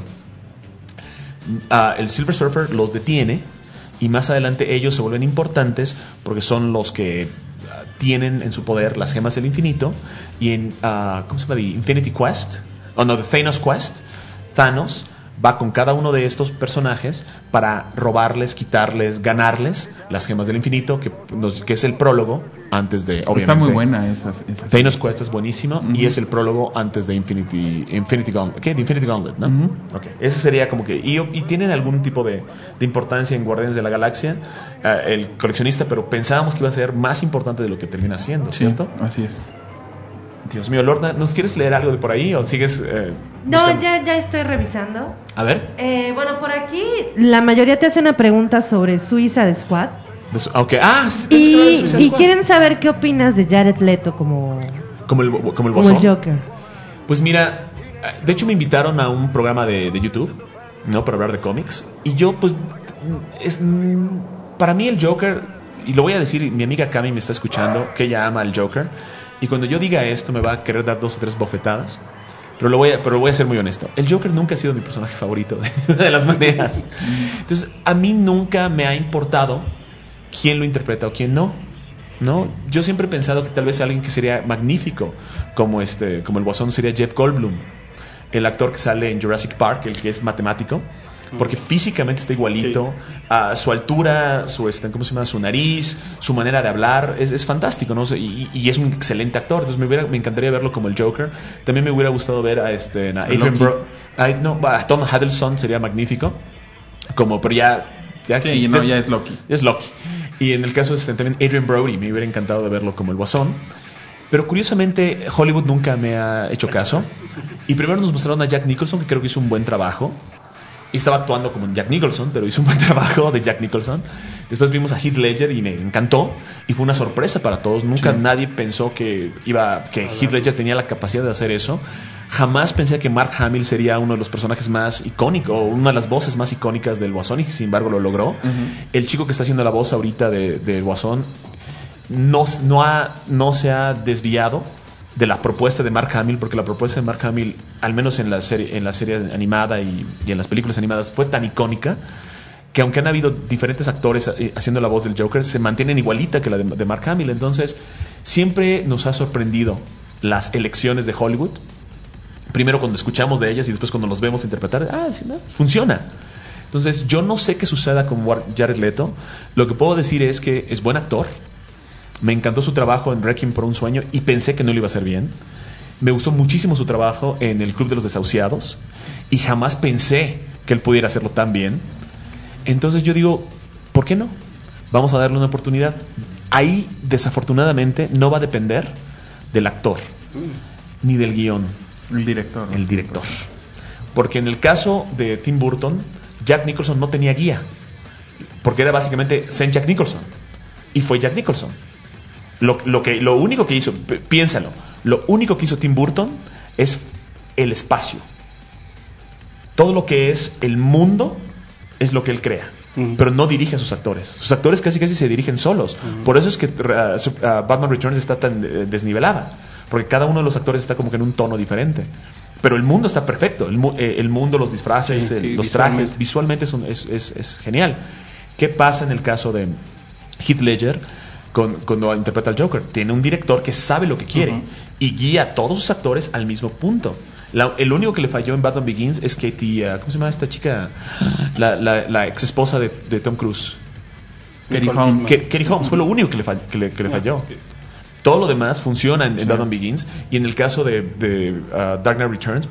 El Silver Surfer los detiene y más adelante ellos se vuelven importantes porque son los que tienen en su poder las gemas del infinito. Y en ¿cómo se llama? Infinity Quest, de Thanos Quest, Thanos va con cada uno de estos personajes para robarles, quitarles, ganarles las gemas del infinito, que es el prólogo antes de, obviamente. Está muy buena esa. Thanos Quest es buenísimo y es el prólogo antes de Infinity Gauntlet. ¿Qué? De Infinity Gauntlet, ¿no? Okay. Ese sería como que... Y tienen algún tipo de importancia en Guardianes de la Galaxia, el coleccionista, pero pensábamos que iba a ser más importante de lo que termina siendo, ¿cierto? Sí, así es. Dios mío, Lorna, ¿nos quieres leer algo de por ahí o sigues no, ya estoy revisando. A ver. Bueno, por aquí la mayoría te hace una pregunta sobre Suicide Squad. Aunque, y quieren saber qué opinas de Jared Leto como el Guasón. Como el Joker. Pues mira, de hecho me invitaron a un programa de YouTube, ¿no? Para hablar de cómics. Y yo, pues, para mí el Joker, y lo voy a decir, mi amiga Cami me está escuchando, que ella ama al Joker. Y cuando yo diga esto me va a querer dar 2 o 3 bofetadas. Pero lo voy a ser muy honesto. El Joker nunca ha sido mi personaje favorito de ninguna de las maneras. Entonces, a mí nunca me ha importado quién lo interpreta o quién no. ¿No? Yo siempre he pensado que tal vez alguien que sería magnífico como el Guasón sería Jeff Goldblum, el actor que sale en Jurassic Park, el que es matemático, porque físicamente está igualito, a su altura, ¿cómo se llama? Su nariz, su manera de hablar, es fantástico, ¿no? Y es un excelente actor. Entonces me encantaría verlo como el Joker. También me hubiera gustado ver a Tom Hiddleston, sería magnífico, pero ya es Loki. Es Loki. Y en el caso también Adrian Brody, me hubiera encantado de verlo como el Guasón. Pero curiosamente Hollywood nunca me ha hecho caso. Y primero nos mostraron a Jack Nicholson, que creo que hizo un buen trabajo. Y estaba actuando como Jack Nicholson, pero hizo un buen trabajo de Jack Nicholson. Después vimos a Heath Ledger y me encantó. Y fue una sorpresa para todos. Nunca nadie pensó que Heath Ledger tenía la capacidad de hacer eso. Jamás pensé que Mark Hamill sería uno de los personajes más icónicos, o una de las voces más icónicas del Guasón, y sin embargo lo logró. El chico que está haciendo la voz ahorita del Guasón no se ha desviado de la propuesta de Mark Hamill, porque la propuesta de Mark Hamill, al menos en la serie animada y en las películas animadas, fue tan icónica que aunque han habido diferentes actores haciendo la voz del Joker, se mantienen igualita que la de Mark Hamill. Entonces siempre nos ha sorprendido las elecciones de Hollywood. Primero cuando escuchamos de ellas y después cuando los vemos interpretar, funciona. Entonces yo no sé qué suceda con Jared Leto. Lo que puedo decir es que es buen actor. Me encantó su trabajo en Requiem por un sueño y pensé que no lo iba a hacer bien. Me gustó muchísimo su trabajo en El Club de los Desahuciados y jamás pensé que él pudiera hacerlo tan bien. Entonces yo digo, ¿por qué no? Vamos a darle una oportunidad. Ahí, desafortunadamente, no va a depender del actor ni del guión. El director. Porque en el caso de Tim Burton, Jack Nicholson no tenía guía. Porque era básicamente Send Jack Nicholson. Y fue Jack Nicholson. Lo único que hizo, piénsalo, lo único que hizo Tim Burton es el espacio. Todo lo que es el mundo es lo que él crea. Pero no dirige a sus actores. Sus actores casi se dirigen solos. Por eso es que Batman Returns está tan desnivelada. Porque cada uno de los actores está como que en un tono diferente. Pero el mundo está perfecto. El mundo, los disfraces, los trajes, visualmente es genial. ¿Qué pasa en el caso de Heath Ledger cuando interpreta al Joker? Tiene un director que sabe lo que quiere y guía a todos sus actores al mismo punto. El único que le falló en Batman Begins es Katie, ¿cómo se llama esta chica? La ex esposa de Tom Cruise. Katie Holmes. Katie Holmes fue lo único que le falló. Todo lo demás funciona en Batman Begins. Y en el caso de Dark Knight Returns,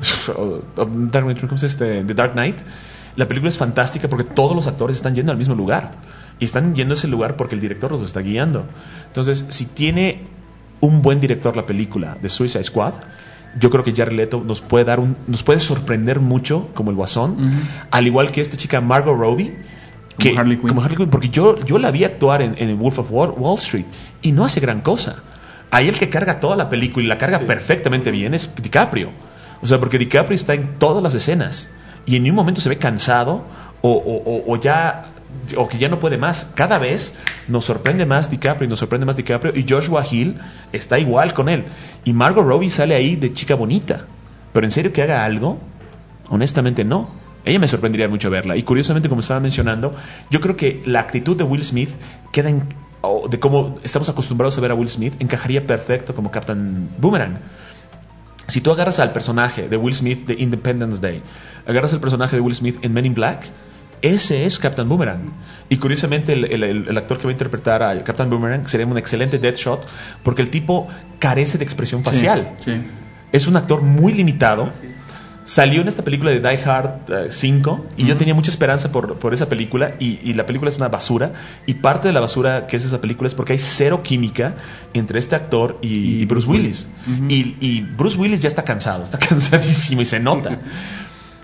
The Dark Knight, la película es fantástica porque todos los actores están yendo al mismo lugar. Y están yendo a ese lugar porque el director los está guiando. Entonces, si tiene un buen director la película de Suicide Squad, yo creo que Jared Leto nos puede sorprender mucho como el Guasón. Al igual que esta chica Margot Robbie, como Harley Quinn, porque yo la vi actuar en Wolf of Wall Street y no hace gran cosa. Ahí el que carga toda la película y la carga perfectamente bien es DiCaprio. O sea, porque DiCaprio está en todas las escenas y en un momento se ve cansado o que ya no puede más. Cada vez nos sorprende más DiCaprio y Joshua Hill está igual con él. Y Margot Robbie sale ahí de chica bonita. Pero en serio que haga algo, honestamente no. Ella me sorprendería mucho verla. Y curiosamente, como estaba mencionando, yo creo que la actitud de Will Smith queda de cómo estamos acostumbrados a ver a Will Smith, encajaría perfecto como Captain Boomerang. Si tú agarras al personaje de Will Smith de Independence Day, agarras el personaje de Will Smith en Men in Black, ese es Captain Boomerang. Y curiosamente el actor que va a interpretar a Captain Boomerang sería un excelente Deadshot, porque el tipo carece de expresión facial. Es un actor muy limitado. Salió en esta película de Die Hard 5 y yo tenía mucha esperanza por esa película y la película es una basura, y parte de la basura que es esa película es porque hay cero química entre este actor y Bruce Willis. Y Bruce Willis ya está cansado, está cansadísimo y se nota.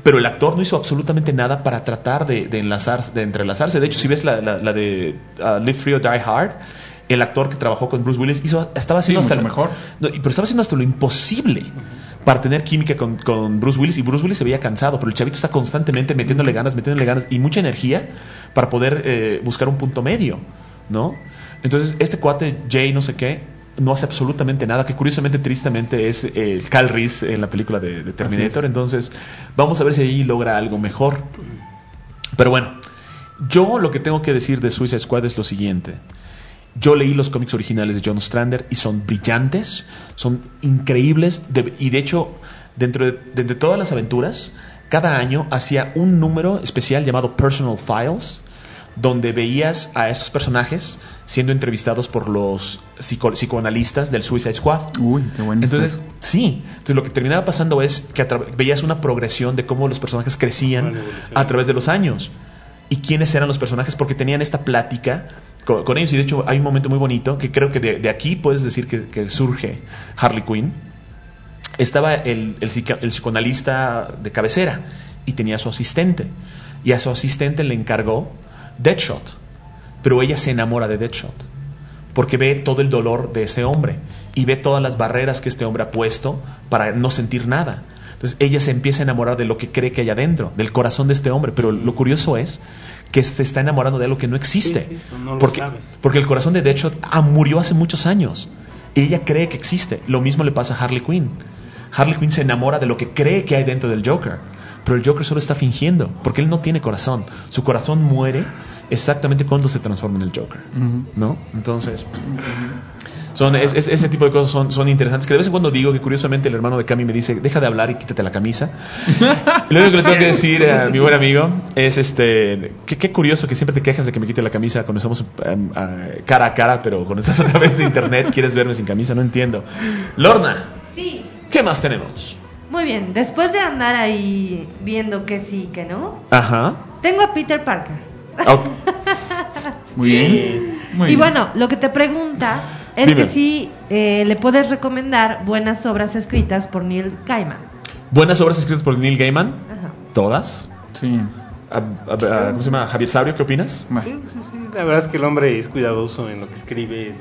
Pero el actor no hizo absolutamente nada para tratar de entrelazarse. De hecho, si ves la de Live Free or Die Hard, el actor que trabajó con Bruce Willis estaba haciendo hasta mucho mejor. pero estaba haciendo hasta lo imposible para tener química con Bruce Willis, y Bruce Willis se veía cansado, pero el chavito está constantemente metiéndole ganas y mucha energía para poder buscar un punto medio, ¿no? Entonces este cuate Jay no sé qué no hace absolutamente nada, que curiosamente, tristemente es Kyle Reese en la película de Terminator. Entonces vamos a ver si ahí logra algo mejor. Pero bueno, yo lo que tengo que decir de Suicide Squad es lo siguiente. Yo leí los cómics originales de John Ostrander y son brillantes, son increíbles, y de hecho, dentro de todas las aventuras, cada año hacía un número especial llamado Personal Files, donde veías a estos personajes siendo entrevistados por los psicoanalistas del Suicide Squad. Uy, qué bueno. Entonces, sí. Entonces, lo que terminaba pasando es que veías una progresión de cómo los personajes crecían a través de los años. Y quiénes eran los personajes, porque tenían esta plática con ellos. Y de hecho, hay un momento muy bonito que creo que de aquí puedes decir que surge Harley Quinn. Estaba el psicoanalista de cabecera y tenía a su asistente. Y a su asistente le encargó Deadshot, pero ella se enamora de Deadshot porque ve todo el dolor de este hombre y ve todas las barreras que este hombre ha puesto para no sentir nada. Entonces ella se empieza a enamorar de lo que cree que hay adentro, del corazón de este hombre. Pero lo curioso es que se está enamorando de algo que no existe. Sí, no lo porque, sabe. porque el corazón de Deadshot murió hace muchos años y ella cree que existe. Lo mismo le pasa a Harley Quinn. Harley Quinn se enamora de lo que cree que hay dentro del Joker, pero el Joker solo está fingiendo, porque él no tiene corazón. Su corazón muere exactamente cuando se transforma en el Joker, ¿no? Entonces, ese tipo de cosas son interesantes, que de vez en cuando digo que curiosamente el hermano de Cami me dice, deja de hablar y quítate la camisa. Y lo único que le tengo que decir a mi buen amigo es qué curioso que siempre te quejas de que me quite la camisa cuando estamos cara a cara, pero cuando estás a través de internet quieres verme sin camisa. No entiendo. Lorna, Sí. ¿qué más tenemos? Muy bien, después de andar ahí viendo que sí, que no, Ajá. tengo a Peter Parker. Ok. Muy bien. Muy Y bien. bueno, lo que te pregunta es Dime. que si le puedes recomendar buenas obras escritas por Neil Gaiman. Buenas obras escritas por Neil Gaiman. Ajá. ¿Todas? Sí. ¿Cómo se llama? Javier Sabrio, ¿qué opinas? Sí, la verdad es que el hombre es cuidadoso en lo que escribe,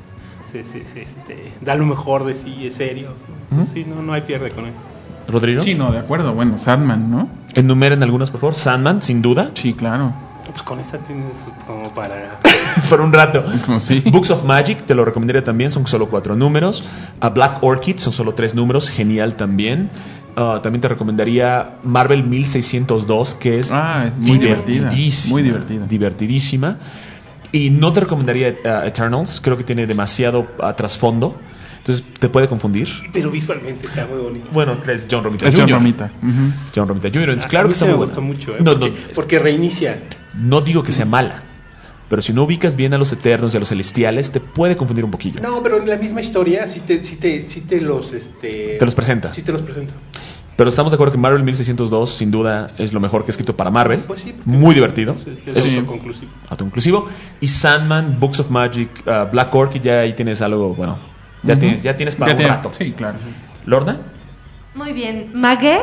da lo mejor de sí, es serio. Entonces, sí, no hay pierde con él. ¿Rodrigo? Sí, no, de acuerdo. Bueno, Sandman, ¿no? Enumeren algunas, por favor. Sandman, sin duda. Sí, claro. Pues con esa tienes como para... Por un rato. Sí. Books of Magic, te lo recomendaría también, son solo 4 números. A Black Orchid, son solo 3 números, genial también. También te recomendaría Marvel 1602, que es muy divertida. divertidísima. Muy divertida. Divertidísima. Y no te recomendaría Eternals, creo que tiene demasiado trasfondo. Entonces te puede confundir. Pero visualmente está muy bonito. Bueno, es John Romita Es Jr. John Romita. John Romita Jr. Entonces, A claro mí que sí está me muy gustó buena. mucho, No, porque reinicia. no digo que sea mala, pero si no ubicas bien a los Eternos y a los Celestiales, te puede confundir un poquillo. No, pero en la misma historia sí te los... Te los presenta. Sí te los presenta. Pero estamos de acuerdo que Marvel 1602 sin duda es lo mejor que he escrito para Marvel. Pues sí, porque muy divertido. Es autoconclusivo. Autoinclusivo. Y Sandman, Books of Magic, Black Orchid, ya ahí tienes algo, bueno, ya tienes para un rato. Sí, claro. ¿Lorna? Muy bien. Maguey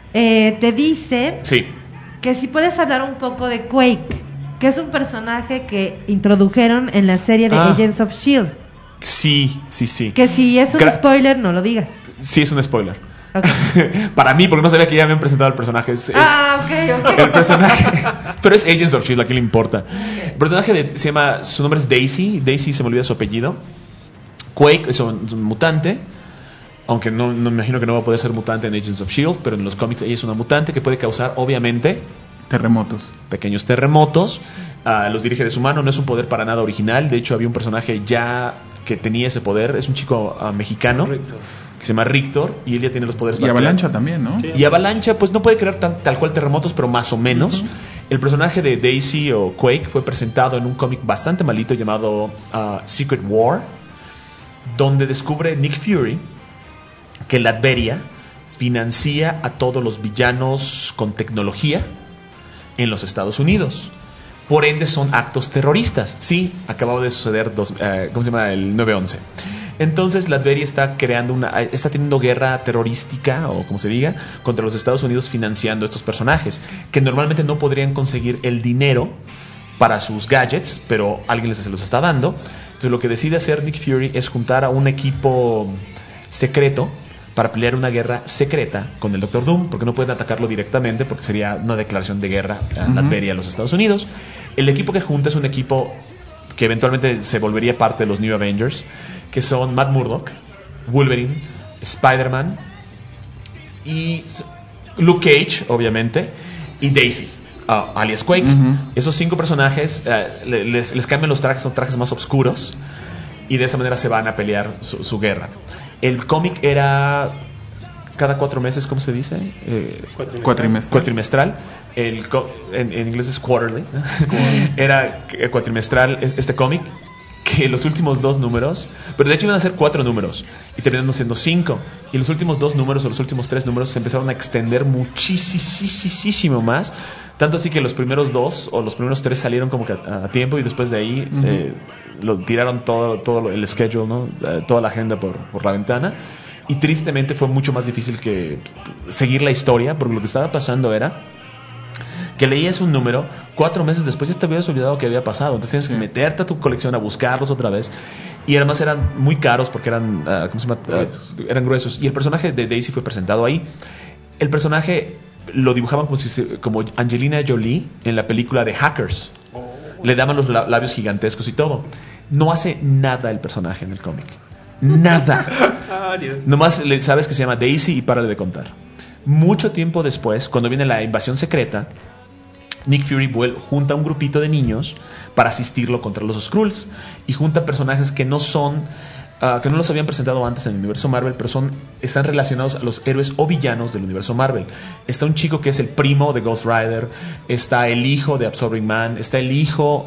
te dice Sí. que si puedes hablar un poco de Quake, que es un personaje que introdujeron en la serie de Agents of S.H.I.E.L.D. Sí. Que si es un spoiler, no lo digas. Sí, es un spoiler. Okay. Para mí, porque no sabía que ya habían presentado el personaje. Ok. El personaje. Pero es Agents of S.H.I.E.L.D., ¿a quién le importa? El personaje se llama. Su nombre es Daisy. Daisy se me olvida su apellido. Quake es un mutante. Aunque no me imagino que no va a poder ser mutante en Agents of S.H.I.E.L.D., pero en los cómics ella es una mutante que puede causar, obviamente, Terremotos. pequeños terremotos. Los dirige de su mano. No es un poder para nada original. De hecho, había un personaje ya que tenía ese poder. Es un chico mexicano. Correcto. Que se llama Rictor. Y él ya tiene los poderes. Y Avalancha también, ¿no? Y Avalancha, pues no puede crear tal cual terremotos, pero más o menos. El personaje de Daisy o Quake fue presentado en un cómic bastante malito llamado Secret War, donde descubre Nick Fury que Latveria financia a todos los villanos con tecnología en los Estados Unidos. Por ende son actos terroristas. Sí, acababa de suceder ¿cómo se llama? El 9/11. Entonces Latveria está está teniendo guerra terrorística, o como se diga, contra los Estados Unidos, financiando estos personajes que normalmente no podrían conseguir el dinero para sus gadgets, pero alguien se los está dando. Entonces lo que decide hacer Nick Fury es juntar a un equipo secreto para pelear una guerra secreta con el Doctor Doom, porque no pueden atacarlo directamente, porque sería una declaración de guerra a Latveria, a los Estados Unidos. El equipo que junta es un equipo que eventualmente se volvería parte de los New Avengers, que son Matt Murdock, Wolverine, Spider-Man y Luke Cage, obviamente, y Daisy, alias Quake. Esos 5 personajes les cambian los trajes, son trajes más oscuros, y de esa manera se van a pelear su guerra. El cómic era cada 4 meses, ¿cómo se dice? Cuatrimestral. En inglés es quarterly. Era cuatrimestral este cómic, que los últimos 2 números, pero de hecho iban a ser 4 números y terminaron siendo 5, y los últimos 2 números o los últimos 3 números se empezaron a extender muchísimo más, tanto así que los primeros 2 o los primeros 3 salieron como que a tiempo, y después de ahí lo tiraron todo el schedule, ¿no? Toda la agenda por la ventana, y tristemente fue mucho más difícil que seguir la historia, porque lo que estaba pasando era que leías un número, 4 meses después ya te habías olvidado que había pasado. Entonces tienes que meterte a tu colección a buscarlos otra vez. Y además eran muy caros porque eran, ¿cómo se llama? Eran gruesos. Y el personaje de Daisy fue presentado ahí. El personaje lo dibujaban como Angelina Jolie en la película de Hackers. Le daban los labios gigantescos y todo. No hace nada el personaje en el cómic. Nada. Nomás sabes que se llama Daisy y párale de contar. Mucho tiempo después, cuando viene la invasión secreta, Nick Fury junta un grupito de niños para asistirlo contra los Skrulls, y junta personajes que no son que no los habían presentado antes en el universo Marvel, pero están relacionados a los héroes o villanos del universo Marvel. Está un chico que es el primo de Ghost Rider, está el hijo de Absorbing Man, está el hijo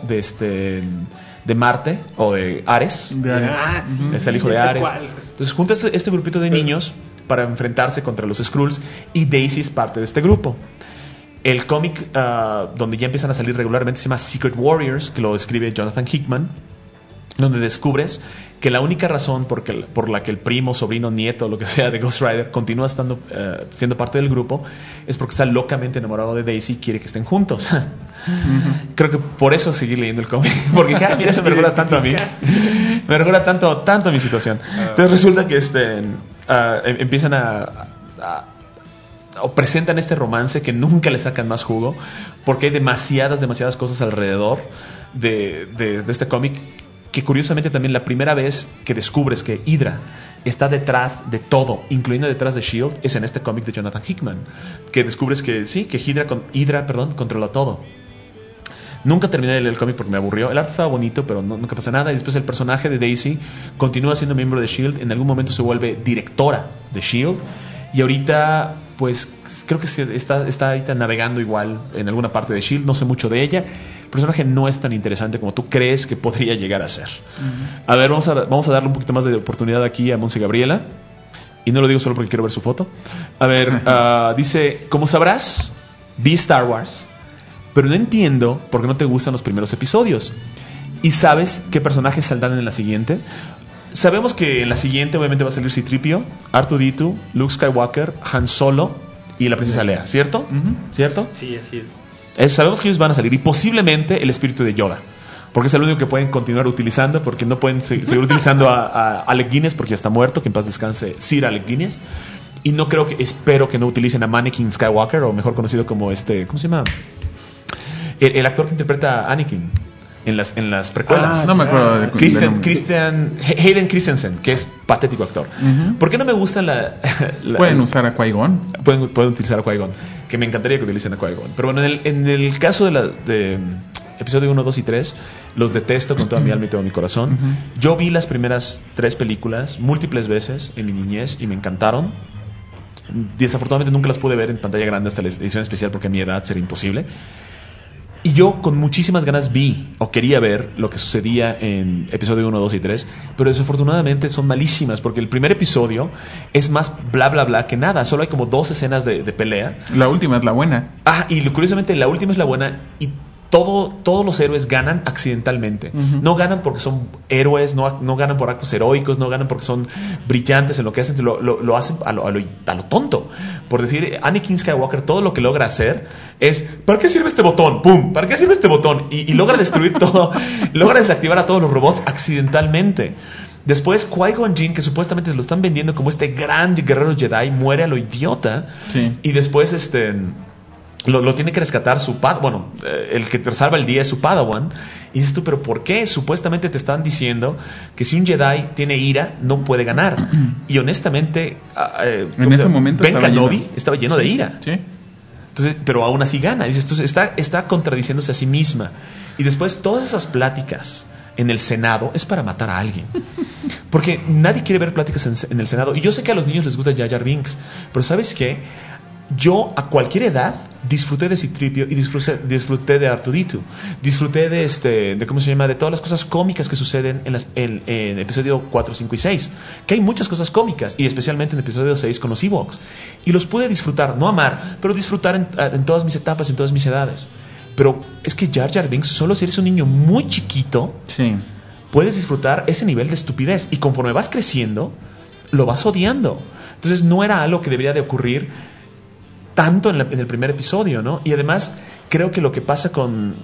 de Marte o de Ares. Está el hijo de Ares. Entonces junta este grupito de niños para enfrentarse contra los Skrulls, y Daisy es parte de este grupo. El cómic donde ya empiezan a salir regularmente se llama Secret Warriors, que lo escribe Jonathan Hickman, donde descubres que la única razón por la que el primo, sobrino, nieto, lo que sea de Ghost Rider continúa siendo parte del grupo es porque está locamente enamorado de Daisy y quiere que estén juntos. Creo que por eso seguí leyendo el cómic, porque mira, eso me recuerda tanto a mí. Me recuerda tanto a mi situación. Entonces resulta que empiezan o presentan este romance que nunca le sacan más jugo, porque hay demasiadas cosas alrededor de este cómic, que curiosamente también la primera vez que descubres que Hydra está detrás de todo, incluyendo detrás de S.H.I.E.L.D., es en este cómic de Jonathan Hickman, que descubres que sí, que Hydra controla todo. Nunca terminé de leer el cómic porque me aburrió. El arte estaba bonito, pero nunca pasa nada. Y después el personaje de Daisy continúa siendo miembro de S.H.I.E.L.D. En algún momento se vuelve directora de S.H.I.E.L.D. Y ahorita, pues, creo que está ahorita navegando igual en alguna parte de S.H.I.E.L.D. No sé mucho de ella. El personaje no es tan interesante como tú crees que podría llegar a ser. A ver, vamos a darle un poquito más de oportunidad aquí a Monse Gabriela. Y no lo digo solo porque quiero ver su foto. A ver, dice: como sabrás, vi Star Wars, pero no entiendo por qué no te gustan los primeros episodios. ¿Y sabes qué personajes saldrán en la siguiente? Sabemos que en la siguiente obviamente va a salir C-3PO, R2-D2, Luke Skywalker, Han Solo y la princesa Leia, ¿cierto? ¿Cierto? Sí, así es. Sabemos que ellos van a salir, y posiblemente el espíritu de Yoda, porque es el único que pueden continuar utilizando, porque no pueden seguir utilizando a Alec Guinness, porque ya está muerto, que en paz descanse Sir Alec Guinness. Y espero que no utilicen a Anakin Skywalker, o mejor conocido como ¿cómo se llama? El actor que interpreta a Anakin en las precuelas. No me acuerdo de Hayden Christensen, que es patético actor. ¿Por qué no me gusta pueden usar a Qui-Gon? Pueden utilizar a Qui-Gon, que me encantaría que utilicen a Qui-Gon. Pero bueno, en el caso de episodio 1, 2 y 3, los detesto con toda mi alma y todo mi corazón. Yo vi las primeras 3 películas múltiples veces en mi niñez y me encantaron. Desafortunadamente nunca las pude ver en pantalla grande hasta la edición especial, porque a mi edad sería imposible. Y yo con muchísimas ganas quería ver lo que sucedía en episodio 1, 2 y 3, pero desafortunadamente son malísimas, porque el primer episodio es más bla bla bla que nada. Solo hay como 2 escenas de pelea. La última es la buena. Y curiosamente la última es la buena, y todos los héroes ganan accidentalmente. No ganan porque son héroes, no ganan por actos heroicos, no ganan porque son brillantes en lo que hacen, lo hacen a lo tonto. Por decir, Anakin Skywalker, todo lo que logra hacer es, ¿para qué sirve este botón? ¡Pum! ¿Para qué sirve este botón? Y logra destruir todo, logra desactivar a todos los robots accidentalmente. Después, Qui-Gon Jinn, que supuestamente lo están vendiendo como este gran guerrero Jedi, muere a lo idiota. Sí. Y después, lo tiene que rescatar su Padawan. El que te salva el día es su Padawan. Y dices tú, ¿pero por qué? Supuestamente te están diciendo que si un Jedi tiene ira, no puede ganar. Y honestamente, en ese momento Ben Kenobi estaba lleno de ira. Sí. Entonces, pero aún así gana. Dices, entonces está contradiciéndose a sí misma. Y después, todas esas pláticas en el Senado es para matar a alguien. Porque nadie quiere ver pláticas en el Senado. Y yo sé que a los niños les gusta Jar Jar Binks, pero ¿sabes qué? Yo a cualquier edad disfruté de C-3PO y disfruté de R2-D2. Disfruté de ¿cómo se llama? De todas las cosas cómicas que suceden en episodio 4, 5 y 6. Que hay muchas cosas cómicas, y especialmente en episodio 6 con los Ewoks. Y los pude disfrutar, no amar, pero disfrutar en todas mis etapas, en todas mis edades. Pero es que Jar Jar Binks, solo si eres un niño muy chiquito, sí, puedes disfrutar ese nivel de estupidez. Y conforme vas creciendo, lo vas odiando. Entonces no era algo que debería de ocurrir tanto en el primer episodio, ¿no? Y además creo que lo que pasa con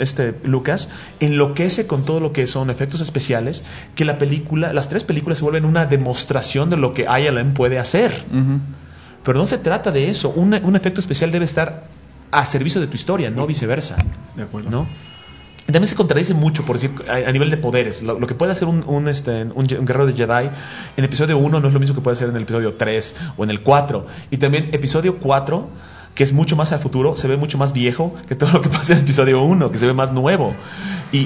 Lucas enloquece con todo lo que son efectos especiales, que las 3 películas se vuelven una demostración de lo que ILM puede hacer. Pero no se trata de eso. Un efecto especial debe estar a servicio de tu historia, no viceversa. De acuerdo. ¿No? También se contradice mucho, por decir, a nivel de poderes. Lo que puede hacer un guerrero de Jedi en episodio 1 no es lo mismo que puede hacer en el episodio 3 o en el 4. Y también episodio 4, que es mucho más al futuro, se ve mucho más viejo que todo lo que pasa en el episodio 1, que se ve más nuevo. Y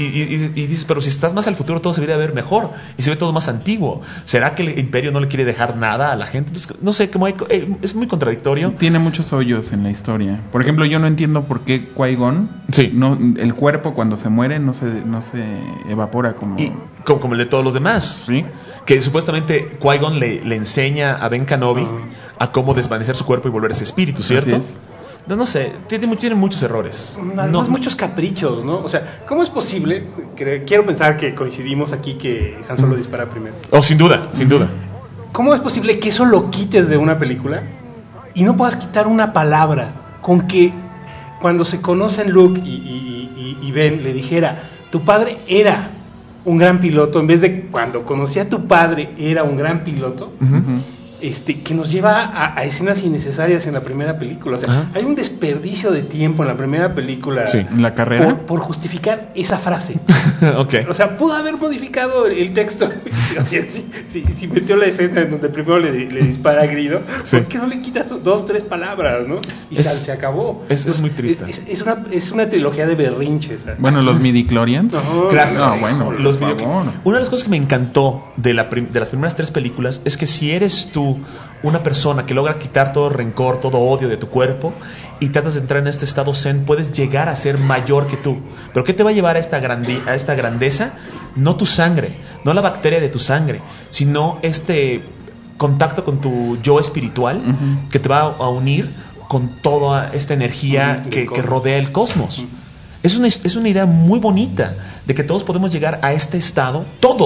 dices, pero si estás más al futuro, todo se debería ver mejor. Y se ve todo más antiguo. ¿Será que el Imperio no le quiere dejar nada a la gente? Entonces, no sé, es muy contradictorio. Tiene muchos hoyos en la historia. Por ejemplo, yo no entiendo por qué Qui-Gon, el cuerpo cuando se muere no se evapora como el de todos los demás. Sí. Que supuestamente Qui-Gon le enseña a Ben Kenobi a cómo desvanecer su cuerpo y volver ese espíritu, ¿cierto? Así es. No sé, tiene muchos errores. Además, muchos caprichos, ¿no? O sea, ¿cómo es posible? Quiero pensar que coincidimos aquí que Han Solo dispara primero. Oh, sin duda, sin duda. ¿Cómo es posible que eso lo quites de una película y no puedas quitar una palabra? Con que cuando se conocen Luke y Ben le dijera, tu padre era un gran piloto, en vez de cuando conocí a tu padre era un gran piloto. Que nos lleva a escenas innecesarias en la primera película. O sea, hay un desperdicio de tiempo en la primera película. Sí, en la carrera. Por justificar esa frase. Okay. O sea, pudo haber modificado el texto. O sea, si metió la escena en donde primero le dispara a Grido, ¿por qué no le quitas 2, 3 palabras, no? Y se acabó. Es muy triste. Es una trilogía de berrinches. Bueno, los midichlorians. Gracias. Bueno, una de las cosas que me encantó de las primeras 3 películas es que si eres tú una persona que logra quitar todo rencor, todo odio de tu cuerpo y tratas de entrar en este estado zen, puedes llegar a ser mayor que tú. ¿Pero qué te va a llevar a esta grandeza? No tu sangre, no la bacteria de tu sangre, sino este contacto con tu yo espiritual que te va a unir con toda esta energía que rodea el cosmos. Es una idea muy bonita de que todos podemos llegar a este estado,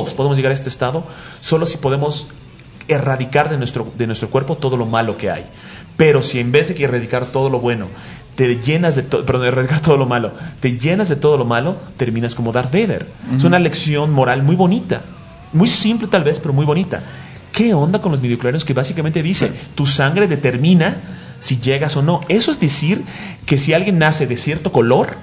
solo si podemos erradicar de nuestro cuerpo todo lo malo que hay. Pero si en vez de que erradicar todo lo bueno, erradicar todo lo malo, te llenas de todo lo malo, terminas como Darth Vader. Es una lección moral muy bonita, muy simple tal vez, pero muy bonita. ¿Qué onda con los midichlorianos que básicamente dice tu sangre determina si llegas o no? Eso es decir que si alguien nace de cierto color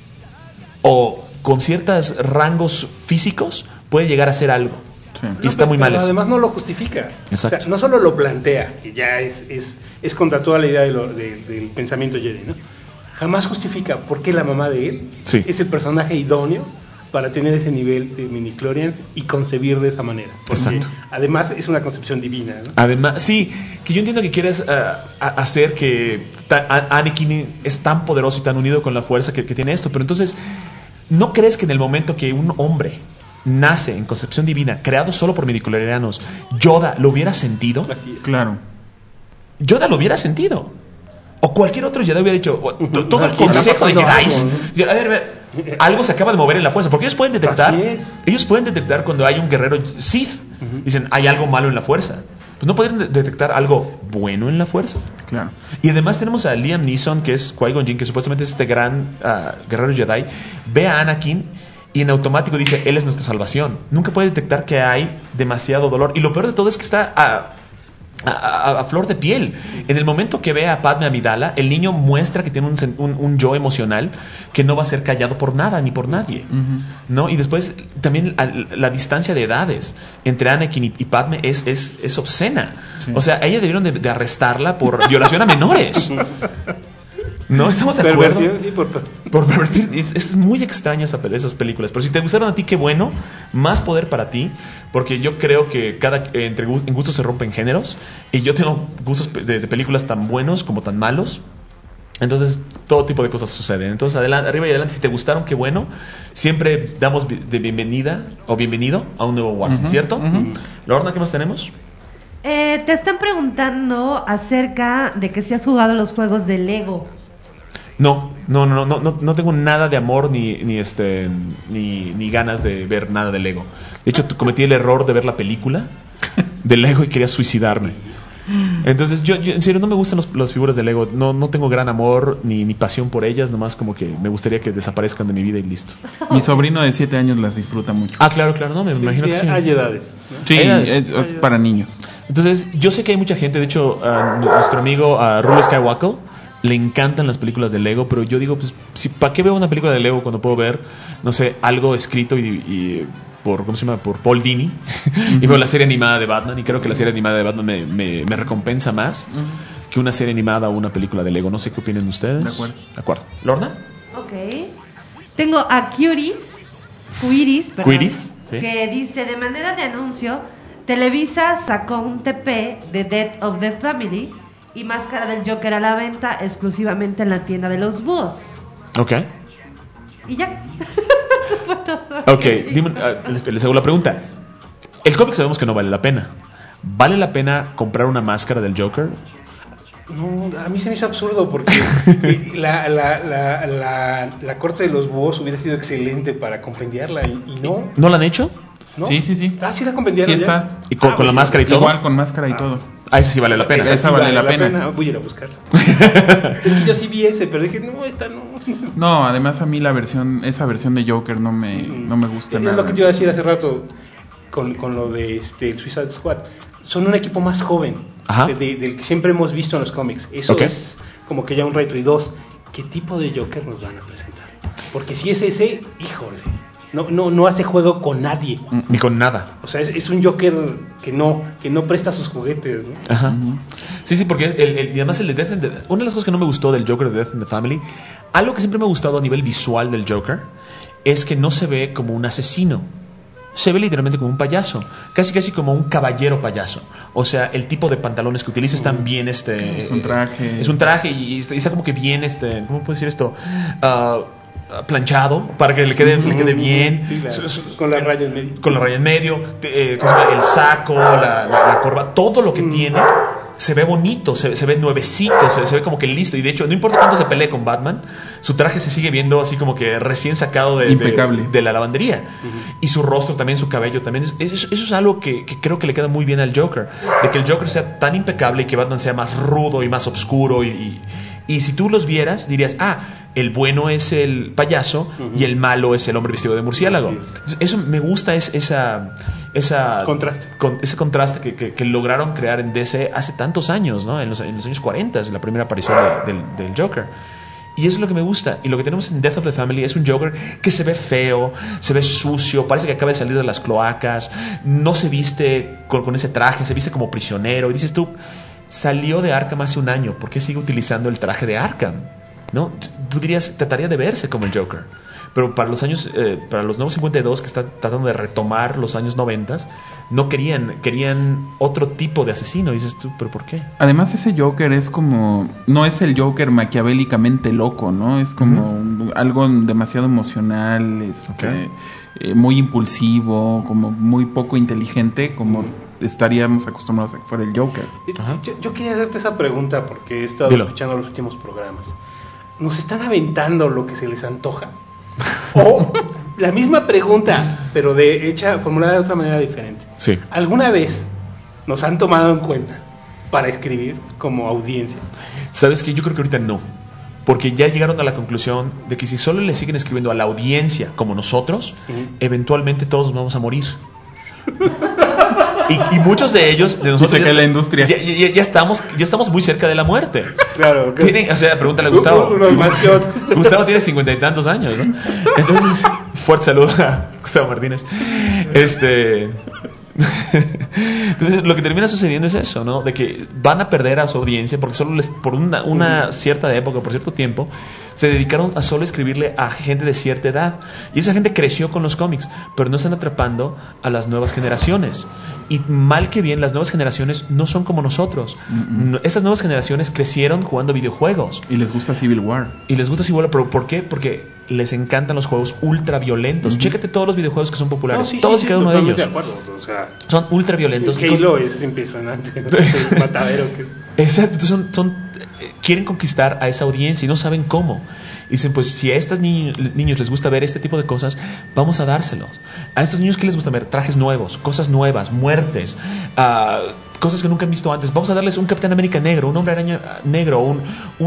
o con ciertos rangos físicos, puede llegar a ser algo. Sí. Y está muy mal eso. Además no lo justifica. Exacto. O sea, no solo lo plantea, que ya es contra toda la idea del pensamiento Jedi, ¿no? Jamás justifica por qué la mamá de él es el personaje idóneo para tener ese nivel de midichlorians y concebir de esa manera. Exacto. Además es una concepción divina, ¿no? Además, sí, que yo entiendo que quieres hacer que Anakin es tan poderoso y tan unido con la fuerza que tiene esto, pero entonces, ¿no crees que en el momento que un hombre nace en concepción divina, creado solo por midichlorianos, Yoda lo hubiera sentido? Así es. Claro. Yoda lo hubiera sentido. O cualquier otro Jedi hubiera dicho, todo el consejo de Jedi. A ver, algo se acaba de mover en la fuerza. Porque ellos pueden detectar. Ellos pueden detectar cuando hay un guerrero Sith. Dicen, hay algo malo en la fuerza. Pues no podrían detectar algo bueno en la fuerza. Claro. Y además tenemos a Liam Neeson, que es Qui-Gon Jinn, que supuestamente es este gran guerrero Jedi. Ve a Anakin y en automático dice, él es nuestra salvación. Nunca puede detectar que hay demasiado dolor. Y lo peor de todo es que está a flor de piel. En el momento que ve a Padme Amidala, el niño muestra que tiene un yo emocional que no va a ser callado por nada ni por nadie, ¿no? Y después también la distancia de edades entre Anakin y Padme es obscena. Sí. O sea, a ella debieron de arrestarla por violación a menores. No, estamos de acuerdo. Sí, por pervertir. Es muy extraña esas películas. Pero si te gustaron a ti, qué bueno. Más poder para ti. Porque yo creo que en gustos se rompen géneros. Y yo tengo gustos de películas tan buenos como tan malos. Entonces, todo tipo de cosas suceden. Entonces, arriba y adelante. Si te gustaron, qué bueno. Siempre damos de bienvenida o bienvenido a un nuevo Watson, ¿cierto? Lorna, ¿qué más tenemos? Te están preguntando acerca de que si has jugado los juegos de Lego. No tengo nada de amor ni ganas de ver nada de Lego. De hecho, cometí el error de ver la película de Lego y quería suicidarme. Entonces, yo en serio no me gustan las figuras de Lego. No tengo gran amor ni pasión por ellas. Nomás como que me gustaría que desaparezcan de mi vida y listo. Mi sobrino de 7 años las disfruta mucho. Ah, claro, no, me imagino que sí. Hay edades, ¿no? Sí, es para niños. Entonces, yo sé que hay mucha gente. De hecho, nuestro amigo Rulo Skywalker le encantan las películas de Lego, pero yo digo, pues, ¿para qué veo una película de Lego cuando puedo ver, no sé, algo escrito por Paul Dini? Y veo la serie animada de Batman, y creo que la serie animada de Batman me recompensa más que una serie animada o una película de Lego. No sé qué opinan ustedes. De acuerdo. ¿Lorna? Ok. Tengo a Cuiris, ¿sí? Que dice, de manera de anuncio, Televisa sacó un TP de Death of the Family y máscara del Joker a la venta exclusivamente en la tienda de los búhos. Ok. Y ya. Ok, les hago la pregunta. El cómic sabemos que no vale la pena. ¿Vale la pena comprar una máscara del Joker? No, a mí se me hizo absurdo porque la corte de los búhos hubiera sido excelente para compendiarla y no. ¿No la han hecho? ¿No? Sí. Sí la compendiaron. Sí está. ¿Y con la máscara y todo? Igual con máscara y todo. Esa sí vale la pena. Esa vale la pena. Voy a ir a buscarla. Es que yo sí vi ese, pero dije, no, esta no. No, además a mí esa versión de Joker no me gusta nada. Es lo que te iba a decir hace rato con lo de el Suicide Squad. Son un equipo más joven del que siempre hemos visto en los cómics. Eso es como que ya un reto. Y dos, ¿qué tipo de Joker nos van a presentar? Porque si es ese, híjole, no hace juego con nadie. Ni con nada. O sea, es un Joker que no presta sus juguetes, ¿no? Ajá. Sí, porque y además una de las cosas que no me gustó del Joker de Death in the Family, algo que siempre me ha gustado a nivel visual del Joker, es que no se ve como un asesino. Se ve literalmente como un payaso, casi como un caballero payaso. O sea, el tipo de pantalones que utiliza están bien es un traje. Es un traje y está como que bien ¿cómo puedo decir esto? Planchado para que le quede bien. Sí, claro. Con la raya en medio. Con la raya en medio, el saco, la corbata, todo lo que tiene se ve bonito, se ve nuevecito, se ve como que listo. Y de hecho, no importa cuánto se pelee con Batman, su traje se sigue viendo así como que recién sacado de la lavandería. Y su rostro también, su cabello también. Eso es algo que creo que le queda muy bien al Joker. De que el Joker sea tan impecable y que Batman sea más rudo y más oscuro. Y si tú los vieras, dirías, el bueno es el payaso y el malo es el hombre vestido de murciélago. Sí. Eso me gusta, ese contraste que lograron crear en DC hace tantos años, ¿no? En los años 40, la primera aparición del Joker. Y eso es lo que me gusta. Y lo que tenemos en Death of the Family es un Joker que se ve feo, se ve sucio, parece que acaba de salir de las cloacas, no se viste con ese traje, se viste como prisionero. Y dices tú, salió de Arkham hace un año, ¿por qué sigue utilizando el traje de Arkham? ¿No? Tú dirías, trataría de verse como el Joker. Pero para los nuevos 52 que están tratando de retomar los años 90, no querían otro tipo de asesino. Y dices tú, ¿pero por qué? Además ese Joker es como, no es el Joker maquiavélicamente loco, ¿no? Es como algo demasiado emocional, muy impulsivo, como muy poco inteligente, como estaríamos acostumbrados a que fuera el Joker. Yo quería hacerte esa pregunta porque he estado escuchando los últimos programas. ¿Nos están aventando lo que se les antoja? O la misma pregunta, pero formulada de otra manera diferente. Sí. ¿Alguna vez nos han tomado en cuenta para escribir como audiencia? ¿Sabes qué? Yo creo que ahorita no. Porque ya llegaron a la conclusión de que si solo le siguen escribiendo a la audiencia como nosotros, eventualmente todos nos vamos a morir. Y muchos de ellos, de nosotros, que la industria ya estamos muy cerca de la muerte. Claro. O sea, pregúntale a Gustavo. Gustavo tiene 50 y tantos años, ¿no? Entonces, fuerte saludo a Gustavo Martínez. Entonces lo que termina sucediendo es eso, ¿no? De que van a perder a su audiencia porque solo por una cierta época, por cierto tiempo, se dedicaron a solo escribirle a gente de cierta edad. Y esa gente creció con los cómics, pero no están atrapando a las nuevas generaciones. Y mal que bien, las nuevas generaciones no son como nosotros. Esas nuevas generaciones crecieron jugando videojuegos. Y les gusta Civil War. ¿Pero por qué? Porque les encantan los juegos ultra violentos. Chécate todos los videojuegos que son populares. Todos y cada uno de ellos. De acuerdo. O sea, son ultra violentos. Halo es impresionante. El matadero que... Exacto. Quieren conquistar a esa audiencia y no saben cómo. Y dicen, pues si a estos niños les gusta ver este tipo de cosas, vamos a dárselos. A estos niños, ¿qué les gusta ver? Trajes nuevos, cosas nuevas, muertes, cosas que nunca han visto antes. Vamos a darles un Capitán América negro, un Hombre Araña negro, un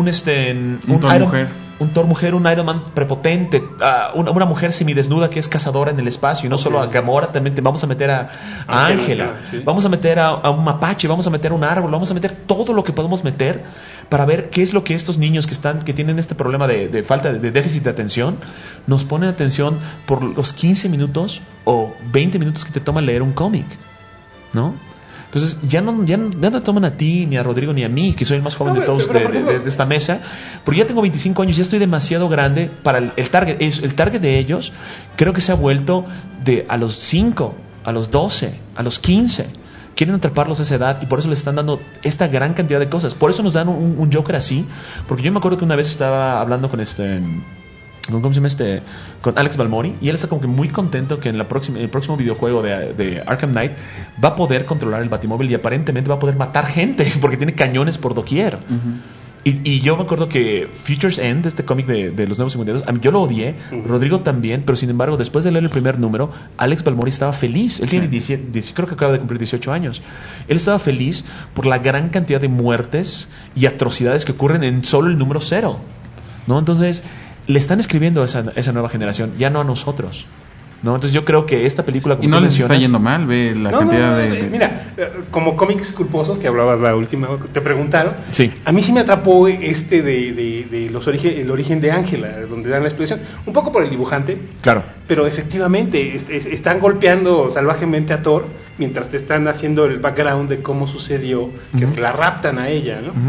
Thor mujer, un Iron Man prepotente, una mujer semidesnuda que es cazadora en el espacio. Y no solo a Gamora, también vamos a meter a Ángela, vamos a meter a un mapache, vamos a meter a un árbol, vamos a meter todo lo que podemos meter para ver qué es lo que estos niños que tienen este problema de falta de déficit de atención nos ponen atención por los 15 minutos o 20 minutos que te toma leer un cómic, ¿no? Entonces ya no te toman a ti, ni a Rodrigo, ni a mí, que soy el más joven de todos de esta mesa, porque ya tengo 25 años, ya estoy demasiado grande para el target. El target de ellos creo que se ha vuelto a los 5, a los 12, a los 15. Quieren atraparlos a esa edad y por eso les están dando esta gran cantidad de cosas. Por eso nos dan un Joker así, porque yo me acuerdo que una vez estaba hablando con ¿cómo se llama con Alex Balmori, y él está como que muy contento que en el próximo videojuego de Arkham Knight va a poder controlar el Batimóvil y aparentemente va a poder matar gente porque tiene cañones por doquier. Y yo me acuerdo que Future's End, este cómic de los Nuevos 52, yo lo odié, Rodrigo también, pero sin embargo después de leer el primer número, Alex Balmori estaba feliz. Él tiene 17, creo que acaba de cumplir 18 años. Él estaba feliz por la gran cantidad de muertes y atrocidades que ocurren en solo el número 0, ¿no? Entonces le están escribiendo a esa nueva generación, ya no a nosotros, ¿no? Entonces yo creo que esta película, como y no les está yendo mal, ve la cantidad de... Mira, como cómics culposos que hablabas la última, te preguntaron. Sí. A mí sí me atrapó de el origen de Ángela, donde dan la explicación, un poco por el dibujante. Claro. Pero efectivamente están golpeando salvajemente a Thor mientras te están haciendo el background de cómo sucedió que la raptan a ella, ¿no?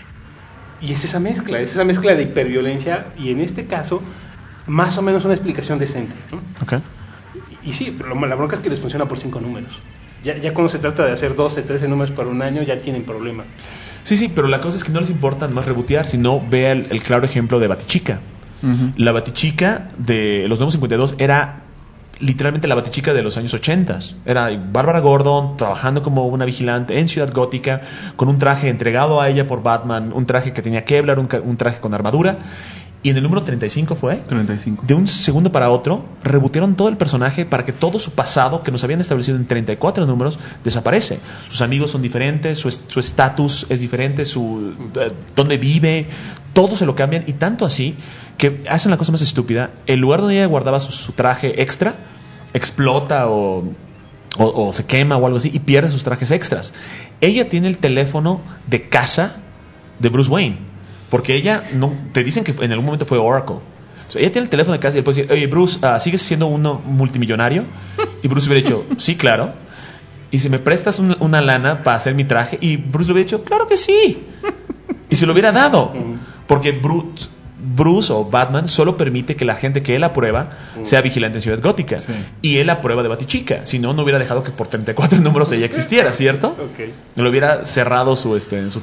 Y es esa mezcla de hiperviolencia y en este caso más o menos una explicación decente, ¿no? Okay. Y sí, pero la bronca es que les funciona por 5 números. Ya cuando se trata de hacer 12, 13 números para un año, ya tienen problemas. Sí, pero la cosa es que no les importa más rebotear, sino vea el claro ejemplo de Batichica. La Batichica de los Nuevos 52 era literalmente la Batichica de los años 80. Era Bárbara Gordon trabajando como una vigilante en Ciudad Gótica, con un traje entregado a ella por Batman, un traje que tenía Kevlar, un traje con armadura. Y en el número 35 fue 35. De un segundo para otro rebutearon todo el personaje para que todo su pasado, que nos habían establecido en 34 números, desaparece. Sus amigos son diferentes, su estatus es diferente, dónde vive, todo se lo cambian. Y tanto así que hacen la cosa más estúpida. El lugar donde ella guardaba su traje extra explota o se quema o algo así y pierde sus trajes extras. Ella tiene el teléfono de casa de Bruce Wayne, porque ella no te dicen que en algún momento fue Oracle. O sea, ella tiene el teléfono de casa y él puede decir, oye Bruce, ¿sigues siendo uno multimillonario? Y Bruce hubiera dicho, sí, claro. Y si me prestas una lana para hacer mi traje, y Bruce le hubiera dicho, claro que sí. Y se lo hubiera dado, porque Bruce o Batman solo permite que la gente que él aprueba sea vigilante en Ciudad Gótica. Sí. Y él aprueba de Batichica. Si no, no hubiera dejado que por 34 números ella existiera, ¿cierto? Okay. Le hubiera cerrado su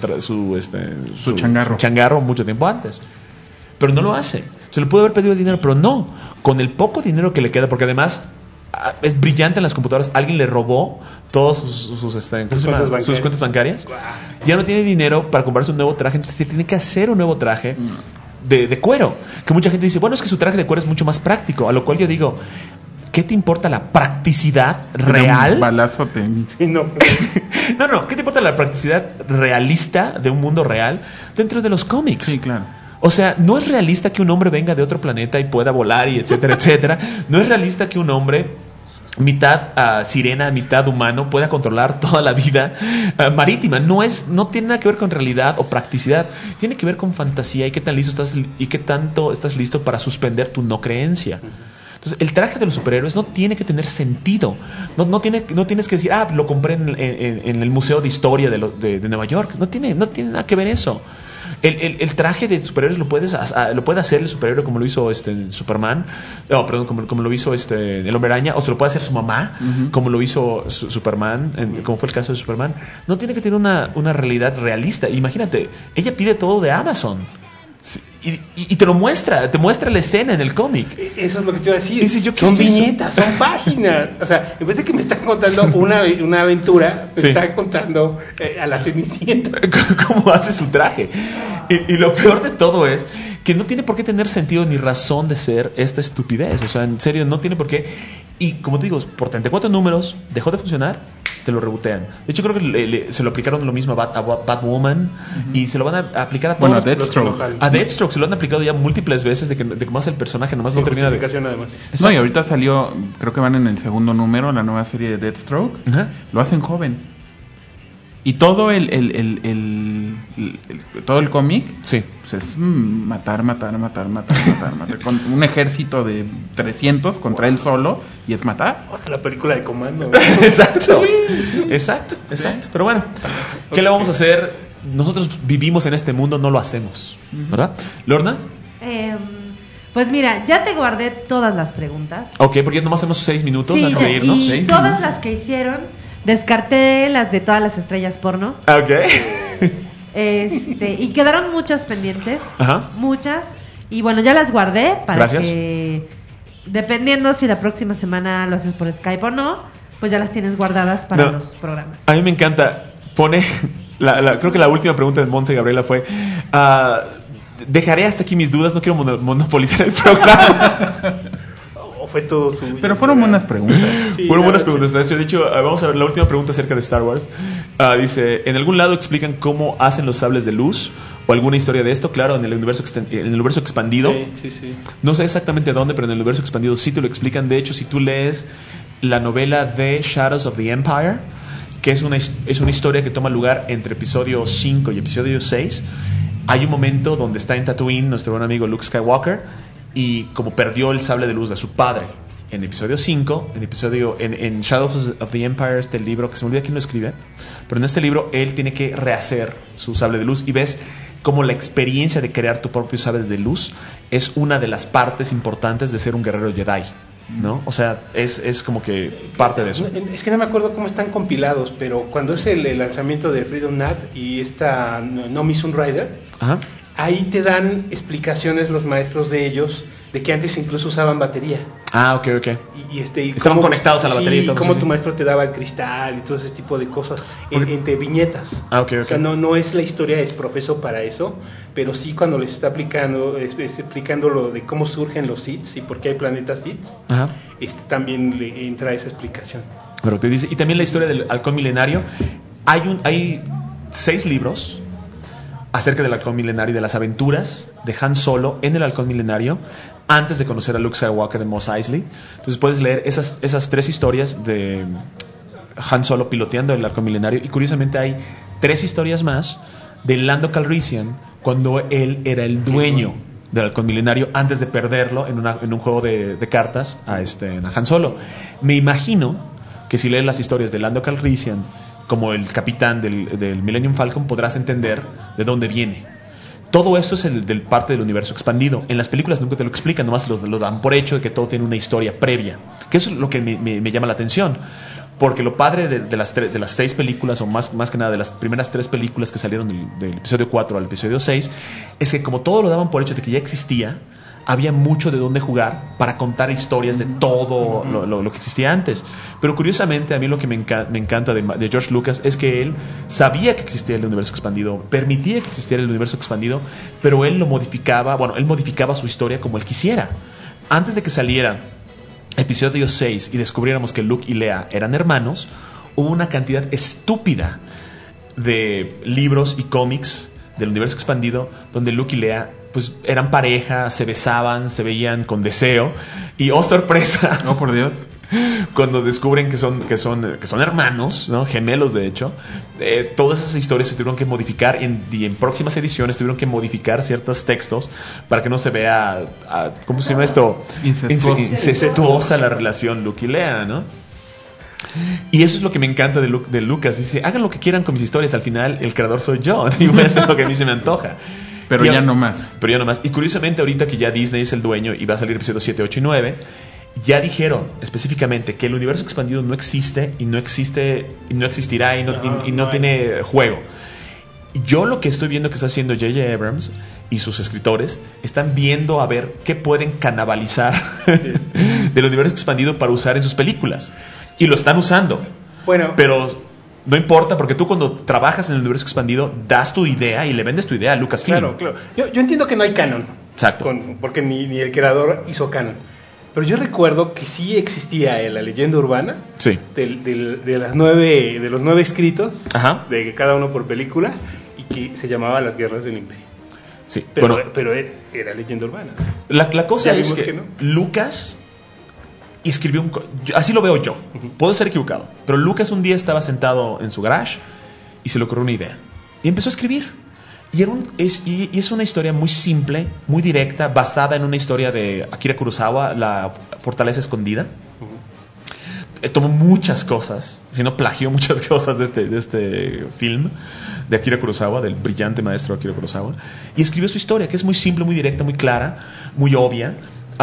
changarro mucho tiempo antes. Pero no lo hace. Se le puede haber pedido el dinero, pero no. Con el poco dinero que le queda, porque además es brillante en las computadoras. Alguien le robó todos sus cuentas bancarias. Ya no tiene dinero para comprarse un nuevo traje, entonces tiene que hacer un nuevo traje de cuero. Que mucha gente dice, bueno, es que su traje de cuero es mucho más práctico. A lo cual yo digo, ¿qué te importa la practicidad real? Un balazo Sí, no. No, ¿qué te importa la practicidad realista de un mundo real dentro de los cómics? Sí, claro. O sea, no es realista que un hombre venga de otro planeta y pueda volar y etcétera, etcétera. No es realista que un hombre, mitad sirena, mitad humano, pueda controlar toda la vida marítima. No tiene nada que ver con realidad o practicidad. Tiene que ver con fantasía y qué tan listo estás y qué tanto estás listo para suspender tu no creencia. Entonces, el traje de los superhéroes no tiene que tener sentido. No tienes que decir, lo compré en el Museo de Historia de Nueva York. No tiene nada que ver eso. El traje de superhéroes lo puede hacer el superhéroe como lo hizo Superman, como lo hizo el Hombre Araña, o se lo puede hacer su mamá, como lo hizo Superman, como fue el caso de Superman. No tiene que tener una realidad realista. Imagínate, ella pide todo de Amazon. Y te muestra la escena en el cómic. Eso es lo que te iba a decir. Dices, son viñetas, son páginas. O sea, en vez de que me están contando una aventura, me están contando a la Cenicienta. ¿Cómo hace su traje? Y lo peor de todo es que no tiene por qué tener sentido ni razón de ser esta estupidez. O sea, en serio, no tiene por qué. Y como te digo, por 34 números dejó de funcionar, te lo rebotean. De hecho, creo que se lo aplicaron lo mismo a Batwoman y se lo van a aplicar a todos. Bueno, a Deathstroke. A Deathstroke se lo han aplicado ya múltiples veces de que más el personaje nomás no termina de... Además. No, y ahorita salió, creo que van en el segundo número, la nueva serie de Deathstroke. Lo hacen joven. Y todo todo el cómic, pues es matar. Con un ejército de 300 contra él solo, y es matar. Hasta la película de Comando. Exacto. Pero bueno, ¿qué le vamos a hacer? Nosotros vivimos en este mundo, no lo hacemos, ¿verdad? ¿Lorna? Pues mira, ya te guardé todas las preguntas. Ok, porque nomás hacemos 6 minutos antes de irnos. Y todas las que hicieron, descarté las de todas las estrellas porno. Ok. Y quedaron muchas pendientes. Ajá. Muchas. Y bueno, ya las guardé para Gracias. que, dependiendo si la próxima semana lo haces por Skype o no, pues ya las tienes guardadas para los programas. A mí me encanta. Pone... creo que la última pregunta de Montse Gabriela fue... dejaré hasta aquí mis dudas, no quiero monopolizar el programa. Fue todo suyo. Pero fueron buenas preguntas. Sí, fueron buenas preguntas. De hecho, vamos a ver la última pregunta acerca de Star Wars. Dice, ¿en algún lado explican cómo hacen los sables de luz? ¿O alguna historia de esto? Claro, en el universo expandido. Sí. No sé exactamente dónde, pero en el universo expandido sí te lo explican. De hecho, si tú lees la novela de Shadows of the Empire, que es una historia que toma lugar entre episodio 5 y episodio 6, hay un momento donde está en Tatooine nuestro buen amigo Luke Skywalker, y como perdió el sable de luz de su padre en episodio 5, en Shadows of the Empire, el libro, que se me olvida quién lo escribe, pero en este libro él tiene que rehacer su sable de luz, y ves como la experiencia de crear tu propio sable de luz es una de las partes importantes de ser un guerrero Jedi, ¿no? O sea, es como que parte de eso. Es que no me acuerdo cómo están compilados, pero cuando es el lanzamiento de Freedom Nat y esta Nomi Sunrider, ahí te dan explicaciones los maestros de ellos de que antes incluso usaban batería. Ok. Y estaban conectados a la batería. Y cómo tu maestro te daba el cristal y todo ese tipo de cosas entre viñetas. Ok. O sea, no es la historia, es profeso para eso, pero sí cuando les está explicando lo de cómo surgen los Sith y por qué hay planetas Sith, también le entra esa explicación. Pero te dice, y también la historia del halcón milenario. Hay 6 libros acerca del halcón milenario y de las aventuras de Han Solo en el halcón milenario antes de conocer a Luke Skywalker en Mos Eisley. Entonces puedes leer esas 3 historias de Han Solo piloteando el halcón milenario, y curiosamente hay 3 historias más de Lando Calrissian cuando él era el dueño del halcón milenario antes de perderlo en un juego de cartas a Han Solo. Me imagino que si lees las historias de Lando Calrissian como el capitán del Millennium Falcon, podrás entender de dónde viene. Todo esto es del parte del universo expandido. En las películas nunca te lo explican, nomás lo dan por hecho de que todo tiene una historia previa, que eso es lo que me llama la atención, porque lo padre de las 6 películas, o más que nada de las primeras 3 películas que salieron del episodio 4 al episodio 6, es que como todo lo daban por hecho de que ya existía, había mucho de dónde jugar para contar historias de todo lo que existía antes. Pero curiosamente, a mí lo que me encanta de George Lucas es que él sabía que existía el universo expandido, permitía que existiera el universo expandido, pero él lo modificaba, él modificaba su historia como él quisiera. Antes de que saliera episodio 6 y descubriéramos que Luke y Leia eran hermanos, hubo una cantidad estúpida de libros y cómics del universo expandido donde Luke y Leia pues eran pareja, se besaban, se veían con deseo y ¡oh sorpresa! ¡Oh por Dios! Cuando descubren que son hermanos, ¿no? Gemelos de hecho, todas esas historias se tuvieron que modificar y en próximas ediciones tuvieron que modificar ciertos textos para que no se vea ¿cómo se llama esto? Incestuosa la relación Luke y Leia, ¿no? Y eso es lo que me encanta de Lucas. Dice, hagan lo que quieran con mis historias, al final el creador soy yo y voy a hacer lo que a mí se me antoja. Pero ya no más. Y curiosamente ahorita que ya Disney es el dueño y va a salir episodios 7, 8 y 9, ya dijeron específicamente que el universo expandido no existe y no existirá y no tiene juego. Yo lo que estoy viendo que está haciendo J.J. Abrams y sus escritores están viendo a ver qué pueden canibalizar del universo expandido para usar en sus películas. Y lo están usando. Bueno, pero no importa, porque tú cuando trabajas en el universo expandido das tu idea y le vendes tu idea a Lucasfilm. Claro. Yo entiendo que no hay canon. Exacto. Porque ni el creador hizo canon. Pero yo recuerdo que sí existía la leyenda urbana. Sí. De los 9 escritos. Ajá. De cada uno por película. Y que se llamaba Las Guerras del Imperio. Sí. Pero era leyenda urbana. La cosa es que no. Lucas escribió así lo veo yo. Puedo estar equivocado. Pero Lucas un día estaba sentado en su garage y se le ocurrió una idea. Y empezó a escribir. Y es una historia muy simple, muy directa, basada en una historia de Akira Kurosawa, La Fortaleza Escondida. Tomó muchas cosas, sino plagió muchas cosas de este film de Akira Kurosawa, del brillante maestro Akira Kurosawa. Y escribió su historia, que es muy simple, muy directa, muy clara, muy obvia.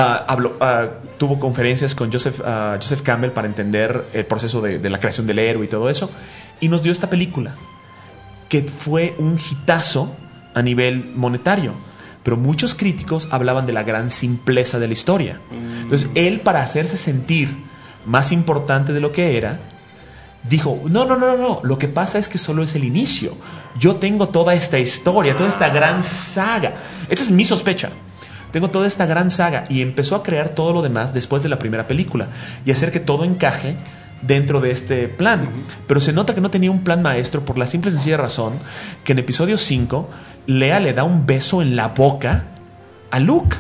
Tuvo conferencias con Joseph Campbell para entender el proceso de la creación del héroe y todo eso. Y nos dio esta película, que fue un hitazo a nivel monetario. Pero muchos críticos hablaban de la gran simpleza de la historia. Entonces él, para hacerse sentir más importante de lo que era, dijo, no, lo que pasa es que solo es el inicio. Yo tengo toda esta historia, toda esta gran saga. Esta es mi sospecha. Tengo toda esta gran saga. Y empezó a crear todo lo demás después de la primera película y hacer que todo encaje dentro de este plan. Pero se nota que no tenía un plan maestro por la simple y sencilla razón que en episodio 5 Leia le da un beso en la boca a Luke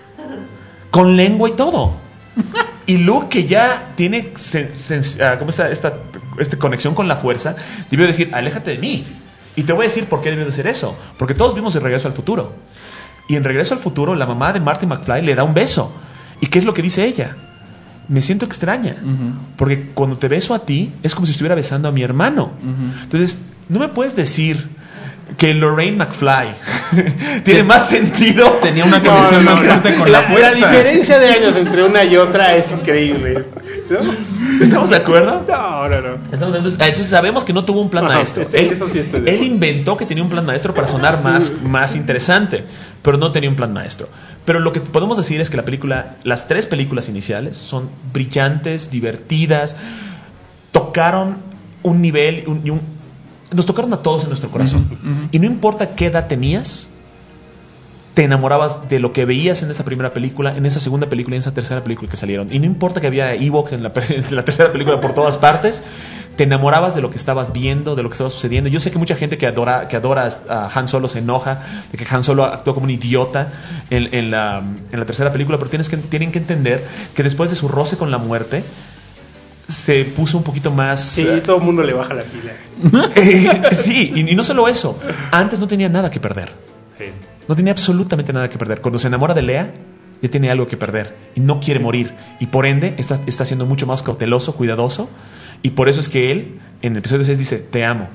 con lengua y todo. Y Luke, que ya tiene ¿cómo está esta conexión con la fuerza, debió decir, aléjate de mí. Y te voy a decir por qué debió de ser eso. Porque todos vimos el Regreso al Futuro. Y en Regreso al Futuro la mamá de Marty McFly le da un beso. ¿Y qué es lo que dice ella? Me siento extraña. Porque cuando te beso a ti es como si estuviera besando a mi hermano. Entonces, no me puedes decir que Lorraine McFly tiene más sentido. Tenía una conexión más fuerte con la fuerza. La diferencia de años entre una y otra es increíble, ¿no? ¿Estamos de acuerdo? No. Entonces sabemos que no tuvo un plan maestro. Él inventó que tenía un plan maestro para sonar más interesante, pero no tenía un plan maestro. Pero lo que podemos decir es que las 3 películas iniciales son brillantes, divertidas, tocaron un nivel nos tocaron a todos en nuestro corazón. Y no importa qué edad tenías, te enamorabas de lo que veías en esa primera película, en esa segunda película y en esa tercera película que salieron. Y no importa que había Ewoks en la tercera película por todas partes, te enamorabas de lo que estabas viendo, de lo que estaba sucediendo. Yo sé que mucha gente que adora a Han Solo se enoja de que Han Solo actuó como un idiota en la tercera película, pero tienen que entender que después de su roce con la muerte se puso un poquito más... Sí, todo el mundo le baja la pila. Sí, y no solo eso. Antes no tenía nada que perder. Sí. No tenía absolutamente nada que perder. Cuando se enamora de Leia, ya tiene algo que perder. Y no quiere morir. Y por ende, está siendo mucho más cauteloso, cuidadoso. Y por eso es que él, en el episodio 6, dice, te amo.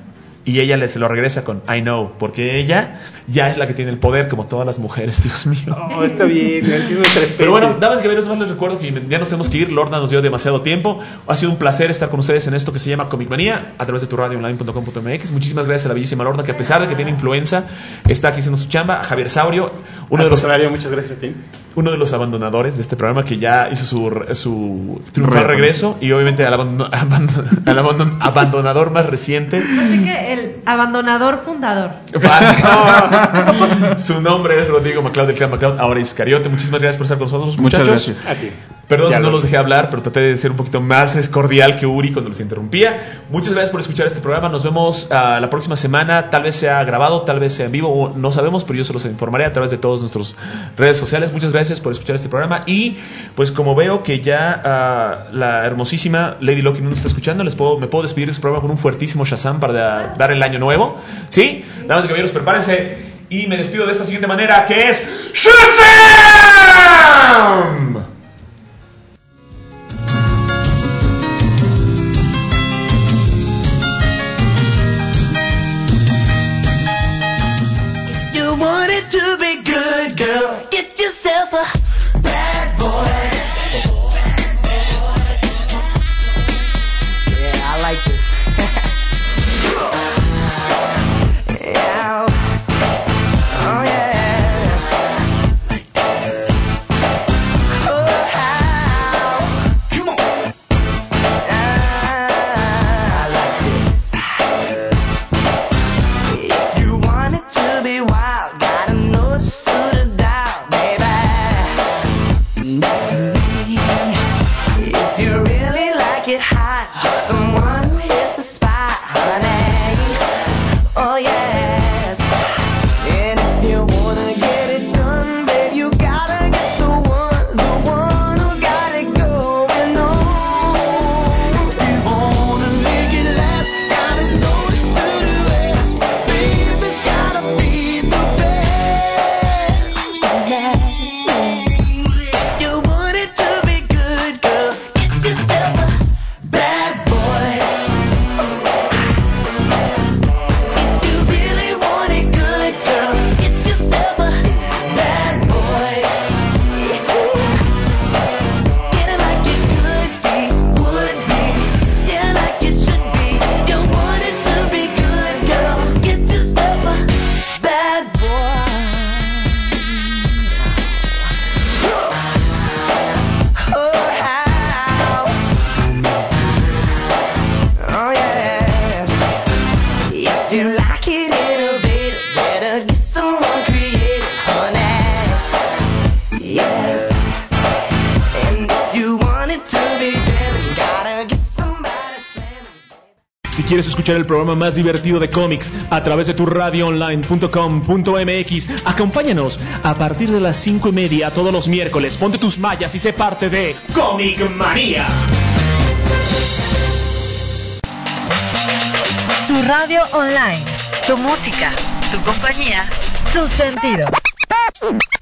y ella se lo regresa con I know, porque ella ya es la que tiene el poder, como todas las mujeres, Dios mío. Oh, está bien, pero bueno, damas y caballeros, más les recuerdo que ya nos tenemos que ir. Lorna nos dio demasiado tiempo. Ha sido un placer estar con ustedes en esto que se llama Comic Manía a través de turadioonline.com.mx. Muchísimas gracias a la bellísima Lorna, que a pesar de que tiene influenza, está aquí haciendo su chamba. A Javier Saurio, muchas gracias a ti. Uno de los abandonadores de este programa, que ya hizo su triunfal regreso, y obviamente al abandonador más reciente. Así que el abandonador fundador. Su nombre es Rodrigo MacLeod, del clan MacLeod, ahora Iscariote. Muchísimas gracias por estar con nosotros, muchas muchachos. Gracias. A ti. Perdón si no los dejé hablar, pero traté de ser un poquito más cordial que Uri cuando los interrumpía. Muchas gracias por escuchar este programa. Nos vemos la próxima semana. Tal vez sea grabado, tal vez sea en vivo, no sabemos, pero yo se los informaré a través de todas nuestras redes sociales. Muchas gracias por escuchar este programa. Y pues como veo que ya la hermosísima Lady Loki no nos está escuchando, me puedo despedir de este programa con un fuertísimo Shazam para dar el año nuevo. ¿Sí? Damas y caballeros, prepárense. Y me despido de esta siguiente manera, que es Shazam! To be good, girl, get yourself a bad boy. Yeah, I like this. Yeah. Oh, yes. Oh, how? Come on. I like this. If you want it to be wild, Si quieres escuchar el programa más divertido de cómics a través de turadioonline.com.mx, acompáñanos a partir de las 5:30 todos los miércoles. Ponte tus mallas y sé parte de Comic Manía. Tu radio online, tu música, tu compañía, tus sentidos.